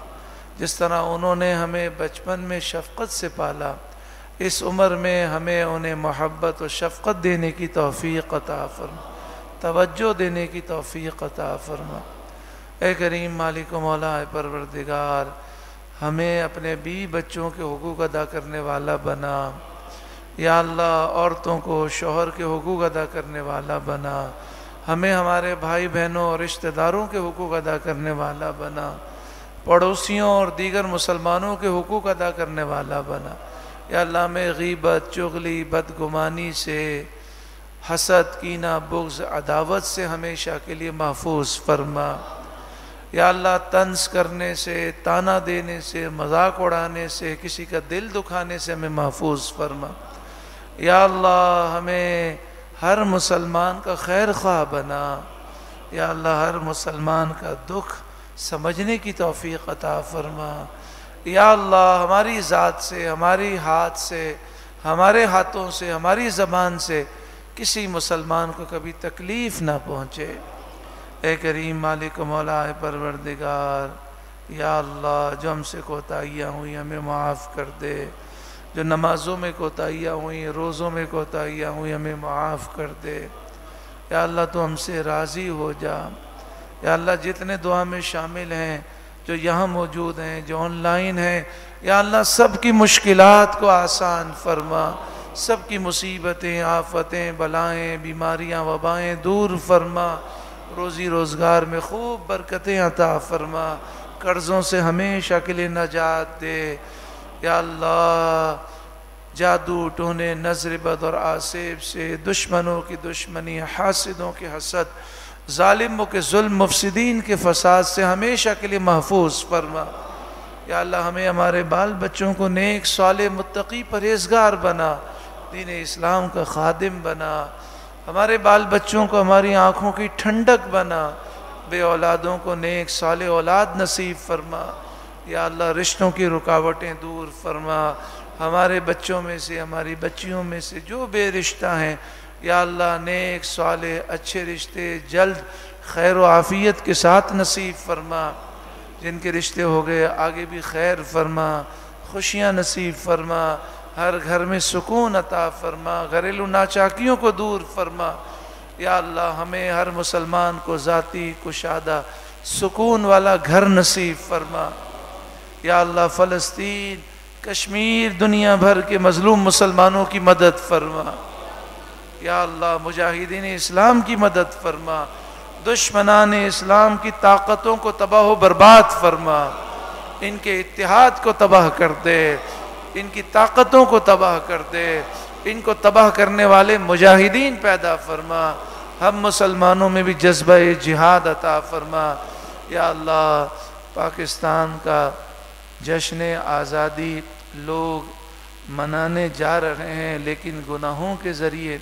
Speaker 1: جس طرح انہوں نے ہمیں بچپن میں شفقت سے پالا، اس عمر میں ہمیں انہیں محبت و شفقت دینے کی توفیق عطا فرما، توجہ دینے کی توفیق عطا فرما۔ اے کریم مالک و مولا، اے پروردگار ہمیں اپنے بیوی بچوں کے حقوق ادا کرنے والا بنا۔ یا اللہ عورتوں کو شوہر کے حقوق ادا کرنے والا بنا، ہمیں ہمارے بھائی بہنوں اور رشتہ داروں کے حقوق ادا کرنے والا بنا، پڑوسیوں اور دیگر مسلمانوں کے حقوق ادا کرنے والا بنا۔ یا اللہ ہمیں غیبت، چغلی، بدگمانی سے، حسد، کینہ، بغض، عداوت سے ہمیشہ کے لیے محفوظ فرما۔ یا اللہ طنز کرنے سے، تانا دینے سے، مذاق اڑانے سے، کسی کا دل دکھانے سے ہمیں محفوظ فرما۔ یا اللہ ہمیں ہر مسلمان کا خیر خواہ بنا۔ یا اللہ ہر مسلمان کا دکھ سمجھنے کی توفیق عطا فرما۔ یا اللہ ہماری ذات سے، ہماری ہاتھ سے، ہمارے ہاتھوں سے، ہماری زبان سے کسی مسلمان کو کبھی تکلیف نہ پہنچے۔ اے کریم مالک و مولا پروردگار، یا اللہ جو ہم سے کوتاہیاں ہوئی ہمیں معاف کر دے، جو نمازوں میں کوتاہیاں ہوئی، روزوں میں کوتاہیاں ہوئی ہمیں معاف کر دے۔ یا اللہ تو ہم سے راضی ہو جا۔ یا اللہ جتنے دعا میں شامل ہیں، جو یہاں موجود ہیں، جو آن لائن ہیں، یا اللہ سب کی مشکلات کو آسان فرما، سب کی مصیبتیں، آفتیں، بلائیں، بیماریاں، وبائیں دور فرما، روزی روزگار میں خوب برکتیں عطا فرما، قرضوں سے ہمیشہ کے لیے نجات دے۔ یا اللہ جادو، ٹونے، نظر بد اور آسیب سے، دشمنوں کی دشمنی، حاسدوں کے حسد، ظالموں کے ظلم، مفسدین کے فساد سے ہمیشہ کے لیے محفوظ فرما۔ یا اللہ ہمیں ہمارے بال بچوں کو نیک، صالح، متقی، پرہیزگار بنا، دین اسلام کا خادم بنا، ہمارے بال بچوں کو ہماری آنکھوں کی ٹھنڈک بنا، بے اولادوں کو نیک صالح اولاد نصیب فرما۔ یا اللہ رشتوں کی رکاوٹیں دور فرما، ہمارے بچوں میں سے، ہماری بچیوں میں سے جو بے رشتہ ہیں، یا اللہ نیک صالح اچھے رشتے جلد خیر و عافیت کے ساتھ نصیب فرما۔ جن کے رشتے ہو گئے آگے بھی خیر فرما، خوشیاں نصیب فرما، ہر گھر میں سکون عطا فرما، گھریلو ناچاکیوں کو دور فرما۔ یا اللہ ہمیں ہر مسلمان کو ذاتی کشادہ سکون والا گھر نصیب فرما۔ یا اللہ فلسطین، کشمیر، دنیا بھر کے مظلوم مسلمانوں کی مدد فرما۔ یا اللہ مجاہدین اسلام کی مدد فرما، دشمنان اسلام کی طاقتوں کو تباہ و برباد فرما، ان کے اتحاد کو تباہ کر دے، ان کی طاقتوں کو تباہ کر دے، ان کو تباہ کرنے والے مجاہدین پیدا فرما، ہم مسلمانوں میں بھی جذبہ جہاد عطا فرما۔ یا اللہ پاکستان کا جشن آزادی لوگ منانے جا رہے ہیں، لیکن گناہوں کے ذریعے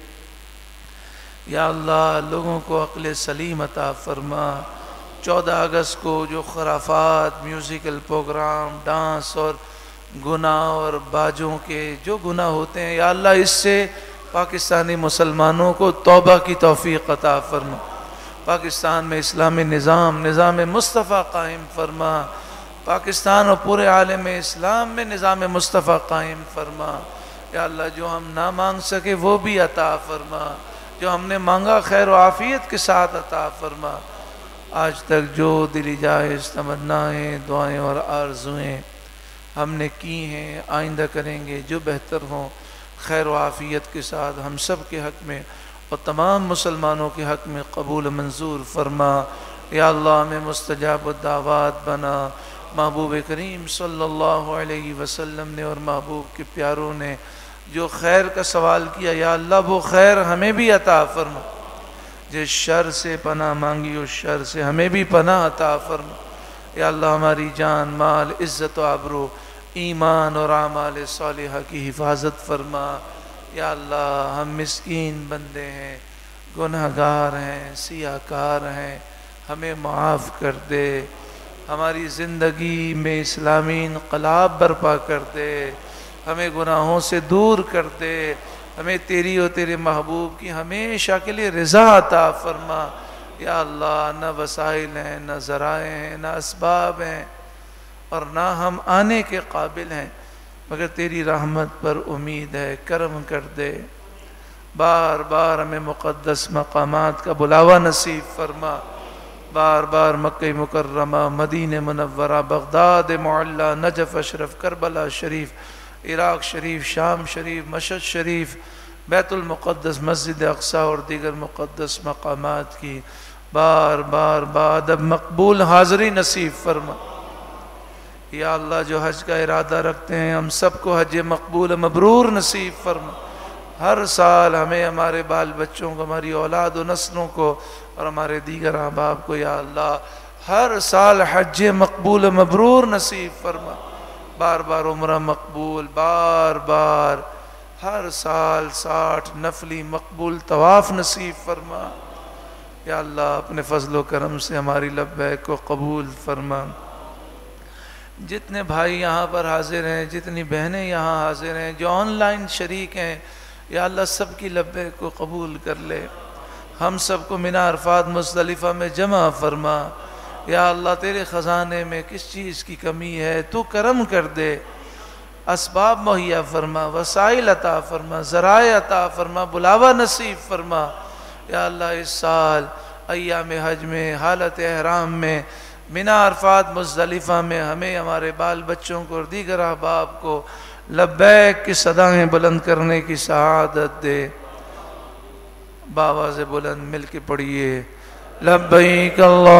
Speaker 1: یا اللہ لوگوں کو عقل سلیم عطا فرما۔ 14 اگست کو جو خرافات، میوزیکل پروگرام، ڈانس اور گناہ اور باجوں کے جو گناہ ہوتے ہیں، یا اللہ اس سے پاکستانی مسلمانوں کو توبہ کی توفیق عطا فرما۔ پاکستان میں اسلامی نظام مصطفیٰ قائم فرما، پاکستان اور پورے عالم اسلام میں نظام مصطفیٰ قائم فرما۔ یا اللہ جو ہم نہ مانگ سکے وہ بھی عطا فرما، جو ہم نے مانگا خیر و عافیت کے ساتھ عطا فرما۔ آج تک جو دلی جائز تمنائیں، دعائیں اور آرزویں ہم نے کی ہیں، آئندہ کریں گے، جو بہتر ہوں خیر و عافیت کے ساتھ ہم سب کے حق میں اور تمام مسلمانوں کے حق میں قبول منظور فرما۔ یا اللہ ہمیں مستجاب الدعوات بنا۔ محبوب کریم صلی اللہ علیہ وسلم نے اور محبوب کے پیاروں نے جو خیر کا سوال کیا، یا اللہ وہ خیر ہمیں بھی عطا فرما۔ جس شر سے پناہ مانگی اس شر سے ہمیں بھی پناہ عطا فرما۔ یا اللہ ہماری جان، مال، عزت و آبرو، ایمان اور اعمال صالحہ کی حفاظت فرما۔ یا اللہ ہم مسکین بندے ہیں، گناہگار ہیں، سیاہ کار ہیں، ہمیں معاف کر دے، ہماری زندگی میں اسلامی انقلاب برپا کر دے، ہمیں گناہوں سے دور کر دے، ہمیں تیری اور تیرے محبوب کی ہمیشہ کے لیے رضا عطا فرما۔ یا اللہ نہ وسائل ہیں، نہ ذرائع ہیں، نہ اسباب ہیں، اور نہ ہم آنے کے قابل ہیں، مگر تیری رحمت پر امید ہے، کرم کر دے۔ بار بار ہمیں مقدس مقامات کا بلاوا نصیب فرما، بار بار مکہ مکرمہ، مدینہ منورہ، بغداد معلیٰ، نجف اشرف، کربلا شریف، عراق شریف، شام شریف، مشہد شریف، بیت المقدس، مسجد اقصی اور دیگر مقدس مقامات کی بار بار بادب مقبول حاضری نصیب فرما۔ یا اللہ جو حج کا ارادہ رکھتے ہیں ہم سب کو حج مقبول مبرور نصیب فرما۔ ہر سال ہمیں، ہمارے بال بچوں کو، ہماری اولاد و نسلوں کو اور ہمارے دیگر احباب کو یا اللہ ہر سال حج مقبول مبرور نصیب فرما۔ بار بار عمرہ مقبول، بار بار ہر سال 60 نفلی مقبول طواف نصیب فرما۔ یا اللہ اپنے فضل و کرم سے ہماری لبیک کو قبول فرما۔ جتنے بھائی یہاں پر حاضر ہیں، جتنی بہنیں یہاں حاضر ہیں، جو آن لائن شریک ہیں، یا اللہ سب کی لبیک کو قبول کر لے۔ ہم سب کو منی عرفات مزدلفہ میں جمع فرما۔ یا اللہ تیرے خزانے میں کس چیز کی کمی ہے تو کرم کر دے، اسباب مہیا فرما، وسائل عطا فرما، ذرائع عطا فرما، بلاوا نصیب فرما۔ یا اللہ اس سال ایام حج میں، حالت احرام میں، منی عرفات مزدلفہ میں ہمیں، ہمارے بال بچوں کو اور دیگر احباب کو لبیک کی صدایں بلند کرنے کی سعادت دے۔ بآواز بلند مل کے پڑھیے، لبیک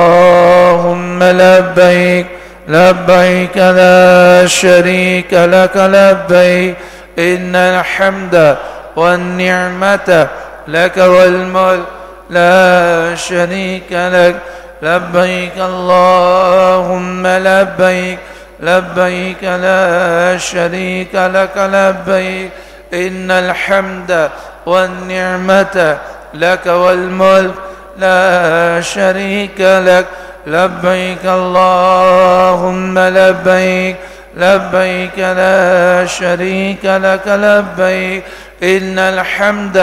Speaker 1: اللہم لبیک لبیک لا شریک لک لبیک ان الحمد والنعمت لک والملک لا شریک لک لبیک اللہم لبیک لبیک لا شریک لک لبیک ان الحمد والنعمت لک والملک لا شریک لک لبیک اللہم لبیک لبیک لا شریک لک لبیک ان الحمد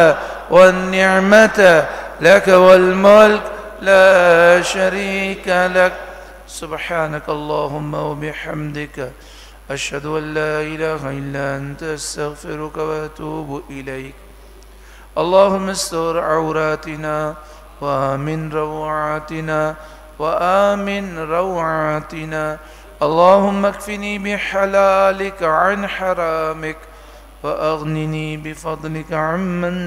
Speaker 1: والنعمت لک والملک لا شریک لک۔ سبحانک اللہم وبحمدک اشہد ان لا الہ الا انت استغفرک واتوب الیک۔ اللہم استر عوراتنا وآمن روعاتنا وآمن روعاتنا اللہم اکفنی بحلالک عن حرامک وأغننی بفضلک عمن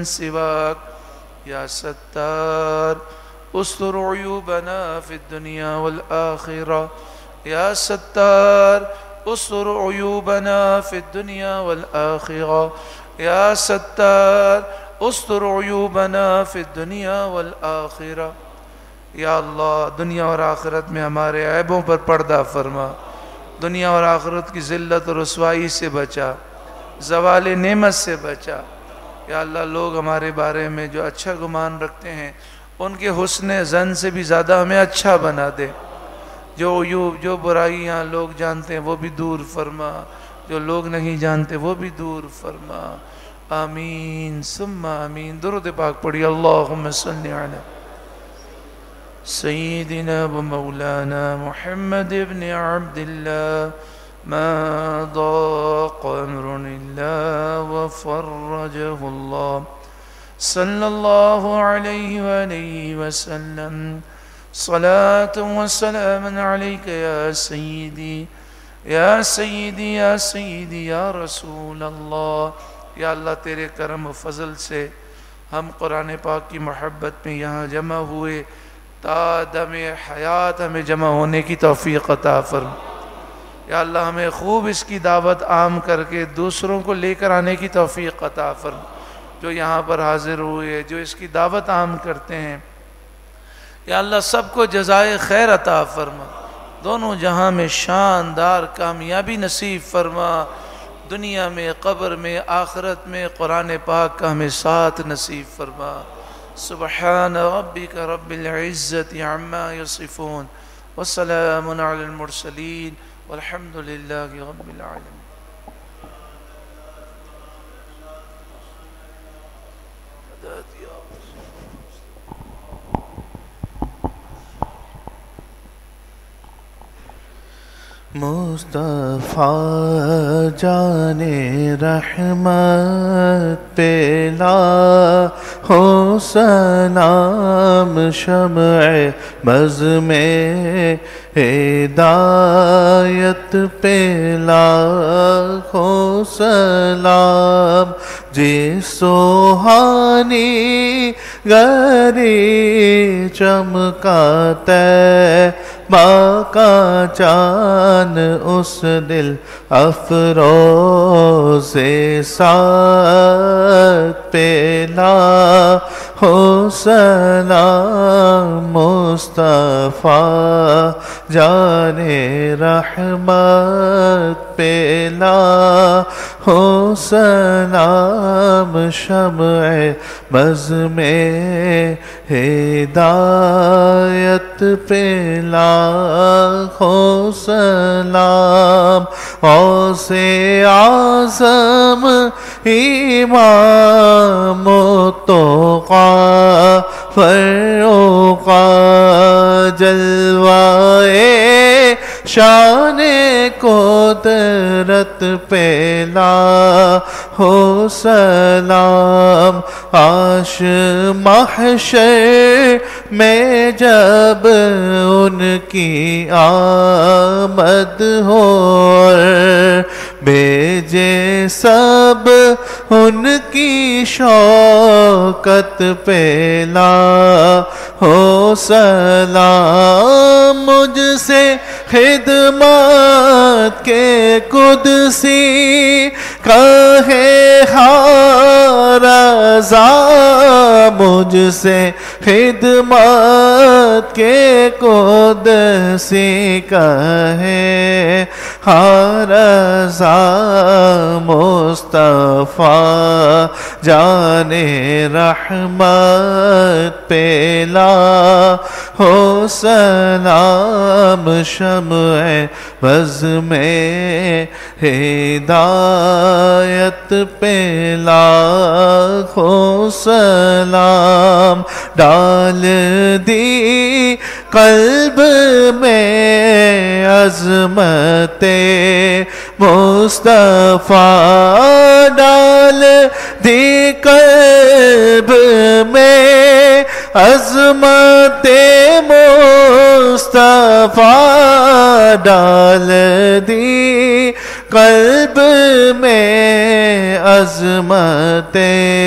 Speaker 1: سواک۔ یا ستار استر عیوبنا فی الدنیا والآخرہ، یا ستار استر عیوبنا فی الدنیا والآخرہ، یا ستار استر عیوبنا فی الدنیا والآخرہ۔ یا اللہ دنیا اور آخرت میں ہمارے عیبوں پر پردہ فرما، دنیا اور آخرت کی ذلت اور رسوائی سے بچا، زوال نعمت سے بچا۔ یا اللہ لوگ ہمارے بارے میں جو اچھا گمان رکھتے ہیں ان کے حسن ظن سے بھی زیادہ ہمیں اچھا بنا دے۔ جو عیوب، جو برائیاں لوگ جانتے ہیں وہ بھی دور فرما، جو لوگ نہیں جانتے وہ بھی دور فرما۔ آمین ثم آمین۔ درود پاک پڑھی، اللہم صلی علی سیدنا و مولانا محمد ابن عبداللہ ما ضاق امر اللہ وفرجہ اللہ صلی اللہ علیہ وآلہ وسلم۔ صلاة و سلام علیک یا سیدی یا سیدی یا سیدی یا رسول اللہ۔ یا اللہ تیرے کرم و فضل سے ہم قرآن پاک کی محبت میں یہاں جمع ہوئے، تا دم حیات ہمیں جمع ہونے کی توفیق عطا فرما۔ یا اللہ ہمیں خوب اس کی دعوت عام کر کے دوسروں کو لے کر آنے کی توفیق عطا فرما۔ جو یہاں پر حاضر ہوئے، جو اس کی دعوت عام کرتے ہیں، یا اللہ سب کو جزائے خیر عطا فرما، دونوں جہاں میں شاندار کامیابی نصیب فرما، دنیا میں، قبر میں، آخرت میں قرآن پاک کا ہمیں ساتھ نصیب فرما۔ سبحان ربک رب العزت عما یصفون وسلام علی المرسلین والحمد للہ رب العالمین۔
Speaker 4: مصطفیٰ جان رحمت پہ لاکھوں
Speaker 1: ہو سلام شمع بز میں ہدایت پہ لاکھوں سلام جس سوہانی گری چمکا طیبہ کا چاند اس دل افروز سعد پہ لاکھوں سلام مصطفیٰ جان رحمت پہ لاکھوں سلام شمع بز میں ہدایت پہ لاکھوں سلام غوث اعظم امام التقیٰ فروقہ جلوائے شان قدرت پہ لاکھوں سلام عرش محشر میں جب ان کی آمد ہو بھیجے سب ان کی شوکت پہ لاکھوں سلام مجھ سے خدمت کے قدسی کہے ہر رضا مجھ سے خدمت کے قدسی کہے ہر رضا مصطفیٰ جان رحمت پہ لاکھوں سلام شمع بز میں ہدایت پہ لاکھوں سلام ڈال دی قلب میں عظمت مصطفیٰ ڈال دی قلب میں عظمت مصطفیٰ ڈال دی قلب میں عظمت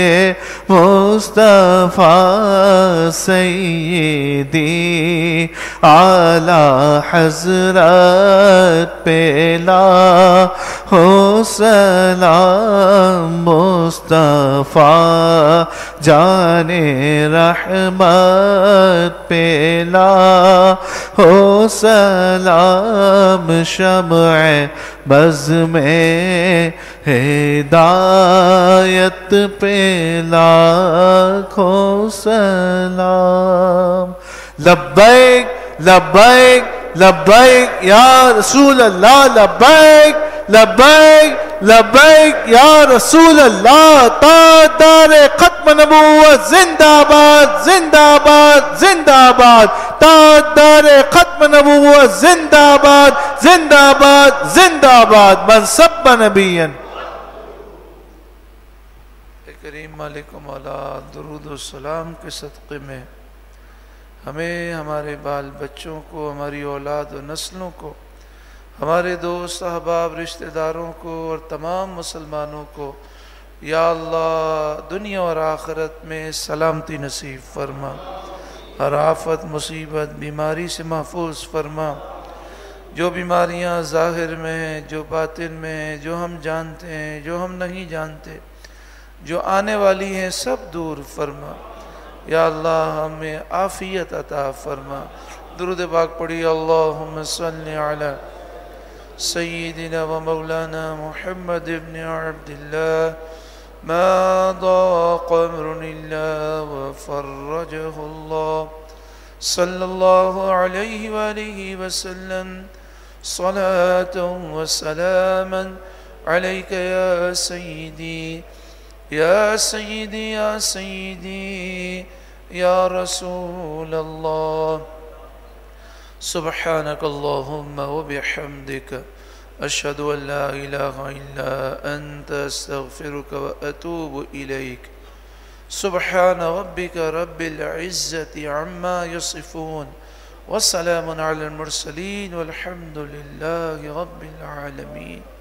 Speaker 1: مصطفیٰ سیدی اعلیٰ حضرت پہ لاکھوں سلام مصطفیٰ جان رحمت پہ لاکھوں سلام شمع بز میں ہدایت پہ لاکھوں سلام لبیک لبیک لبیک یا رسول اللہ لبیک لبیک لبیک یا رسول اللہ تاجدار ختم نبوت زندہ باد زندہ باد زندہ باد تاجدار ختم نبوت زندہ باد زندہ باد زندہ باد من سب نبیًا کریم مالک و مولا درود و سلام کے صدقے میں ہمیں ہمارے بال بچوں کو ہماری اولاد و نسلوں کو ہمارے دوست احباب رشتہ داروں کو اور تمام مسلمانوں کو یا اللہ دنیا اور آخرت میں سلامتی نصیب فرما ہر آفت مصیبت بیماری سے محفوظ فرما جو بیماریاں ظاہر میں ہیں جو باطن میں ہیں جو ہم جانتے ہیں جو ہم نہیں جانتے جو آنے والی ہیں سب دور فرما یا اللہ ہمیں عافیت عطا فرما درود پاک پڑھی اللہم صلی علی سیدنا و مولانا محمد ابن عبداللہ ما ضاق امر اللہ وفرجہ اللہ صلی اللہ علیہ وآلہ وسلم صلاة و سلاما علیک یا سیدی یا سیدی یا سیدی یا رسول اللہ سبحانک اللہم و بحمدک اشہد ان لا الہ الا انت استغفرک و اتوب الیک سبحان ربک رب العزت عما یصفون والسلام علی المرسلین والحمد للہ رب العالمین.